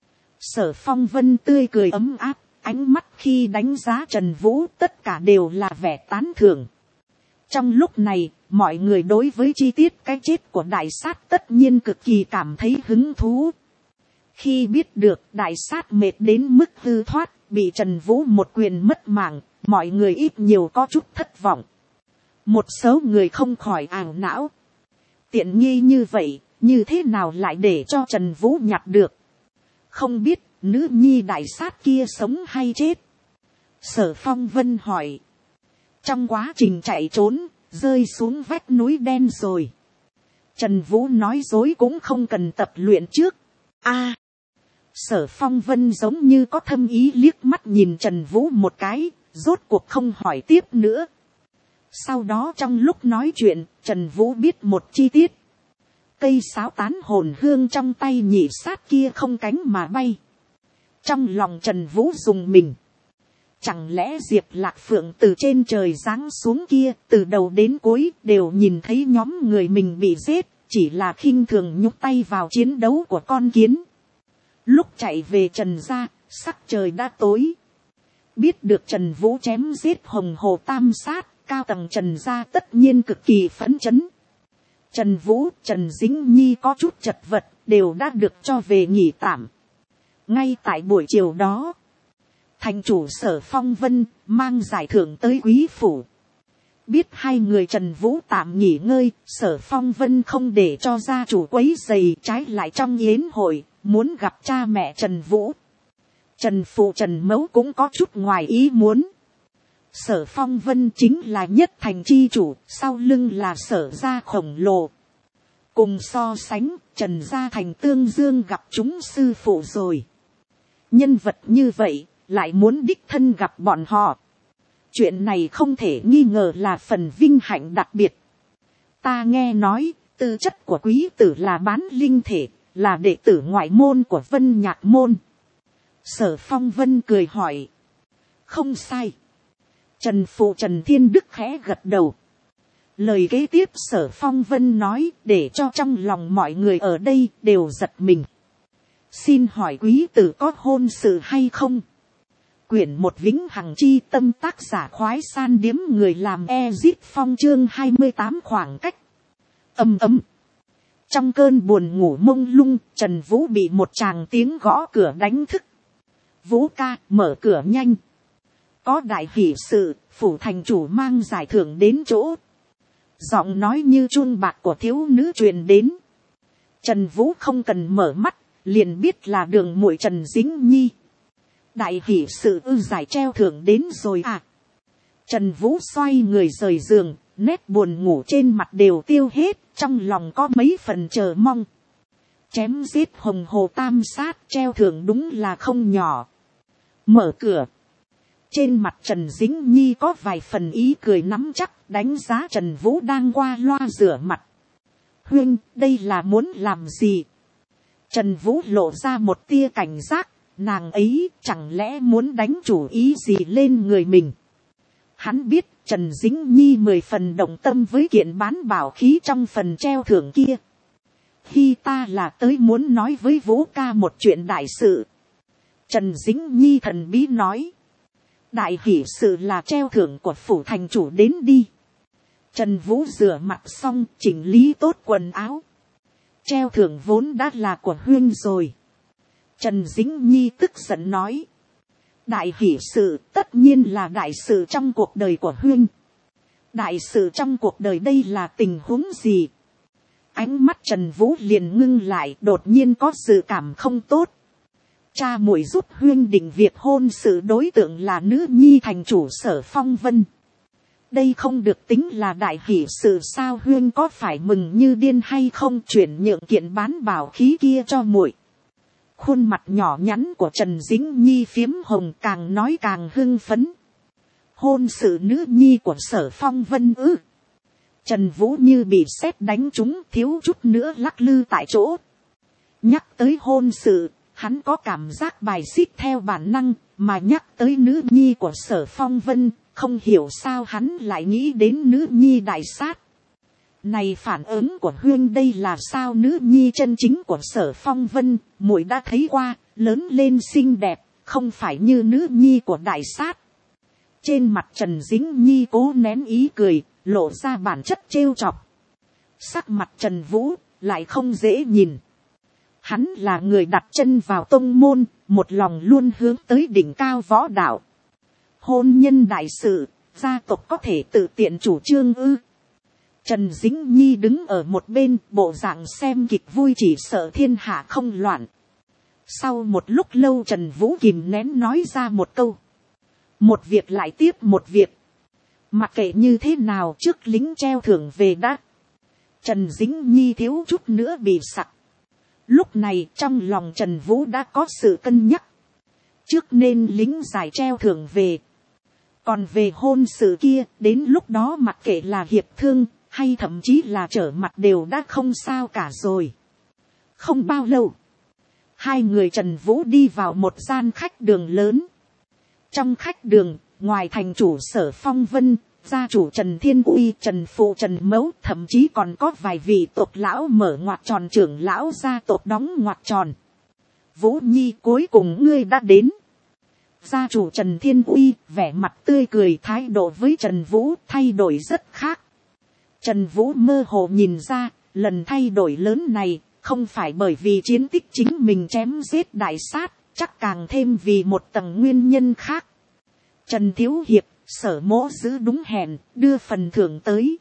Sở Phong Vân tươi cười ấm áp, ánh mắt khi đánh giá Trần Vũ tất cả đều là vẻ tán thưởng. Trong lúc này, mọi người đối với chi tiết cái chết của đại sát tất nhiên cực kỳ cảm thấy hứng thú. Khi biết được đại sát mệt đến mức hư thoát, bị Trần Vũ một quyền mất mạng, mọi người ít nhiều có chút thất vọng. Một số người không khỏi ảo não. Tiện nghi như vậy, như thế nào lại để cho Trần Vũ nhặt được? Không biết nữ nhi đại sát kia sống hay chết. Sở Phong Vân hỏi. Trong quá trình chạy trốn, rơi xuống vách núi đen rồi. Trần Vũ nói dối cũng không cần tập luyện trước. A. Sở Phong Vân giống như có thâm ý liếc mắt nhìn Trần Vũ một cái, rốt cuộc không hỏi tiếp nữa. Sau đó trong lúc nói chuyện, Trần Vũ biết một chi tiết. Cây sáo tán hồn hương trong tay nhị sát kia không cánh mà bay. Trong lòng Trần Vũ dùng mình. Chẳng lẽ Diệp Lạc Phượng từ trên trời giáng xuống kia, từ đầu đến cuối đều nhìn thấy nhóm người mình bị giết, chỉ là khinh thường nhúc tay vào chiến đấu của con kiến. Lúc chạy về Trần gia, sắc trời đã tối. Biết được Trần Vũ chém giết Hồng Hồ Tam Sát, cao tầng Trần gia tất nhiên cực kỳ phấn chấn. Trần Vũ, Trần Dĩnh Nhi có chút chật vật, đều đã được cho về nghỉ tạm. Ngay tại buổi chiều đó, thành chủ Sở Phong Vân mang giải thưởng tới quý phủ. Biết hai người Trần Vũ tạm nghỉ ngơi, Sở Phong Vân không để cho gia chủ quấy rầy, trái lại trong yến hội, muốn gặp cha mẹ Trần Vũ. Trần phụ Trần mẫu cũng có chút ngoài ý muốn. Sở Phong Vân chính là nhất thành chi chủ, sau lưng là Sở gia khổng lồ. Cùng so sánh, Trần gia thành tương dương gặp chúng sư phụ rồi. Nhân vật như vậy, lại muốn đích thân gặp bọn họ. Chuyện này không thể nghi ngờ là phần vinh hạnh đặc biệt. Ta nghe nói, tư chất của quý tử là bán linh thể, là đệ tử ngoại môn của Vân Nhạc môn. Sở Phong Vân cười hỏi. Không sai. Trần phụ Trần Thiên Đức khẽ gật đầu. Lời kế tiếp Sở Phong Vân nói để cho trong lòng mọi người ở đây đều giật mình. Xin hỏi quý tử có hôn sự hay không? Quyển một Vĩnh Hằng Chi Tâm, tác giả Khoái San Điếm, người làm Ezip Phong, chương hai mươi tám khoảng cách. Ầm ầm. Trong cơn buồn ngủ mông lung, Trần Vũ bị một tràng tiếng gõ cửa đánh thức. Vũ ca, mở cửa nhanh. Có đại hỷ sự, phủ thành chủ mang giải thưởng đến chỗ. Giọng nói như chuông bạc của thiếu nữ truyền đến. Trần Vũ không cần mở mắt, liền biết là đường muội Trần Dĩnh Nhi. Đại hỷ sự ư, giải treo thưởng đến rồi à? Trần Vũ xoay người rời giường, nét buồn ngủ trên mặt đều tiêu hết, trong lòng có mấy phần chờ mong. Chém giết Hồng Hồ Tam Sát, treo thưởng đúng là không nhỏ. Mở cửa. Trên mặt Trần Dĩnh Nhi có vài phần ý cười nắm chắc, đánh giá Trần Vũ đang qua loa rửa mặt. Huynh, đây là muốn làm gì? Trần Vũ lộ ra một tia cảnh giác, nàng ấy chẳng lẽ muốn đánh chủ ý gì lên người mình. Hắn biết Trần Dĩnh Nhi mười phần động tâm với kiện bán bảo khí trong phần treo thưởng kia. Khi ta là tới muốn nói với Vũ ca một chuyện đại sự. Trần Dĩnh Nhi thần bí nói. Đại hỷ sự là treo thưởng của phủ thành chủ đến đi. Trần Vũ rửa mặt xong, chỉnh lý tốt quần áo. Treo thưởng vốn đã là của huynh rồi. Trần Dĩnh Nhi tức giận nói. Đại hỷ sự tất nhiên là đại sự trong cuộc đời của huynh. Đại sự trong cuộc đời đây là tình huống gì? Ánh mắt Trần Vũ liền ngưng lại, đột nhiên có dự cảm không tốt. Cha muội giúp huynh định việc hôn sự đối tượng là nữ nhi thành chủ Sở Phong Vân. Đây không được tính là đại hỷ sự sao? Huynh có phải mừng như điên hay không? Chuyển nhượng kiện bán bảo khí kia cho muội. Khuôn mặt nhỏ nhắn của Trần Dĩnh Nhi phiếm hồng, càng nói càng hưng phấn. Hôn sự nữ nhi của Sở Phong Vân ư? Trần Vũ như bị sét đánh trúng, thiếu chút nữa lắc lư tại chỗ. Nhắc tới hôn sự, hắn có cảm giác bài xích theo bản năng, mà nhắc tới nữ nhi của Sở Phong Vân, không hiểu sao hắn lại nghĩ đến nữ nhi đại sát. Này phản ứng của huynh đây là sao? Nữ nhi chân chính của Sở Phong Vân, muội đã thấy qua, lớn lên xinh đẹp, không phải như nữ nhi của đại sát. Trên mặt Trần Dĩnh Nhi cố nén ý cười, lộ ra bản chất trêu chọc. Sắc mặt Trần Vũ lại không dễ nhìn. Hắn là người đặt chân vào tông môn, một lòng luôn hướng tới đỉnh cao võ đạo. Hôn nhân đại sự, gia tộc có thể tự tiện chủ trương ư? Trần Dĩnh Nhi đứng ở một bên, bộ dạng xem kịch vui, chỉ sợ thiên hạ không loạn. Sau một lúc lâu Trần Vũ kìm nén nói ra một câu. một việc lại tiếp một việc, mặc kệ như thế nào trước lính treo thưởng về đã, Trần Dĩnh Nhi thiếu chút nữa bị sặc. Lúc này trong lòng Trần Vũ đã có sự cân nhắc, trước nên lính giải treo thưởng về, còn về hôn sự kia đến lúc đó mặc kệ là hiệp thương hay thậm chí là trở mặt đều đã không sao cả rồi. Không bao lâu, hai người Trần Vũ đi vào một gian khách đường lớn. Trong khách đường, ngoài thành chủ Sở Phong Vân, gia chủ Trần Thiên Uy, Trần Phụ, Trần Mấu, thậm chí còn có vài vị tộc lão mở ngoặc tròn, trưởng lão gia tộc đóng ngoặc tròn. Vũ Nhi, cuối cùng ngươi đã đến. Gia chủ Trần Thiên Uy vẻ mặt tươi cười, thái độ với Trần Vũ thay đổi rất khác. Trần Vũ mơ hồ nhìn ra, lần thay đổi lớn này không phải bởi vì chiến tích chính mình chém giết đại sát, chắc càng thêm vì một tầng nguyên nhân khác. Trần Thiếu Hiệp, Sở Mỗ giữ đúng hẹn, đưa phần thưởng tới.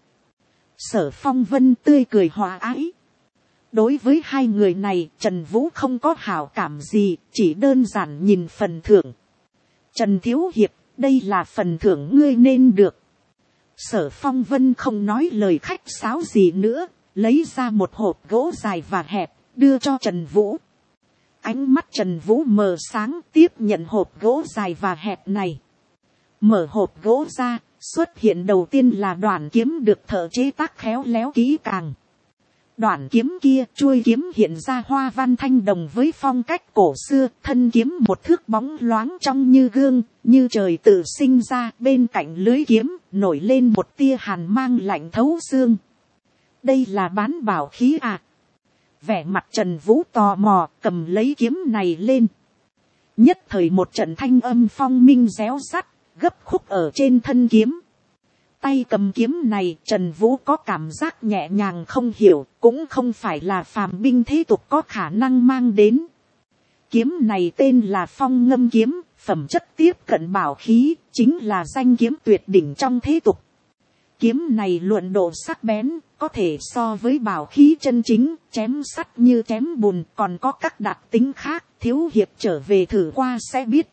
Sở Phong Vân tươi cười hòa ái. Đối với hai người này, Trần Vũ không có hảo cảm gì, chỉ đơn giản nhìn phần thưởng. Trần Thiếu Hiệp, đây là phần thưởng ngươi nên được. Sở Phong Vân không nói lời khách sáo gì nữa, lấy ra một hộp gỗ dài và hẹp, đưa cho Trần Vũ. Ánh mắt Trần Vũ mờ sáng, tiếp nhận hộp gỗ dài và hẹp này. Mở hộp gỗ ra, xuất hiện đầu tiên là đoạn kiếm được thợ chế tác khéo léo kỹ càng. Đoạn kiếm kia, chuôi kiếm hiện ra hoa văn thanh đồng với phong cách cổ xưa, thân kiếm một thước bóng loáng trong như gương, như trời tự sinh ra, bên cạnh lưới kiếm, nổi lên một tia hàn mang lạnh thấu xương. Đây là bán bảo khí à? Vẻ mặt Trần Vũ tò mò, cầm lấy kiếm này lên. Nhất thời một trận thanh âm phong minh réo rắt, gấp khúc ở trên thân kiếm. Tay cầm kiếm này, Trần Vũ có cảm giác nhẹ nhàng không hiểu, cũng không phải là phàm binh thế tục có khả năng mang đến. Kiếm này tên là Phong Ngâm kiếm, phẩm chất tiếp cận bảo khí, chính là danh kiếm tuyệt đỉnh trong thế tục. Kiếm này luận độ sắc bén, có thể so với bảo khí chân chính, chém sắt như chém bùn, còn có các đặc tính khác, Thiếu Hiệp trở về thử qua sẽ biết.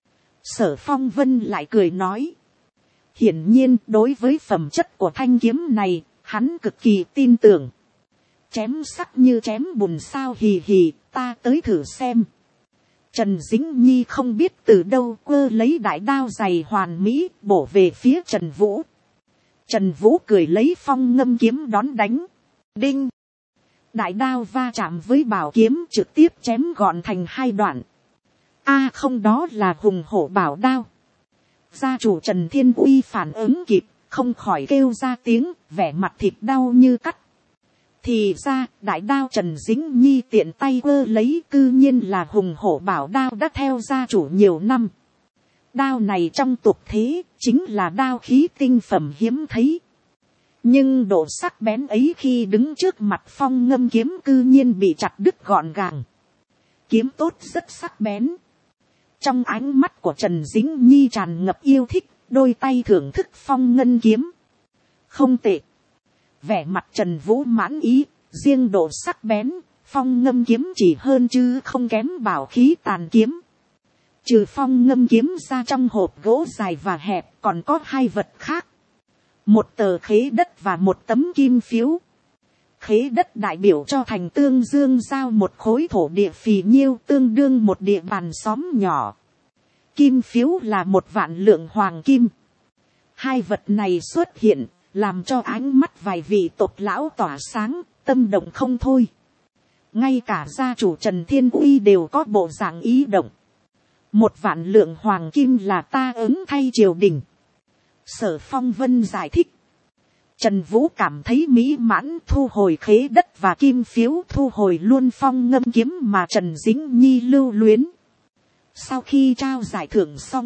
Sở Phong Vân lại cười nói. Hiển nhiên, đối với phẩm chất của thanh kiếm này, hắn cực kỳ tin tưởng. Chém sắc như chém bùn sao, hì hì, ta tới thử xem. Trần Dĩnh Nhi không biết từ đâu quơ lấy đại đao dày hoàn mỹ, bổ về phía Trần Vũ. Trần Vũ cười lấy Phong Ngâm kiếm đón đánh. Đinh! Đại đao va chạm với bảo kiếm, trực tiếp chém gọn thành hai đoạn. A không, đó là hùng hổ bảo đao. Gia chủ Trần Thiên Uy phản ứng kịp, không khỏi kêu ra tiếng, vẻ mặt thịt đau như cắt. Thì ra, đại đao Trần Dĩnh Nhi tiện tay ơ lấy, cư nhiên là hùng hổ bảo đao đã theo gia chủ nhiều năm. Đao này trong tục thế, chính là đao khí tinh phẩm hiếm thấy. Nhưng độ sắc bén ấy khi đứng trước mặt Phong Ngâm kiếm cư nhiên bị chặt đứt gọn gàng. Kiếm tốt rất sắc bén. Trong ánh mắt của Trần Dĩnh Nhi tràn ngập yêu thích, đôi tay thưởng thức Phong Ngân kiếm. Không tệ. Vẻ mặt Trần Vũ mãn ý, riêng độ sắc bén, Phong Ngâm kiếm chỉ hơn chứ không kém bảo khí tàn kiếm. Trừ Phong Ngâm kiếm ra, trong hộp gỗ dài và hẹp còn có hai vật khác. Một tờ khế đất và một tấm kim phiếu. Khế đất đại biểu cho thành Tương Dương giao một khối thổ địa phì nhiêu, tương đương một địa bàn xóm nhỏ. Kim phiếu là một vạn lượng hoàng kim. Hai vật này xuất hiện, làm cho ánh mắt vài vị tộc lão tỏa sáng, tâm động không thôi. Ngay cả gia chủ Trần Thiên Uy đều có bộ dạng ý động. Một vạn lượng hoàng kim là ta ứng thay triều đình. Sở Phong Vân giải thích. Trần Vũ cảm thấy mỹ mãn, thu hồi khế đất và kim phiếu, thu hồi luôn Phong Ngâm kiếm mà Trần Dĩnh Nhi lưu luyến. Sau khi trao giải thưởng xong,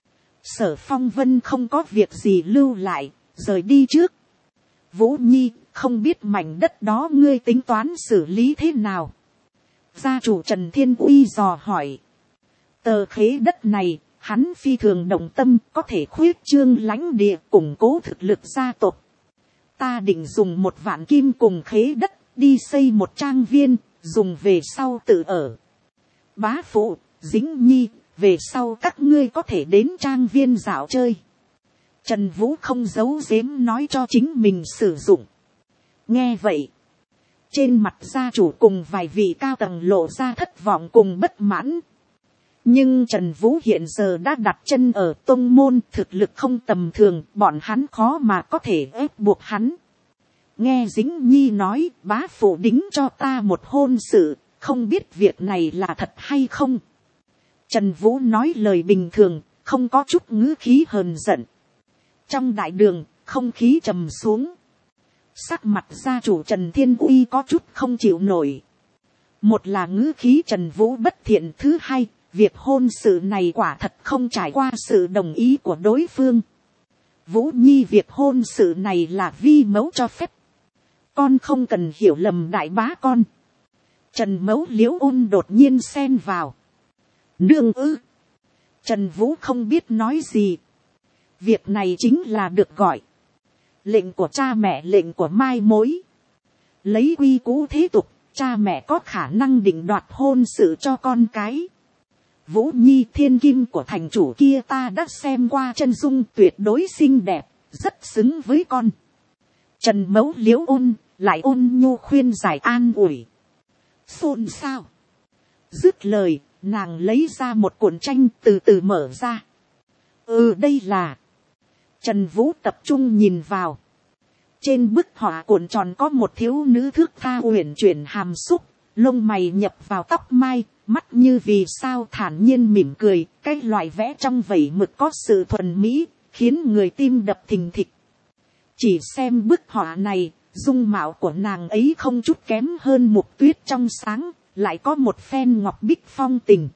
Sở Phong Vân không có việc gì lưu lại, rời đi trước. Vũ Nhi, không biết mảnh đất đó ngươi tính toán xử lý thế nào? Gia chủ Trần Thiên Uy dò hỏi. Tờ khế đất này, hắn phi thường động tâm, có thể khuyết trương lãnh địa, củng cố thực lực gia tộc. Ta định dùng một vạn kim cùng khế đất, đi xây một trang viên, dùng về sau tự ở. Bá phụ, Dĩnh Nhi, về sau các ngươi có thể đến trang viên dạo chơi. Trần Vũ không giấu giếm nói cho chính mình sử dụng. Nghe vậy, trên mặt gia chủ cùng vài vị cao tầng lộ ra thất vọng cùng bất mãn. Nhưng Trần Vũ hiện giờ đã đặt chân ở tông môn, thực lực không tầm thường, bọn hắn khó mà có thể ép buộc hắn. Nghe Dĩnh Nhi nói, bá phụ đính cho ta một hôn sự, không biết việc này là thật hay không. Trần Vũ nói lời bình thường, không có chút ngữ khí hờn giận. Trong đại đường, không khí trầm xuống. Sắc mặt gia chủ Trần Thiên Uy có chút không chịu nổi. Một là ngữ khí Trần Vũ bất thiện, thứ hai, việc hôn sự này quả thật không trải qua sự đồng ý của đối phương. Vũ Nhi, việc hôn sự này là vi mẫu cho phép. Con không cần hiểu lầm đại bá con. Trần Mẫu Liễu Ôn đột nhiên xen vào. Nương ư. Trần Vũ không biết nói gì. Việc này chính là được gọi lệnh của cha mẹ, lệnh của mai mối. Lấy quy củ thế tục, cha mẹ có khả năng định đoạt hôn sự cho con cái. Vũ Nhi, thiên kim của thành chủ kia ta đã xem qua chân dung, tuyệt đối xinh đẹp, rất xứng với con. Trần Mẫu Liễu Ôn lại ôn nhu khuyên giải an ủi. Xôn xao. Dứt lời, nàng lấy ra một cuộn tranh từ từ mở ra. Ừ, đây là. Trần Vũ tập trung nhìn vào. Trên bức họa cuộn tròn có một thiếu nữ thước tha uyển chuyển hàm xúc, lông mày nhập vào tóc mai, mắt như vì sao thản nhiên mỉm cười. Cái loại vẽ trong vẩy mực có sự thuần mỹ, khiến người tim đập thình thịch. Chỉ xem bức họa này, dung mạo của nàng ấy không chút kém hơn Mục Tuyết trong sáng, lại có một phen ngọc bích phong tình.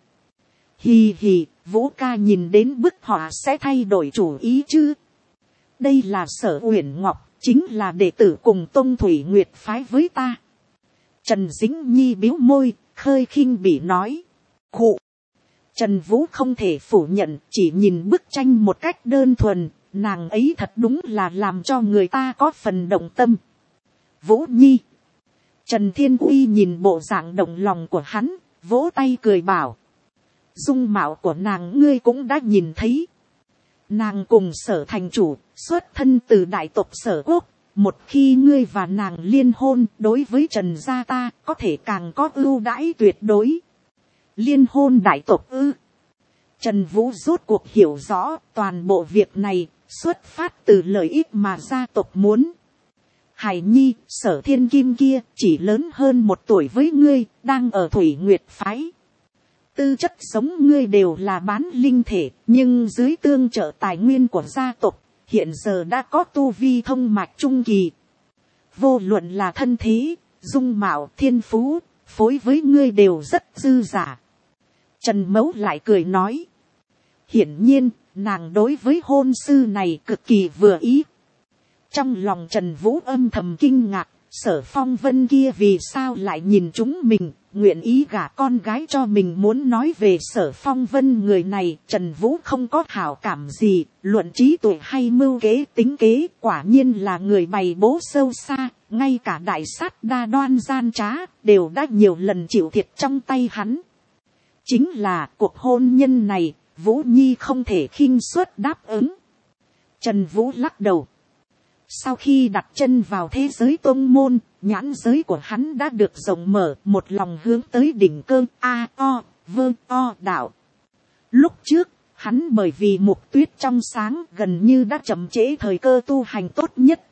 Hì hì, Vũ ca nhìn đến bức họa sẽ thay đổi chủ ý chứ. Đây là Sở Uyển Ngọc, chính là đệ tử cùng Tông Thủy Nguyệt phái với ta. Trần Dĩnh Nhi bĩu môi, khơi khinh bỉ nói. Khụ. Trần Vũ không thể phủ nhận, chỉ nhìn bức tranh một cách đơn thuần, nàng ấy thật đúng là làm cho người ta có phần động tâm. Vũ Nhi. Trần Thiên Uy nhìn bộ dạng động lòng của hắn, vỗ tay cười bảo. Dung mạo của nàng ngươi cũng đã nhìn thấy. Nàng cùng Sở thành chủ, xuất thân từ đại tộc Sở Quốc. Một khi ngươi và nàng liên hôn, đối với Trần gia ta có thể càng có ưu đãi tuyệt đối. Liên hôn đại tộc ư. Trần Vũ rốt cuộc hiểu rõ toàn bộ việc này xuất phát từ lợi ích mà gia tộc muốn. Hải Nhi, Sở Thiên Kim kia chỉ lớn hơn một tuổi với ngươi, đang ở Thủy Nguyệt phái. Tư chất sống ngươi đều là bán linh thể, nhưng dưới tương trợ tài nguyên của gia tộc, hiện giờ đã có tu vi thông mạch trung kỳ. Vô luận là thân thế, dung mạo, thiên phú, phối với ngươi đều rất dư giả. Trần Mẫu lại cười nói. Hiển nhiên, nàng đối với hôn sư này cực kỳ vừa ý. Trong lòng Trần Vũ âm thầm kinh ngạc, Sở Phong Vân kia vì sao lại nhìn chúng mình, nguyện ý gả con gái cho mình. Muốn nói về Sở Phong Vân người này, Trần Vũ không có hảo cảm gì, luận trí tuệ hay mưu kế tính kế, quả nhiên là người bày bố sâu xa, ngay cả đại sát đa đoan gian trá, đều đã nhiều lần chịu thiệt trong tay hắn. Chính là cuộc hôn nhân này, Vũ Nhi không thể khinh suất đáp ứng. Trần Vũ lắc đầu. Sau khi đặt chân vào thế giới tôn môn, nhãn giới của hắn đã được rộng mở, một lòng hướng tới đỉnh cơ A O Vơ O đạo. Lúc trước, hắn bởi vì Mục Tuyết trong sáng gần như đã chậm trễ thời cơ tu hành tốt nhất.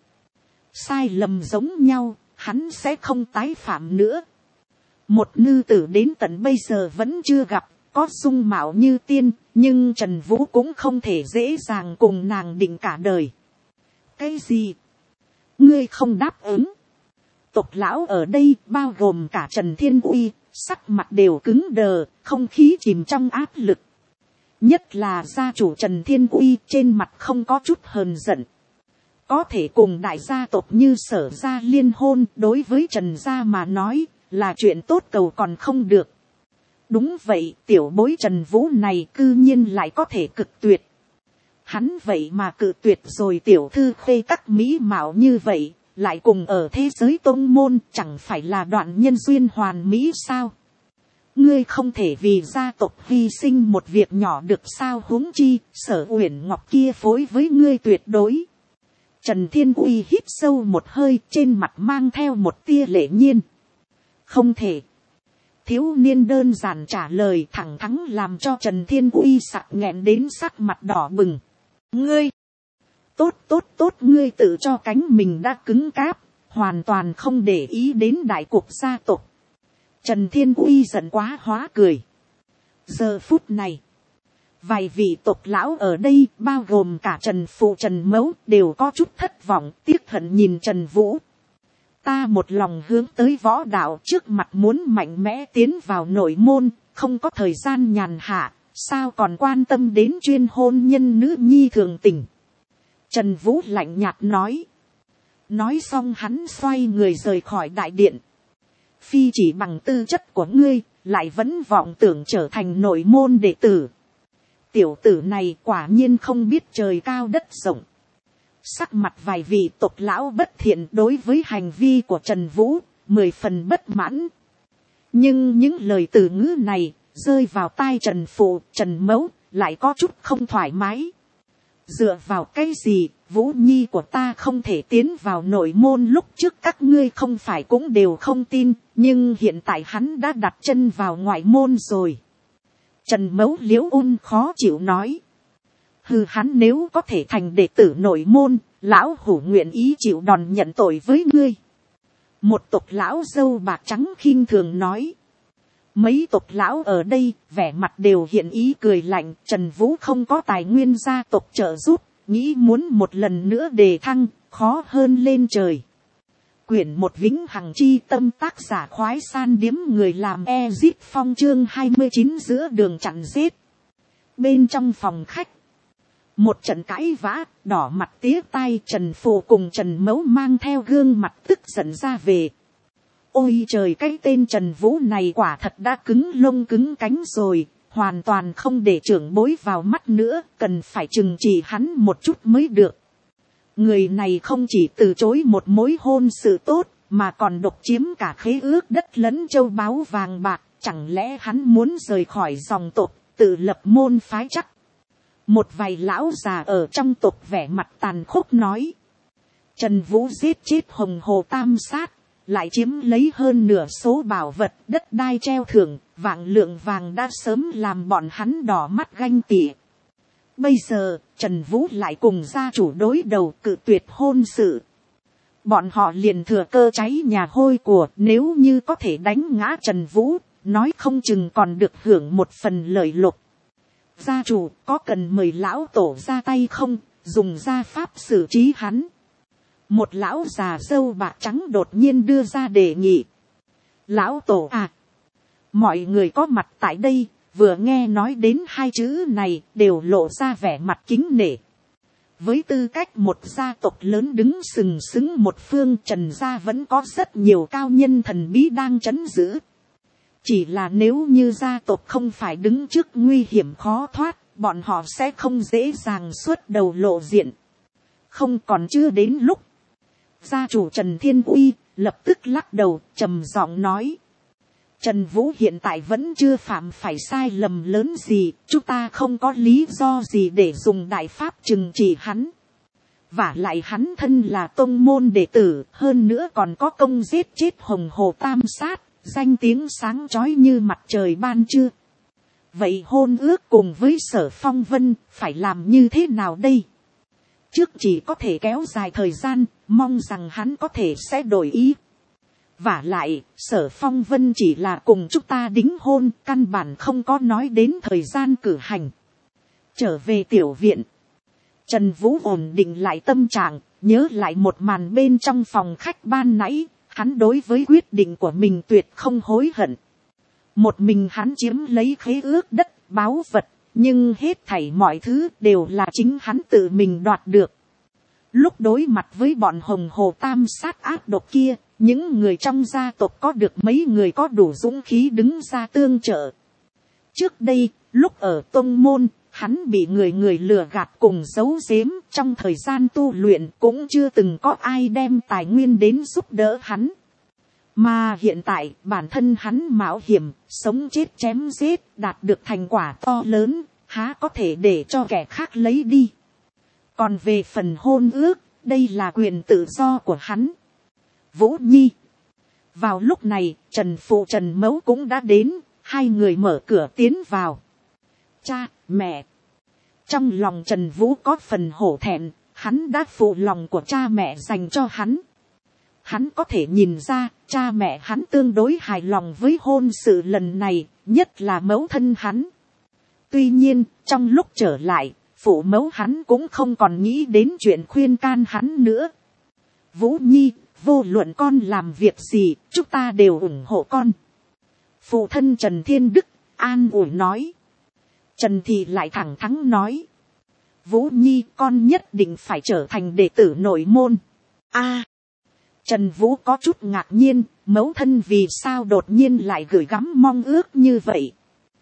Sai lầm giống nhau, hắn sẽ không tái phạm nữa. Một nữ tử đến tận bây giờ vẫn chưa gặp, có dung mạo như tiên, nhưng Trần Vũ cũng không thể dễ dàng cùng nàng định cả đời. Cái gì? Ngươi không đáp ứng? Tộc lão ở đây bao gồm cả Trần Thiên Uy, sắc mặt đều cứng đờ, không khí chìm trong áp lực. Nhất là gia chủ Trần Thiên Uy trên mặt không có chút hờn giận. Có thể cùng đại gia tộc như Sở gia liên hôn, đối với Trần gia mà nói là chuyện tốt cầu còn không được. Đúng vậy, tiểu bối Trần Vũ này cư nhiên lại có thể cực tuyệt. Hắn vậy mà cự tuyệt rồi tiểu thư khuê các mỹ mạo như vậy, lại cùng ở thế giới tôn môn, chẳng phải là đoạn nhân duyên hoàn mỹ sao? ngươi không thể vì gia tộc hy sinh một việc nhỏ được sao, huống chi Sở Uyển Ngọc kia phối với ngươi tuyệt đối. Trần Thiên Uy hít sâu một hơi, trên mặt mang theo một tia lệ nhiên. Không thể. Thiếu niên đơn giản trả lời thẳng thắn làm cho Trần Thiên Uy sặc nghẹn đến sắc mặt đỏ bừng. Ngươi, tốt tốt tốt, ngươi tự cho cánh mình đã cứng cáp, hoàn toàn không để ý đến đại cục gia tộc. Trần Thiên Uy giận quá hóa cười. Giờ phút này, vài vị tộc lão ở đây, bao gồm cả Trần Phụ Trần Mẫu, đều có chút thất vọng, tiếc hận nhìn Trần Vũ. Ta một lòng hướng tới võ đạo, trước mặt muốn mạnh mẽ tiến vào nội môn, không có thời gian nhàn hạ, sao còn quan tâm đến chuyên hôn nhân nữ nhi thường tình. Trần Vũ lạnh nhạt nói. Nói xong hắn xoay người rời khỏi đại điện. Phi chỉ bằng tư chất của ngươi, lại vẫn vọng tưởng trở thành nội môn đệ tử. Tiểu tử này quả nhiên không biết trời cao đất rộng. Sắc mặt vài vị tộc lão bất thiện đối với hành vi của Trần Vũ, mười phần bất mãn. Nhưng những lời từ ngữ này, rơi vào tai Trần Phụ, Trần Mẫu, lại có chút không thoải mái. Dựa vào cái gì, Vũ Nhi của ta không thể tiến vào nội môn, lúc trước các ngươi không phải cũng đều không tin, nhưng hiện tại hắn đã đặt chân vào ngoại môn rồi. Trần Mẫu Liễu Un khó chịu nói. Hừ, hắn nếu có thể thành đệ tử nội môn, lão hủ nguyện ý chịu đòn nhận tội với ngươi. Một tộc lão dâu bạc trắng khinh thường nói. Mấy tộc lão ở đây, vẻ mặt đều hiện ý cười lạnh. Trần Vũ không có tài nguyên gia tộc trợ giúp, nghĩ muốn một lần nữa đề thăng, khó hơn lên trời. Quyển một Vĩnh Hằng Chi Tâm, tác giả Khoái San Điếm, người làm Ezip Phong, chương hai mươi chín giữa đường chặn giết. Bên trong phòng khách, một trận cãi vã, đỏ mặt tía tai, Trần Phụ cùng Trần Mẫu mang theo gương mặt tức giận ra về. Ôi trời, cái tên Trần Vũ này quả thật đã cứng lông cứng cánh rồi, hoàn toàn không để trưởng bối vào mắt nữa, cần phải trừng trị hắn một chút mới được. Người này không chỉ từ chối một mối hôn sự tốt, mà còn độc chiếm cả khế ước đất lẫn châu báu vàng bạc, chẳng lẽ hắn muốn rời khỏi dòng tộc, tự lập môn phái chắc. Một vài lão già ở trong tộc vẻ mặt tàn khốc nói. Trần Vũ giết chết Hồng Hồ Tam Sát, lại chiếm lấy hơn nửa số bảo vật, đất đai treo thưởng, vạn lượng vàng đã sớm làm bọn hắn đỏ mắt ganh tị. Bây giờ, Trần Vũ lại cùng gia chủ đối đầu, cự tuyệt hôn sự. Bọn họ liền thừa cơ cháy nhà hôi của, nếu như có thể đánh ngã Trần Vũ, nói không chừng còn được hưởng một phần lợi lộc. Gia chủ, có cần mời lão tổ ra tay không, dùng gia pháp xử trí hắn. Một lão già râu bạc trắng đột nhiên đưa ra đề nghị. Lão tổ à, mọi người có mặt tại đây, vừa nghe nói đến hai chữ này, đều lộ ra vẻ mặt kính nể. Với tư cách một gia tộc lớn đứng sừng sững một phương, Trần gia vẫn có rất nhiều cao nhân thần bí đang trấn giữ. Chỉ là nếu như gia tộc không phải đứng trước nguy hiểm khó thoát, bọn họ sẽ không dễ dàng xuất đầu lộ diện. Không, còn chưa đến lúc. Gia chủ Trần Thiên Uy lập tức lắc đầu, trầm giọng nói. Trần Vũ hiện tại vẫn chưa phạm phải sai lầm lớn gì, chúng ta không có lý do gì để dùng đại pháp trừng trị hắn. Vả lại hắn thân là tông môn đệ tử, hơn nữa còn có công giết chết Hồng Hồ Tam Sát, danh tiếng sáng chói như mặt trời ban trưa. Vậy hôn ước cùng với Sở Phong Vân phải làm như thế nào đây? Trước chỉ có thể kéo dài thời gian, mong rằng hắn có thể sẽ đổi ý. Vả lại, Sở Phong Vân chỉ là cùng chúng ta đính hôn, căn bản không có nói đến thời gian cử hành. Trở về tiểu viện, Trần Vũ ổn định lại tâm trạng, nhớ lại một màn bên trong phòng khách ban nãy, hắn đối với quyết định của mình tuyệt không hối hận. Một mình hắn chiếm lấy khế ước đất, báu vật, nhưng hết thảy mọi thứ đều là chính hắn tự mình đoạt được. Lúc đối mặt với bọn Hồng Hồ Tam Sát ác độc kia, những người trong gia tộc có được mấy người có đủ dũng khí đứng ra tương trợ. Trước đây, lúc ở tông môn, hắn bị người người lừa gạt cùng giấu giếm, trong thời gian tu luyện cũng chưa từng có ai đem tài nguyên đến giúp đỡ hắn. Mà hiện tại bản thân hắn mạo hiểm, sống chết chém giết, đạt được thành quả to lớn, há có thể để cho kẻ khác lấy đi. Còn về phần hôn ước, đây là quyền tự do của hắn. Vũ Nhi. Vào lúc này, Trần Phụ Trần Mẫu cũng đã đến, hai người mở cửa tiến vào. Cha, mẹ. Trong lòng Trần Vũ có phần hổ thẹn, hắn đã phụ lòng của cha mẹ dành cho hắn. Hắn có thể nhìn ra, cha mẹ hắn tương đối hài lòng với hôn sự lần này, nhất là mẫu thân hắn. Tuy nhiên, trong lúc trở lại, phụ mẫu hắn cũng không còn nghĩ đến chuyện khuyên can hắn nữa. Vũ Nhi, vô luận con làm việc gì, chúng ta đều ủng hộ con. Phụ thân Trần Thiên Đức, an ủi nói. Trần Thị lại thẳng thắn nói. Vũ Nhi, con nhất định phải trở thành đệ tử nội môn. A. Trần Vũ có chút ngạc nhiên, mẫu thân vì sao đột nhiên lại gửi gắm mong ước như vậy.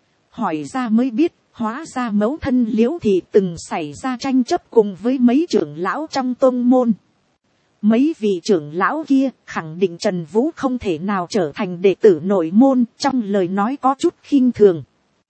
Hỏi ra mới biết, hóa ra mẫu thân Liễu Thị từng xảy ra tranh chấp cùng với mấy trưởng lão trong tôn môn. Mấy vị trưởng lão kia khẳng định Trần Vũ không thể nào trở thành đệ tử nội môn, trong lời nói có chút khinh thường.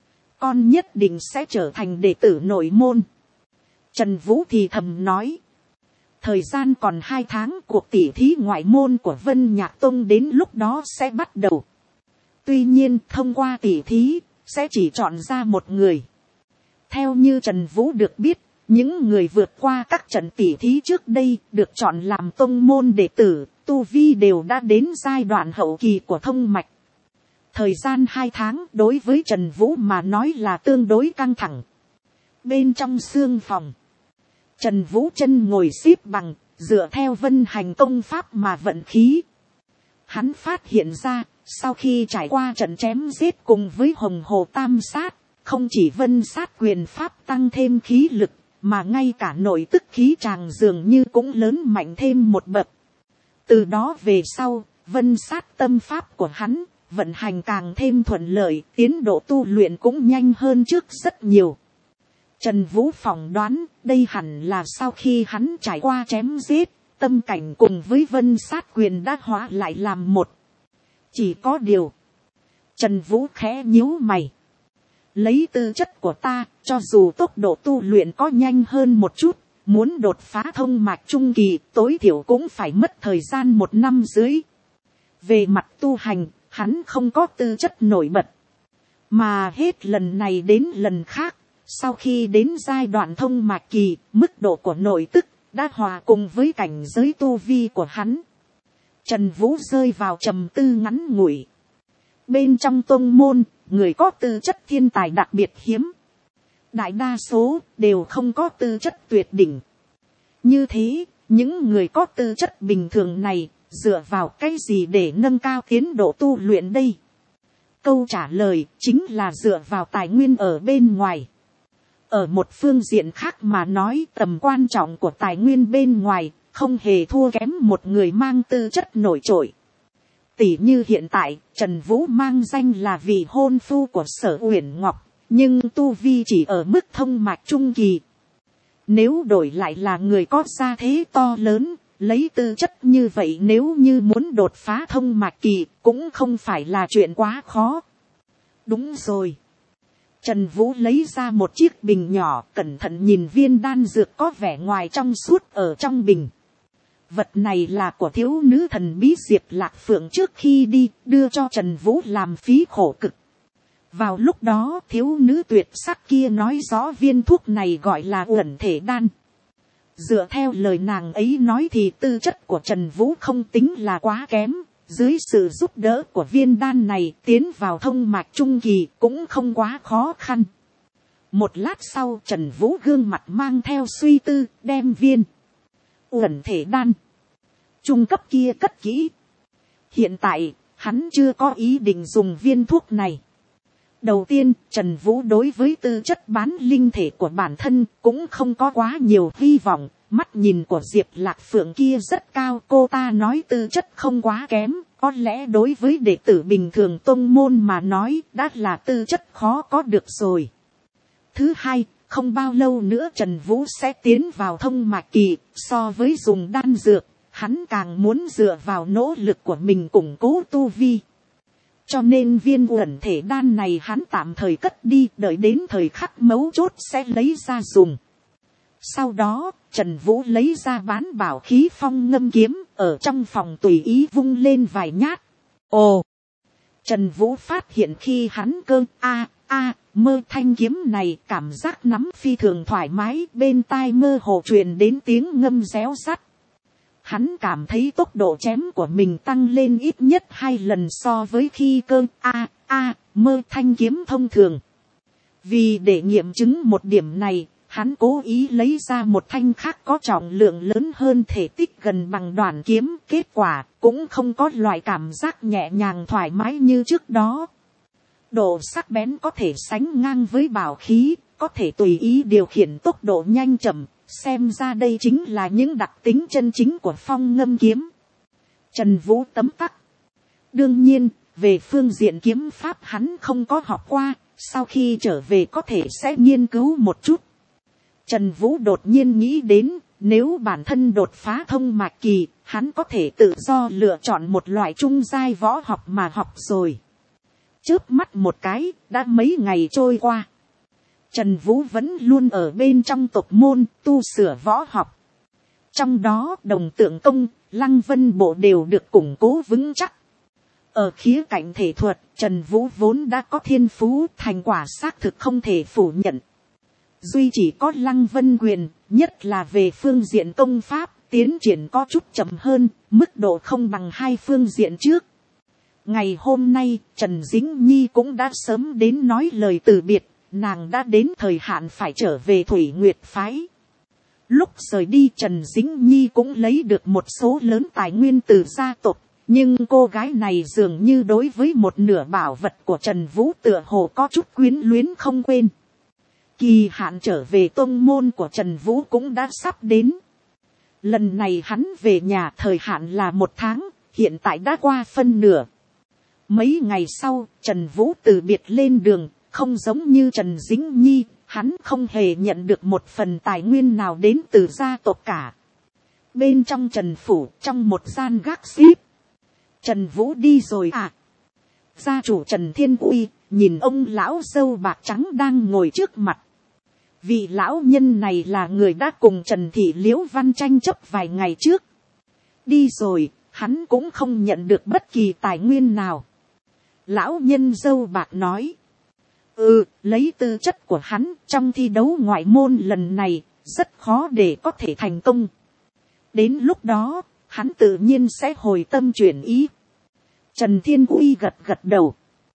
Con nhất định sẽ trở thành đệ tử nội môn. Trần Vũ thì thầm nói. Thời gian còn hai tháng, cuộc tỉ thí ngoại môn của Vân Nhạc Tông đến lúc đó sẽ bắt đầu. Tuy nhiên thông qua tỉ thí sẽ chỉ chọn ra một người. Theo như Trần Vũ được biết, những người vượt qua các trận tỉ thí trước đây được chọn làm tông môn đệ tử, tu vi đều đã đến giai đoạn hậu kỳ của thông mạch. Thời gian hai tháng đối với Trần Vũ mà nói là tương đối căng thẳng. Bên trong xương phòng, Trần Vũ chân ngồi xếp bằng, dựa theo vân hành công pháp mà vận khí. Hắn phát hiện ra, sau khi trải qua trận chém giết cùng với Hồng Hồ Tam Sát, không chỉ vân sát quyền pháp tăng thêm khí lực, mà ngay cả nội tức khí tràng dường như cũng lớn mạnh thêm một bậc. Từ đó về sau, vân sát tâm pháp của hắn, vận hành càng thêm thuận lợi, tiến độ tu luyện cũng nhanh hơn trước rất nhiều. Trần Vũ phỏng đoán, đây hẳn là sau khi hắn trải qua chém giết, tâm cảnh cùng với vân sát quyền đã hóa lại làm một. Chỉ có điều, Trần Vũ khẽ nhíu mày. Lấy tư chất của ta, cho dù tốc độ tu luyện có nhanh hơn một chút, muốn đột phá thông mạch trung kỳ, tối thiểu cũng phải mất thời gian một năm dưới. Về mặt tu hành, hắn không có tư chất nổi bật. Mà hết lần này đến lần khác, sau khi đến giai đoạn thông mạch kỳ, mức độ của nội tức đã hòa cùng với cảnh giới tu vi của hắn. Trần Vũ rơi vào trầm tư ngắn ngủi. Bên trong tông môn, người có tư chất thiên tài đặc biệt hiếm. Đại đa số đều không có tư chất tuyệt đỉnh. Như thế, những người có tư chất bình thường này, dựa vào cái gì để nâng cao tiến độ tu luyện đây? Câu trả lời chính là dựa vào tài nguyên ở bên ngoài. Ở một phương diện khác mà nói, tầm quan trọng của tài nguyên bên ngoài không hề thua kém một người mang tư chất nổi trội. Tỷ như hiện tại, Trần Vũ mang danh là vị hôn phu của Sở Uyển Ngọc, nhưng tu vi chỉ ở mức thông mạch trung kỳ. Nếu đổi lại là người có gia thế to lớn, lấy tư chất như vậy nếu như muốn đột phá thông mạch kỳ, cũng không phải là chuyện quá khó. Đúng rồi. Trần Vũ lấy ra một chiếc bình nhỏ, cẩn thận nhìn viên đan dược có vẻ ngoài trong suốt ở trong bình. Vật này là của thiếu nữ thần bí Diệp Lạc Phượng trước khi đi, đưa cho Trần Vũ làm phí khổ cực. Vào lúc đó thiếu nữ tuyệt sắc kia nói rõ viên thuốc này gọi là uẩn thể đan. Dựa theo lời nàng ấy nói thì tư chất của Trần Vũ không tính là quá kém. Dưới sự giúp đỡ của viên đan này, tiến vào thông mạch trung kỳ cũng không quá khó khăn. Một lát sau, Trần Vũ gương mặt mang theo suy tư, đem viên uẩn thể đan trung cấp kia cất kỹ. Hiện tại, hắn chưa có ý định dùng viên thuốc này. Đầu tiên, Trần Vũ đối với tư chất bán linh thể của bản thân cũng không có quá nhiều hy vọng. Mắt nhìn của Diệp Lạc Phượng kia rất cao, cô ta nói tư chất không quá kém, có lẽ đối với đệ tử bình thường tông môn mà nói đã là tư chất khó có được rồi. Thứ hai, không bao lâu nữa Trần Vũ sẽ tiến vào thông mạch kỳ, so với dùng đan dược, hắn càng muốn dựa vào nỗ lực của mình củng cố tu vi. Cho nên viên uẩn thể đan này hắn tạm thời cất đi, đợi đến thời khắc mấu chốt sẽ lấy ra dùng. Sau đó, Trần Vũ lấy ra bán bảo khí phong ngâm kiếm, ở trong phòng tùy ý vung lên vài nhát. Ồ! Trần Vũ phát hiện khi hắn cơ a a mơ thanh kiếm này, cảm giác nắm phi thường thoải mái, bên tai mơ hồ truyền đến tiếng ngâm réo rắt. Hắn cảm thấy tốc độ chém của mình tăng lên ít nhất hai lần so với khi cơ a a mơ thanh kiếm thông thường. Vì để nghiệm chứng một điểm này, hắn cố ý lấy ra một thanh khác có trọng lượng lớn hơn, thể tích gần bằng đoàn kiếm, kết quả cũng không có loại cảm giác nhẹ nhàng thoải mái như trước đó. Độ sắc bén có thể sánh ngang với bảo khí, có thể tùy ý điều khiển tốc độ nhanh chậm, xem ra đây chính là những đặc tính chân chính của phong ngâm kiếm. Trần Vũ tấm tắc. Đương nhiên, về phương diện kiếm pháp hắn không có học qua, sau khi trở về có thể sẽ nghiên cứu một chút. Trần Vũ đột nhiên nghĩ đến, nếu bản thân đột phá thông mạch kỳ, hắn có thể tự do lựa chọn một loại trung giai võ học mà học rồi. Chớp mắt một cái, đã mấy ngày trôi qua. Trần Vũ vẫn luôn ở bên trong tộc môn, tu sửa võ học. Trong đó, đồng tượng công, lăng vân bộ đều được củng cố vững chắc. Ở khía cạnh thể thuật, Trần Vũ vốn đã có thiên phú, thành quả xác thực không thể phủ nhận. Duy chỉ có lăng vân quyền, nhất là về phương diện công pháp, tiến triển có chút chậm hơn, mức độ không bằng hai phương diện trước. Ngày hôm nay, Trần Dĩnh Nhi cũng đã sớm đến nói lời từ biệt, nàng đã đến thời hạn phải trở về Thủy Nguyệt phái. Lúc rời đi, Trần Dĩnh Nhi cũng lấy được một số lớn tài nguyên từ gia tộc, nhưng cô gái này dường như đối với một nửa bảo vật của Trần Vũ tựa hồ có chút quyến luyến không quên. Kỳ hạn trở về tông môn của Trần Vũ cũng đã sắp đến. Lần này hắn về nhà thời hạn là một tháng, hiện tại đã qua phân nửa. Mấy ngày sau, Trần Vũ từ biệt lên đường, không giống như Trần Dĩnh Nhi, hắn không hề nhận được một phần tài nguyên nào đến từ gia tộc cả. Bên trong Trần Phủ, trong một gian gác xếp. Trần Vũ đi rồi à? Gia chủ Trần Thiên Uy, nhìn ông lão râu bạc trắng đang ngồi trước mặt. Vị lão nhân này là người đã cùng Trần Thị Liễu Văn tranh chấp vài ngày trước. Đi rồi, hắn cũng không nhận được bất kỳ tài nguyên nào. Lão nhân râu bạc nói. Ừ, lấy tư chất của hắn trong thi đấu ngoại môn lần này, rất khó để có thể thành công. Đến lúc đó, hắn tự nhiên sẽ hồi tâm chuyển ý. Trần Thiên Uy gật gật đầu.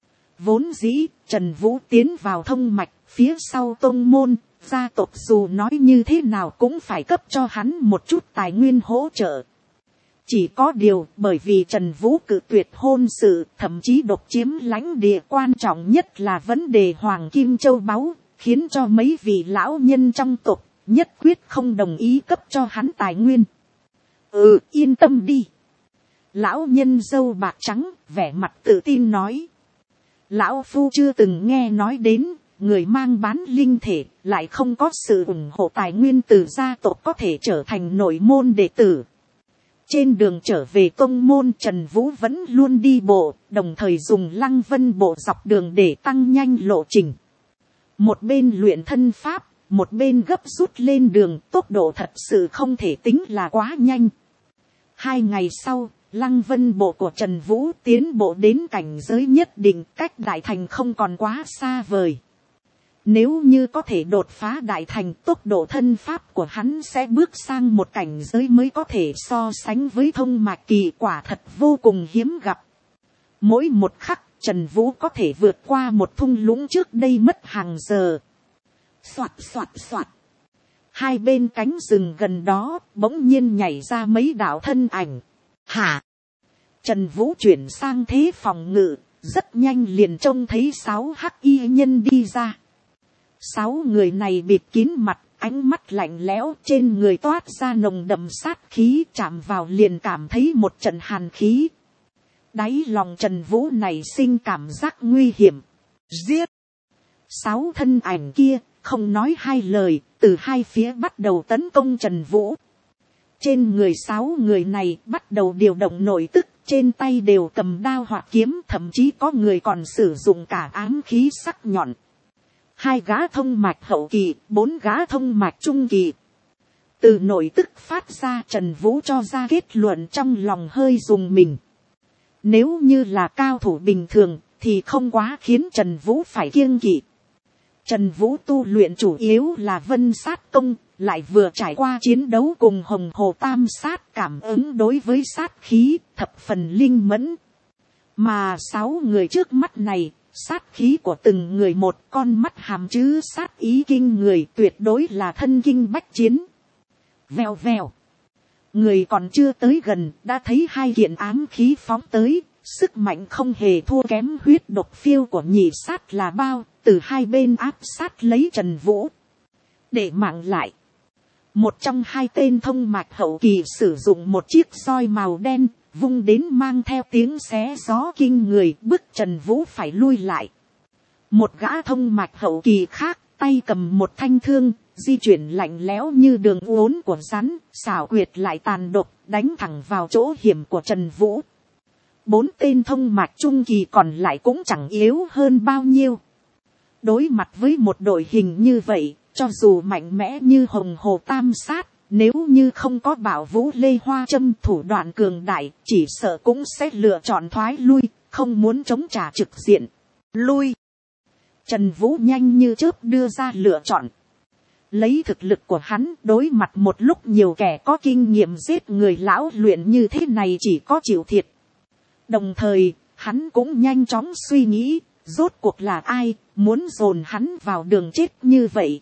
Vốn dĩ, Trần Vũ tiến vào thông mạch, phía sau tông môn, gia tộc dù nói như thế nào cũng phải cấp cho hắn một chút tài nguyên hỗ trợ. Chỉ có điều bởi vì Trần Vũ cự tuyệt hôn sự, thậm chí độc chiếm lãnh địa, quan trọng nhất là vấn đề Hoàng Kim Châu Báu, khiến cho mấy vị lão nhân trong tộc nhất quyết không đồng ý cấp cho hắn tài nguyên. Ừ, yên tâm đi. Lão nhân râu bạc trắng, vẻ mặt tự tin nói. Lão Phu chưa từng nghe nói đến, người mang bán linh thể, lại không có sự ủng hộ tài nguyên từ gia tộc có thể trở thành nội môn đệ tử. Trên đường trở về tông môn, Trần Vũ vẫn luôn đi bộ, đồng thời dùng lăng vân bộ dọc đường để tăng nhanh lộ trình. Một bên luyện thân pháp, một bên gấp rút lên đường, tốc độ thật sự không thể tính là quá nhanh. Hai ngày sau, lăng vân bộ của Trần Vũ tiến bộ đến cảnh giới nhất định, cách đại thành không còn quá xa vời. Nếu như có thể đột phá đại thành, tốc độ thân pháp của hắn sẽ bước sang một cảnh giới mới có thể so sánh với thông mạch kỳ, quả thật vô cùng hiếm gặp. Mỗi một khắc, Trần Vũ có thể vượt qua một thung lũng trước đây mất hàng giờ. Soạt soạt soạt. Hai bên cánh rừng gần đó, bỗng nhiên nhảy ra mấy đạo thân ảnh. Hả? Trần Vũ chuyển sang thế phòng ngự, rất nhanh liền trông thấy sáu hắc y nhân đi ra. Sáu người này bịt kín mặt, ánh mắt lạnh lẽo, trên người toát ra nồng đậm sát khí, chạm vào liền cảm thấy một trận hàn khí. Đáy lòng Trần Vũ này sinh cảm giác nguy hiểm. Giết! Sáu thân ảnh kia, không nói hai lời, từ hai phía bắt đầu tấn công Trần Vũ. Trên người sáu người này bắt đầu điều động nội tức, trên tay đều cầm đao hoặc kiếm, thậm chí có người còn sử dụng cả ám khí sắc nhọn. Hai gã thông mạch hậu kỳ, bốn gã thông mạch trung kỳ. Từ nội tức phát ra, Trần Vũ cho ra kết luận trong lòng hơi dùng mình. Nếu như là cao thủ bình thường, thì không quá khiến Trần Vũ phải kiêng kỵ. Trần Vũ tu luyện chủ yếu là vân sát công, lại vừa trải qua chiến đấu cùng hồng hồ tam sát, cảm ứng đối với sát khí, thập phần linh mẫn. Mà sáu người trước mắt này, sát khí của từng người một, con mắt hàm chứa sát ý kinh người, tuyệt đối là thân kinh bách chiến. Vèo vèo. Người còn chưa tới gần, đã thấy hai kiện ám khí phóng tới, sức mạnh không hề thua kém huyết độc phiêu của nhị sát là bao, từ hai bên áp sát lấy Trần Vũ. Để mạng lại. Một trong hai tên thông mạch hậu kỳ sử dụng một chiếc roi màu đen, vung đến mang theo tiếng xé gió kinh người, bức Trần Vũ phải lui lại. Một gã thông mạch hậu kỳ khác, tay cầm một thanh thương, di chuyển lạnh lẽo như đường uốn của rắn, xảo quyệt lại tàn độc, đánh thẳng vào chỗ hiểm của Trần Vũ. Bốn tên thông mạch trung kỳ còn lại cũng chẳng yếu hơn bao nhiêu. Đối mặt với một đội hình như vậy, cho dù mạnh mẽ như hồng hồ tam sát, nếu như không có bảo vũ lê hoa châm thủ đoạn cường đại, chỉ sợ cũng sẽ lựa chọn thoái lui, không muốn chống trả trực diện. Lui. Trần Vũ nhanh như chớp đưa ra lựa chọn. Lấy thực lực của hắn, đối mặt một lúc nhiều kẻ có kinh nghiệm giết người lão luyện như thế này chỉ có chịu thiệt. Đồng thời, hắn cũng nhanh chóng suy nghĩ, rốt cuộc là ai, muốn dồn hắn vào đường chết như vậy.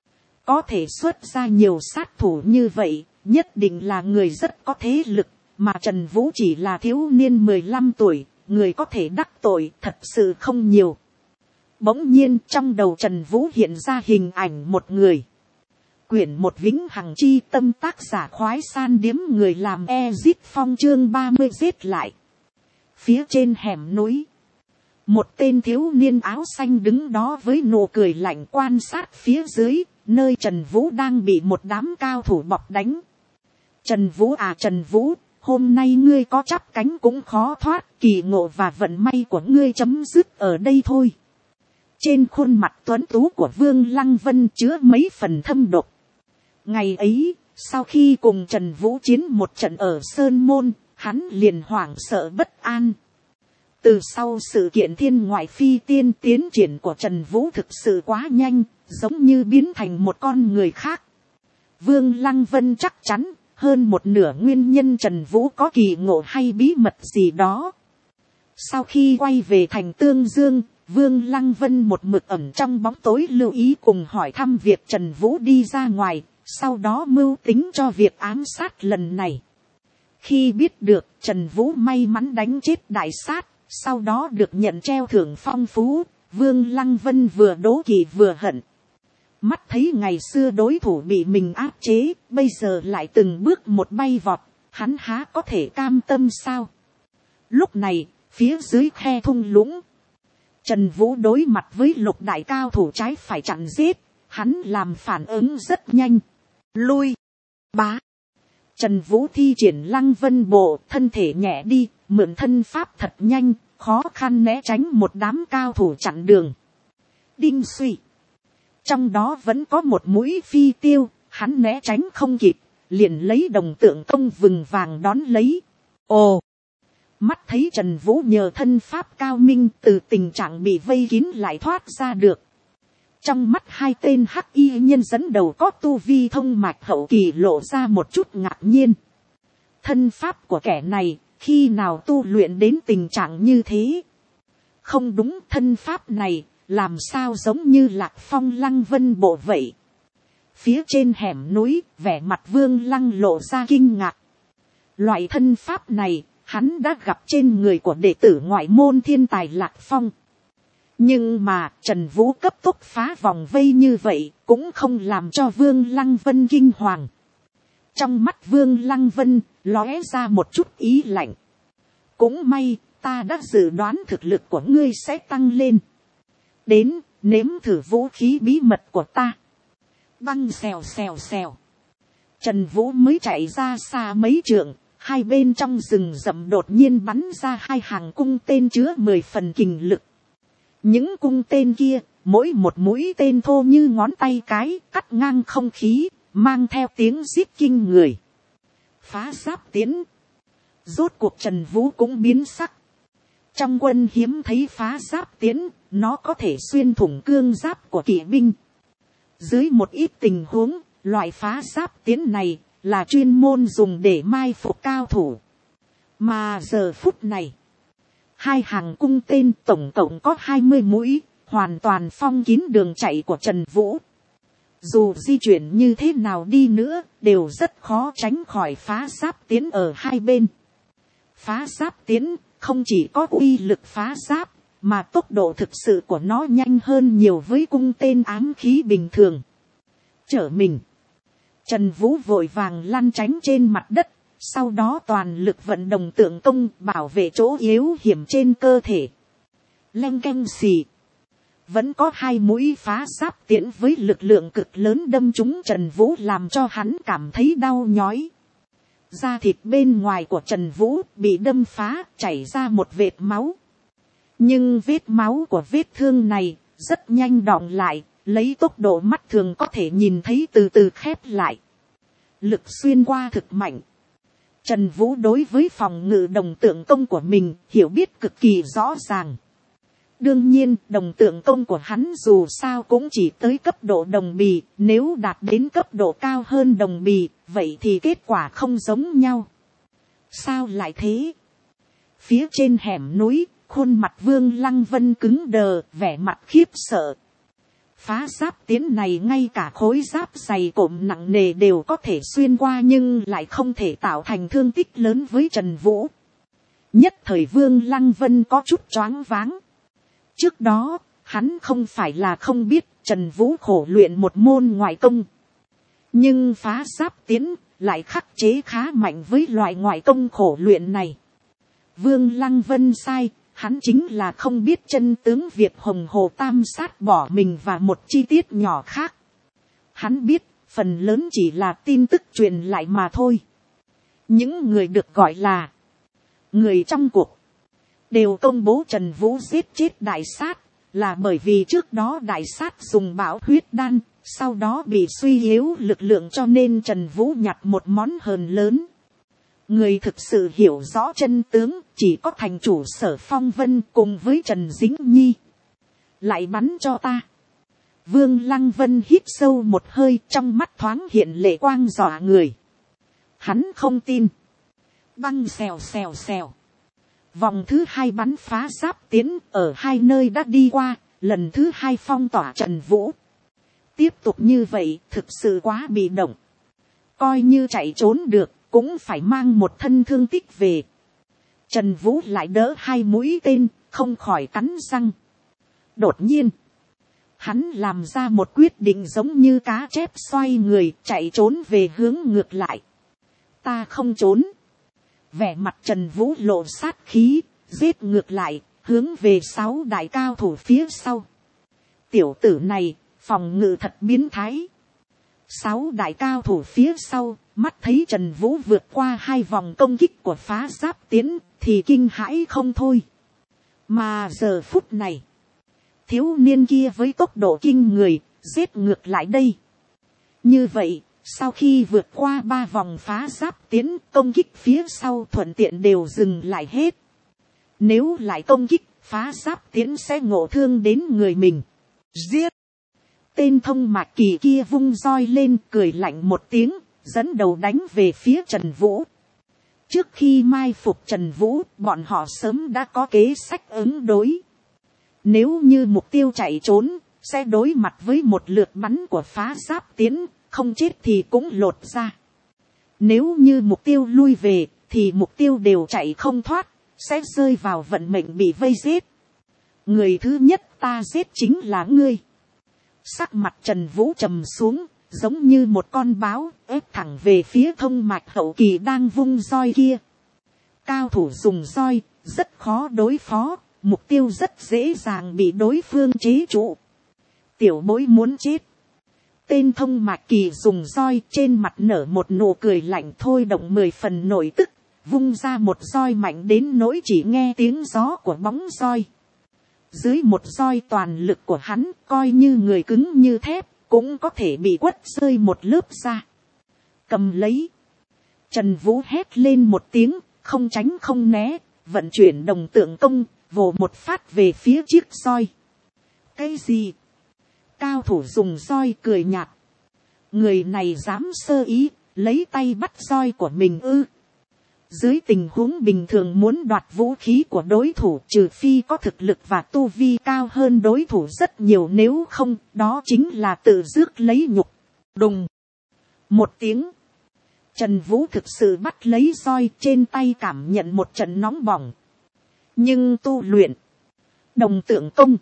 Có thể xuất ra nhiều sát thủ như vậy, nhất định là người rất có thế lực, mà Trần Vũ chỉ là thiếu niên mười lăm tuổi, người có thể đắc tội thật sự không nhiều. Bỗng nhiên trong đầu Trần Vũ hiện ra hình ảnh một người. Quyển một vĩnh hằng chi tâm, tác giả khoái san điếm người làm Ezit Phong, chương ba mươi giết lại. Phía trên hẻm núi, một tên thiếu niên áo xanh đứng đó với nụ cười lạnh quan sát phía dưới, nơi Trần Vũ đang bị một đám cao thủ bọc đánh. Trần Vũ à Trần Vũ, hôm nay ngươi có chắp cánh cũng khó thoát, kỳ ngộ và vận may của ngươi chấm dứt ở đây thôi. Trên khuôn mặt tuấn tú của Vương Lăng Vân chứa mấy phần thâm độc. Ngày ấy, sau khi cùng Trần Vũ chiến một trận ở Sơn Môn, hắn liền hoảng sợ bất an. Từ sau sự kiện thiên ngoại phi tiên, tiến triển của Trần Vũ thực sự quá nhanh, giống như biến thành một con người khác. Vương Lăng Vân chắc chắn, hơn một nửa nguyên nhân Trần Vũ có kỳ ngộ hay bí mật gì đó. Sau khi quay về thành Tương Dương, Vương Lăng Vân một mực ẩn trong bóng tối lưu ý cùng hỏi thăm việc Trần Vũ đi ra ngoài, sau đó mưu tính cho việc ám sát lần này. Khi biết được Trần Vũ may mắn đánh chết đại sát, sau đó được nhận treo thưởng phong phú, Vương Lăng Vân vừa đố kỵ vừa hận. Mắt thấy ngày xưa đối thủ bị mình áp chế, bây giờ lại từng bước một bay vọt, hắn há có thể cam tâm sao? Lúc này, phía dưới khe thung lũng, Trần Vũ đối mặt với lục đại cao thủ trái phải chặn giết, hắn làm phản ứng rất nhanh. Lui. Bá. Trần Vũ thi triển Lăng Vân bộ, thân thể nhẹ đi, mượn thân pháp thật nhanh, khó khăn né tránh một đám cao thủ chặn đường. Đinh suy. Trong đó vẫn có một mũi phi tiêu, hắn né tránh không kịp, liền lấy đồng tượng công vừng vàng đón lấy. Ồ! Mắt thấy Trần Vũ nhờ thân pháp cao minh từ tình trạng bị vây kín lại thoát ra được. Trong mắt hai tên hắc y nhân dẫn đầu có tu vi thông mạch hậu kỳ lộ ra một chút ngạc nhiên. Thân pháp của kẻ này, khi nào tu luyện đến tình trạng như thế? Không đúng, thân pháp này, làm sao giống như Lạc Phong Lăng Vân bộ vậy? Phía trên hẻm núi, vẻ mặt Vương Lăng lộ ra kinh ngạc. Loại thân pháp này, hắn đã gặp trên người của đệ tử ngoại môn thiên tài Lạc Phong. Nhưng mà Trần Vũ cấp tốc phá vòng vây như vậy cũng không làm cho Vương Lăng Vân kinh hoàng. Trong mắt Vương Lăng Vân lóe ra một chút ý lạnh. Cũng may ta đã dự đoán thực lực của ngươi sẽ tăng lên. Đến nếm thử vũ khí bí mật của ta. Băng xèo xèo xèo. Trần Vũ mới chạy ra xa mấy trượng, hai bên trong rừng rậm đột nhiên bắn ra hai hàng cung tên chứa mười phần kình lực. Những cung tên kia, mỗi một mũi tên thô như ngón tay cái, cắt ngang không khí, mang theo tiếng rít kinh người. Phá giáp tiến. Rốt cuộc Trần Vũ cũng biến sắc. Trong quân hiếm thấy phá giáp tiến, nó có thể xuyên thủng cương giáp của kỵ binh. Dưới một ít tình huống, loại phá giáp tiến này là chuyên môn dùng để mai phục cao thủ. Mà giờ phút này, hai hàng cung tên tổng cộng có hai mươi mũi, hoàn toàn phong kín đường chạy của Trần Vũ. Dù di chuyển như thế nào đi nữa, đều rất khó tránh khỏi phá giáp tiến ở hai bên. Phá giáp tiến không chỉ có uy lực phá giáp, mà tốc độ thực sự của nó nhanh hơn nhiều với cung tên ám khí bình thường. Trở mình, Trần Vũ vội vàng lăn tránh trên mặt đất, sau đó toàn lực vận động tượng công bảo vệ chỗ yếu hiểm trên cơ thể. Leng keng xì. Vẫn có hai mũi phá giáp tiễn với lực lượng cực lớn đâm trúng Trần Vũ, làm cho hắn cảm thấy đau nhói. Da thịt bên ngoài của Trần Vũ bị đâm phá, chảy ra một vệt máu. Nhưng vết máu của vết thương này rất nhanh đọng lại, lấy tốc độ mắt thường có thể nhìn thấy từ từ khép lại. Lực xuyên qua thực mạnh. Trần Vũ đối với phòng ngự đồng tượng công của mình hiểu biết cực kỳ rõ ràng. Đương nhiên, đồng tượng công của hắn dù sao cũng chỉ tới cấp độ đồng bì, nếu đạt đến cấp độ cao hơn đồng bì, vậy thì kết quả không giống nhau. Sao lại thế? Phía trên hẻm núi, khuôn mặt Vương Lăng Vân cứng đờ, vẻ mặt khiếp sợ. Phá giáp tiến này ngay cả khối giáp dày cộm nặng nề đều có thể xuyên qua, nhưng lại không thể tạo thành thương tích lớn với Trần Vũ. Nhất thời Vương Lăng Vân có chút choáng váng. Trước đó, hắn không phải là không biết Trần Vũ khổ luyện một môn ngoại công. Nhưng phá giáp tiến lại khắc chế khá mạnh với loại ngoại công khổ luyện này. Vương Lăng Vân sai, hắn chính là không biết chân tướng việc Hồng Hồ Tam Sát bỏ mình và một chi tiết nhỏ khác. Hắn biết, phần lớn chỉ là tin tức truyền lại mà thôi. Những người được gọi là người trong cuộc đều công bố Trần Vũ giết chết Đại Sát, là bởi vì trước đó Đại Sát dùng bão huyết đan, sau đó bị suy yếu lực lượng, cho nên Trần Vũ nhặt một món hờn lớn. Người thực sự hiểu rõ chân tướng chỉ có thành chủ Sở Phong Vân cùng với Trần Dính Nhi. Lại bắn cho ta. Vương Lăng Vân hít sâu một hơi, trong mắt thoáng hiện lệ quang dọa người. Hắn không tin. Băng xèo xèo xèo. Vòng thứ hai bắn phá giáp tiến ở hai nơi đã đi qua, lần thứ hai phong tỏa Trần Vũ. Tiếp tục như vậy thực sự quá bị động. Coi như chạy trốn được, cũng phải mang một thân thương tích về. Trần Vũ lại đỡ hai mũi tên, không khỏi cắn răng. Đột nhiên, hắn làm ra một quyết định giống như cá chép xoay người, chạy trốn về hướng ngược lại. Ta không trốn. Vẻ mặt Trần Vũ lộ sát khí, giết ngược lại, hướng về sáu đại cao thủ phía sau. Tiểu tử này, phòng ngự thật biến thái. Sáu đại cao thủ phía sau, mắt thấy Trần Vũ vượt qua hai vòng công kích của phá giáp tiến, thì kinh hãi không thôi. Mà giờ phút này, thiếu niên kia với tốc độ kinh người, giết ngược lại đây. Như vậy, sau khi vượt qua ba vòng phá giáp tiến, công kích phía sau thuận tiện đều dừng lại hết. Nếu lại công kích, phá giáp tiến sẽ ngộ thương đến người mình. Giết! Tên thông mạc kỳ kia vung roi lên, cười lạnh một tiếng, dẫn đầu đánh về phía Trần Vũ. Trước khi mai phục Trần Vũ, bọn họ sớm đã có kế sách ứng đối. Nếu như mục tiêu chạy trốn, sẽ đối mặt với một lượt bắn của phá giáp tiến, không chết thì cũng lột ra. Nếu như mục tiêu lui về, thì mục tiêu đều chạy không thoát, sẽ rơi vào vận mệnh bị vây giết. Người thứ nhất ta giết chính là ngươi. Sắc mặt Trần Vũ trầm xuống, giống như một con báo, ép thẳng về phía thông mạch hậu kỳ đang vung roi kia. Cao thủ dùng roi, rất khó đối phó, mục tiêu rất dễ dàng bị đối phương chế trụ. Tiểu bối muốn chết. Tên thông mạc kỳ dùng roi trên mặt nở một nụ cười lạnh thôi động mười phần nổi tức, vung ra một roi mạnh đến nỗi chỉ nghe tiếng gió của bóng roi. Dưới một roi toàn lực của hắn, coi như người cứng như thép, cũng có thể bị quất rơi một lớp ra. Cầm lấy. Trần Vũ hét lên một tiếng, không tránh không né, vận chuyển đồng tượng công, vồ một phát về phía chiếc roi. Cái gì? Cao thủ dùng roi cười nhạt. Người này dám sơ ý, lấy tay bắt roi của mình ư. Dưới tình huống bình thường muốn đoạt vũ khí của đối thủ, trừ phi có thực lực và tu vi cao hơn đối thủ rất nhiều, nếu không, đó chính là tự rước lấy nhục. Đùng. Một tiếng. Trần Vũ thực sự bắt lấy roi, trên tay cảm nhận một trận nóng bỏng. Nhưng tu luyện đồng tượng công,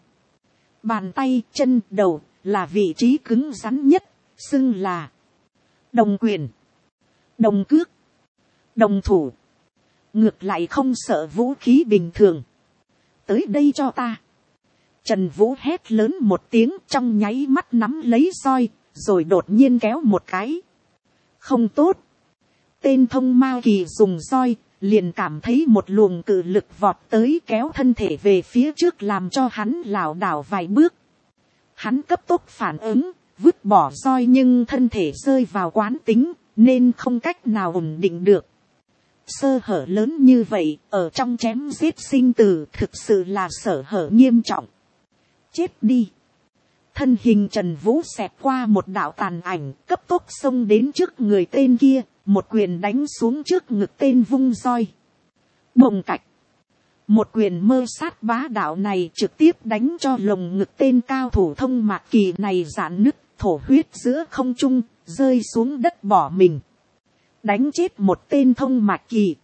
bàn tay, chân, đầu là vị trí cứng rắn nhất, xưng là đồng quyền, đồng cước, đồng thủ. Ngược lại không sợ vũ khí bình thường. Tới đây cho ta. Trần Vũ hét lớn một tiếng, trong nháy mắt nắm lấy roi, rồi đột nhiên kéo một cái. Không tốt. Tên thông ma kỳ dùng roi, liền cảm thấy một luồng cự lực vọt tới, kéo thân thể về phía trước, làm cho hắn lảo đảo vài bước. Hắn cấp tốc phản ứng, vứt bỏ roi, nhưng thân thể rơi vào quán tính, nên không cách nào ổn định được. Sơ hở lớn như vậy, ở trong chém giết sinh tử, thực sự là sở hở nghiêm trọng. Chết đi. Thân hình Trần Vũ xẹt qua một đạo tàn ảnh, cấp tốc xông đến trước người tên kia, một quyền đánh xuống trước ngực tên vung roi. Bồng cạch. Một quyền mơ sát bá đạo này trực tiếp đánh cho lồng ngực tên cao thủ thông mạc kỳ này rạn nứt, thổ huyết giữa không trung, rơi xuống đất bỏ mình. Đánh chết một tên thông mạc kỳ.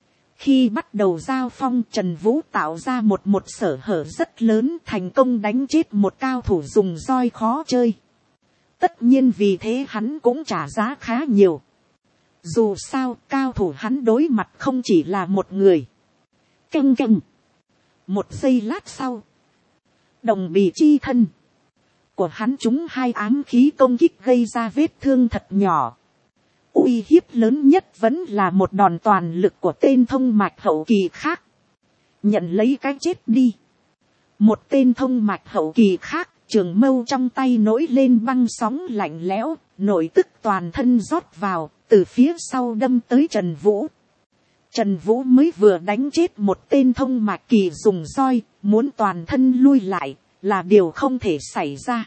Khi bắt đầu giao phong, Trần Vũ tạo ra một một sở hở rất lớn, thành công đánh chết một cao thủ dùng roi khó chơi. Tất nhiên vì thế hắn cũng trả giá khá nhiều. Dù sao, cao thủ hắn đối mặt không chỉ là một người. Căng căng. Một giây lát sau, đồng bì chi thân của hắn trúng hai ám khí công kích, gây ra vết thương thật nhỏ. Uy hiếp lớn nhất vẫn là một đòn toàn lực của tên thông mạch hậu kỳ khác. Nhận lấy cái chết đi. Một tên thông mạch hậu kỳ khác, trường mâu trong tay nổi lên băng sóng lạnh lẽo, nội tức toàn thân rót vào, từ phía sau đâm tới Trần Vũ. Trần Vũ mới vừa đánh chết một tên thông mạch kỳ dùng roi, muốn toàn thân lui lại, là điều không thể xảy ra.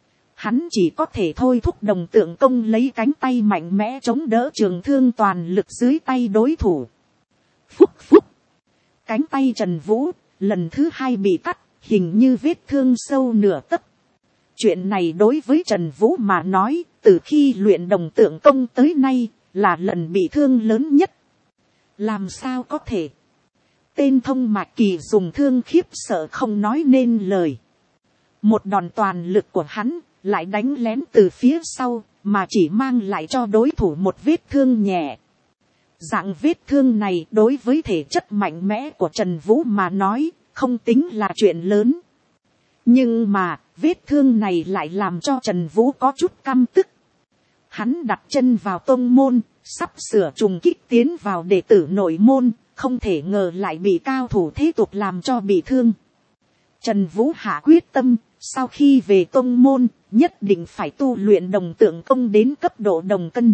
Hắn chỉ có thể thôi thúc đồng tượng công lấy cánh tay mạnh mẽ chống đỡ trường thương toàn lực dưới tay đối thủ. Phúc phúc. Cánh tay Trần Vũ lần thứ hai bị cắt, hình như vết thương sâu nửa tấc. Chuyện này đối với Trần Vũ mà nói, từ khi luyện đồng tượng công tới nay, là lần bị thương lớn nhất. Làm sao có thể? Tên thông mạc kỳ dùng thương khiếp sợ không nói nên lời. Một đòn toàn lực của hắn lại đánh lén từ phía sau, mà chỉ mang lại cho đối thủ một vết thương nhẹ. Dạng vết thương này đối với thể chất mạnh mẽ của Trần Vũ mà nói, không tính là chuyện lớn. Nhưng mà, vết thương này lại làm cho Trần Vũ có chút căm tức. Hắn đặt chân vào tông môn, sắp sửa trùng kích tiến vào đệ tử nội môn, không thể ngờ lại bị cao thủ thế tục làm cho bị thương. Trần Vũ hạ quyết tâm, sau khi về tông môn, nhất định phải tu luyện đồng tượng công đến cấp độ đồng cân.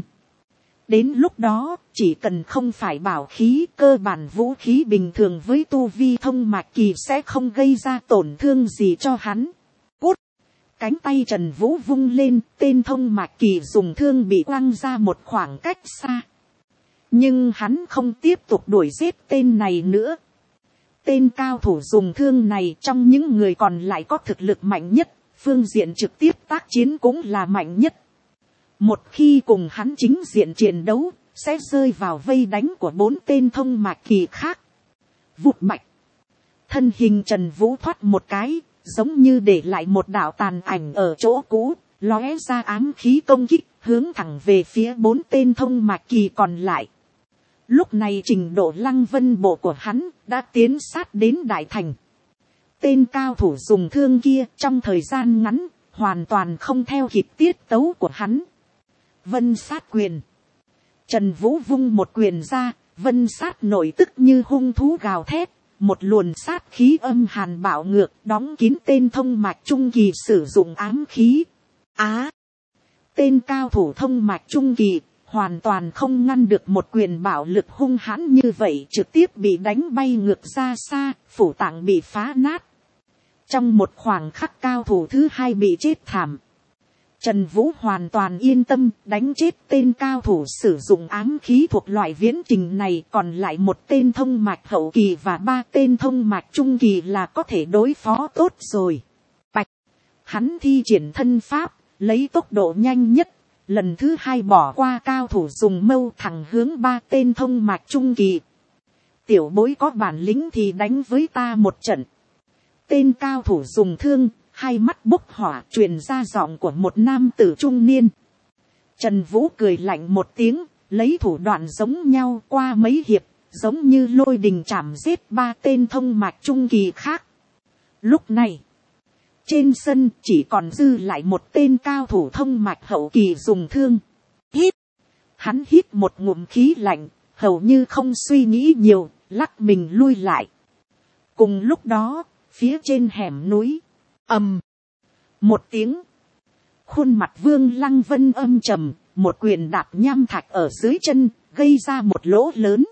Đến lúc đó, chỉ cần không phải bảo khí, cơ bản vũ khí bình thường với tu vi thông mạch kỳ sẽ không gây ra tổn thương gì cho hắn. Cút! Cánh tay Trần Vũ vung lên, tên thông mạch kỳ dùng thương bị quăng ra một khoảng cách xa. Nhưng hắn không tiếp tục đuổi giết tên này nữa. Tên cao thủ dùng thương này trong những người còn lại có thực lực mạnh nhất, phương diện trực tiếp tác chiến cũng là mạnh nhất. Một khi cùng hắn chính diện chiến đấu, sẽ rơi vào vây đánh của bốn tên thông mạch kỳ khác. Vụt bạch. Thân hình Trần Vũ thoát một cái, giống như để lại một đạo tàn ảnh ở chỗ cũ, lóe ra ám khí công kích, hướng thẳng về phía bốn tên thông mạch kỳ còn lại. Lúc này trình độ lăng vân bộ của hắn đã tiến sát đến đại thành. Tên cao thủ dùng thương kia trong thời gian ngắn, hoàn toàn không theo kịp tiết tấu của hắn. Vân sát quyền. Trần Vũ vung một quyền ra, vân sát nổi tức như hung thú gào thét, một luồn sát khí âm hàn bạo ngược đóng kín tên thông mạch trung kỳ sử dụng ám khí. Á! Tên cao thủ thông mạch trung kỳ hoàn toàn không ngăn được một quyền bạo lực hung hãn như vậy, trực tiếp bị đánh bay ngược ra xa, phủ tạng bị phá nát. Trong một khoảng khắc cao thủ thứ hai bị chết thảm. Trần Vũ hoàn toàn yên tâm đánh chết tên cao thủ sử dụng ám khí thuộc loại viễn trình này, còn lại một tên thông mạch hậu kỳ và ba tên thông mạch trung kỳ là có thể đối phó tốt rồi. Bạch! Hắn thi triển thân pháp, lấy tốc độ nhanh nhất, lần thứ hai bỏ qua cao thủ dùng mâu thẳng hướng ba tên thông mạch trung kỳ. Tiểu bối có bản lĩnh thì đánh với ta một trận. Tên cao thủ dùng thương, hai mắt bốc hỏa truyền ra giọng của một nam tử trung niên. Trần Vũ cười lạnh một tiếng, lấy thủ đoạn giống nhau qua mấy hiệp, giống như lôi đình chảm giết ba tên thông mạch trung kỳ khác. Lúc này, trên sân chỉ còn dư lại một tên cao thủ thông mạch hậu kỳ dùng thương. Hít! Hắn hít một ngụm khí lạnh, hầu như không suy nghĩ nhiều, lắc mình lui lại. Cùng lúc đó, phía trên hẻm núi, ầm, một tiếng, khuôn mặt Vương Lăng Vân âm trầm, một quyền đạp nham thạch ở dưới chân, gây ra một lỗ lớn.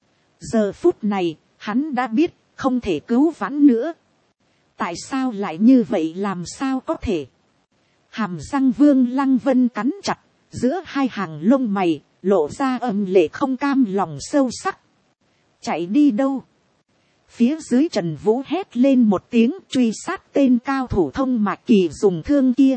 Giờ phút này, hắn đã biết, không thể cứu vãn nữa. Tại sao lại như vậy, làm sao có thể? Hàm răng Vương Lăng Vân cắn chặt, giữa hai hàng lông mày, lộ ra âm lệ không cam lòng sâu sắc. Chạy đi đâu? Phía dưới Trần Vũ hét lên một tiếng, truy sát tên cao thủ thông mạch kỳ dùng thương kia.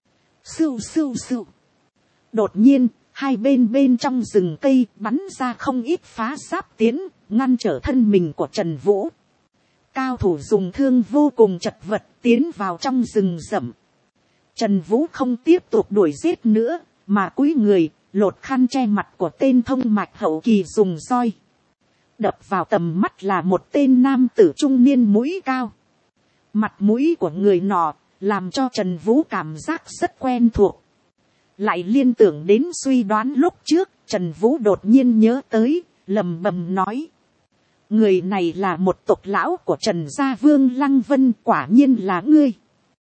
Sưu sưu sưu. Đột nhiên, hai bên bên trong rừng cây bắn ra không ít phá giáp tiến, ngăn trở thân mình của Trần Vũ. Cao thủ dùng thương vô cùng chật vật tiến vào trong rừng rậm. Trần Vũ không tiếp tục đuổi giết nữa, mà cúi người, lột khăn che mặt của tên thông mạch hậu kỳ dùng roi. Đập vào tầm mắt là một tên nam tử trung niên mũi cao. Mặt mũi của người nọ làm cho Trần Vũ cảm giác rất quen thuộc. Lại liên tưởng đến suy đoán lúc trước, Trần Vũ đột nhiên nhớ tới, lầm bầm nói. Người này là một tộc lão của Trần gia Vương Lăng Vân, quả nhiên là ngươi.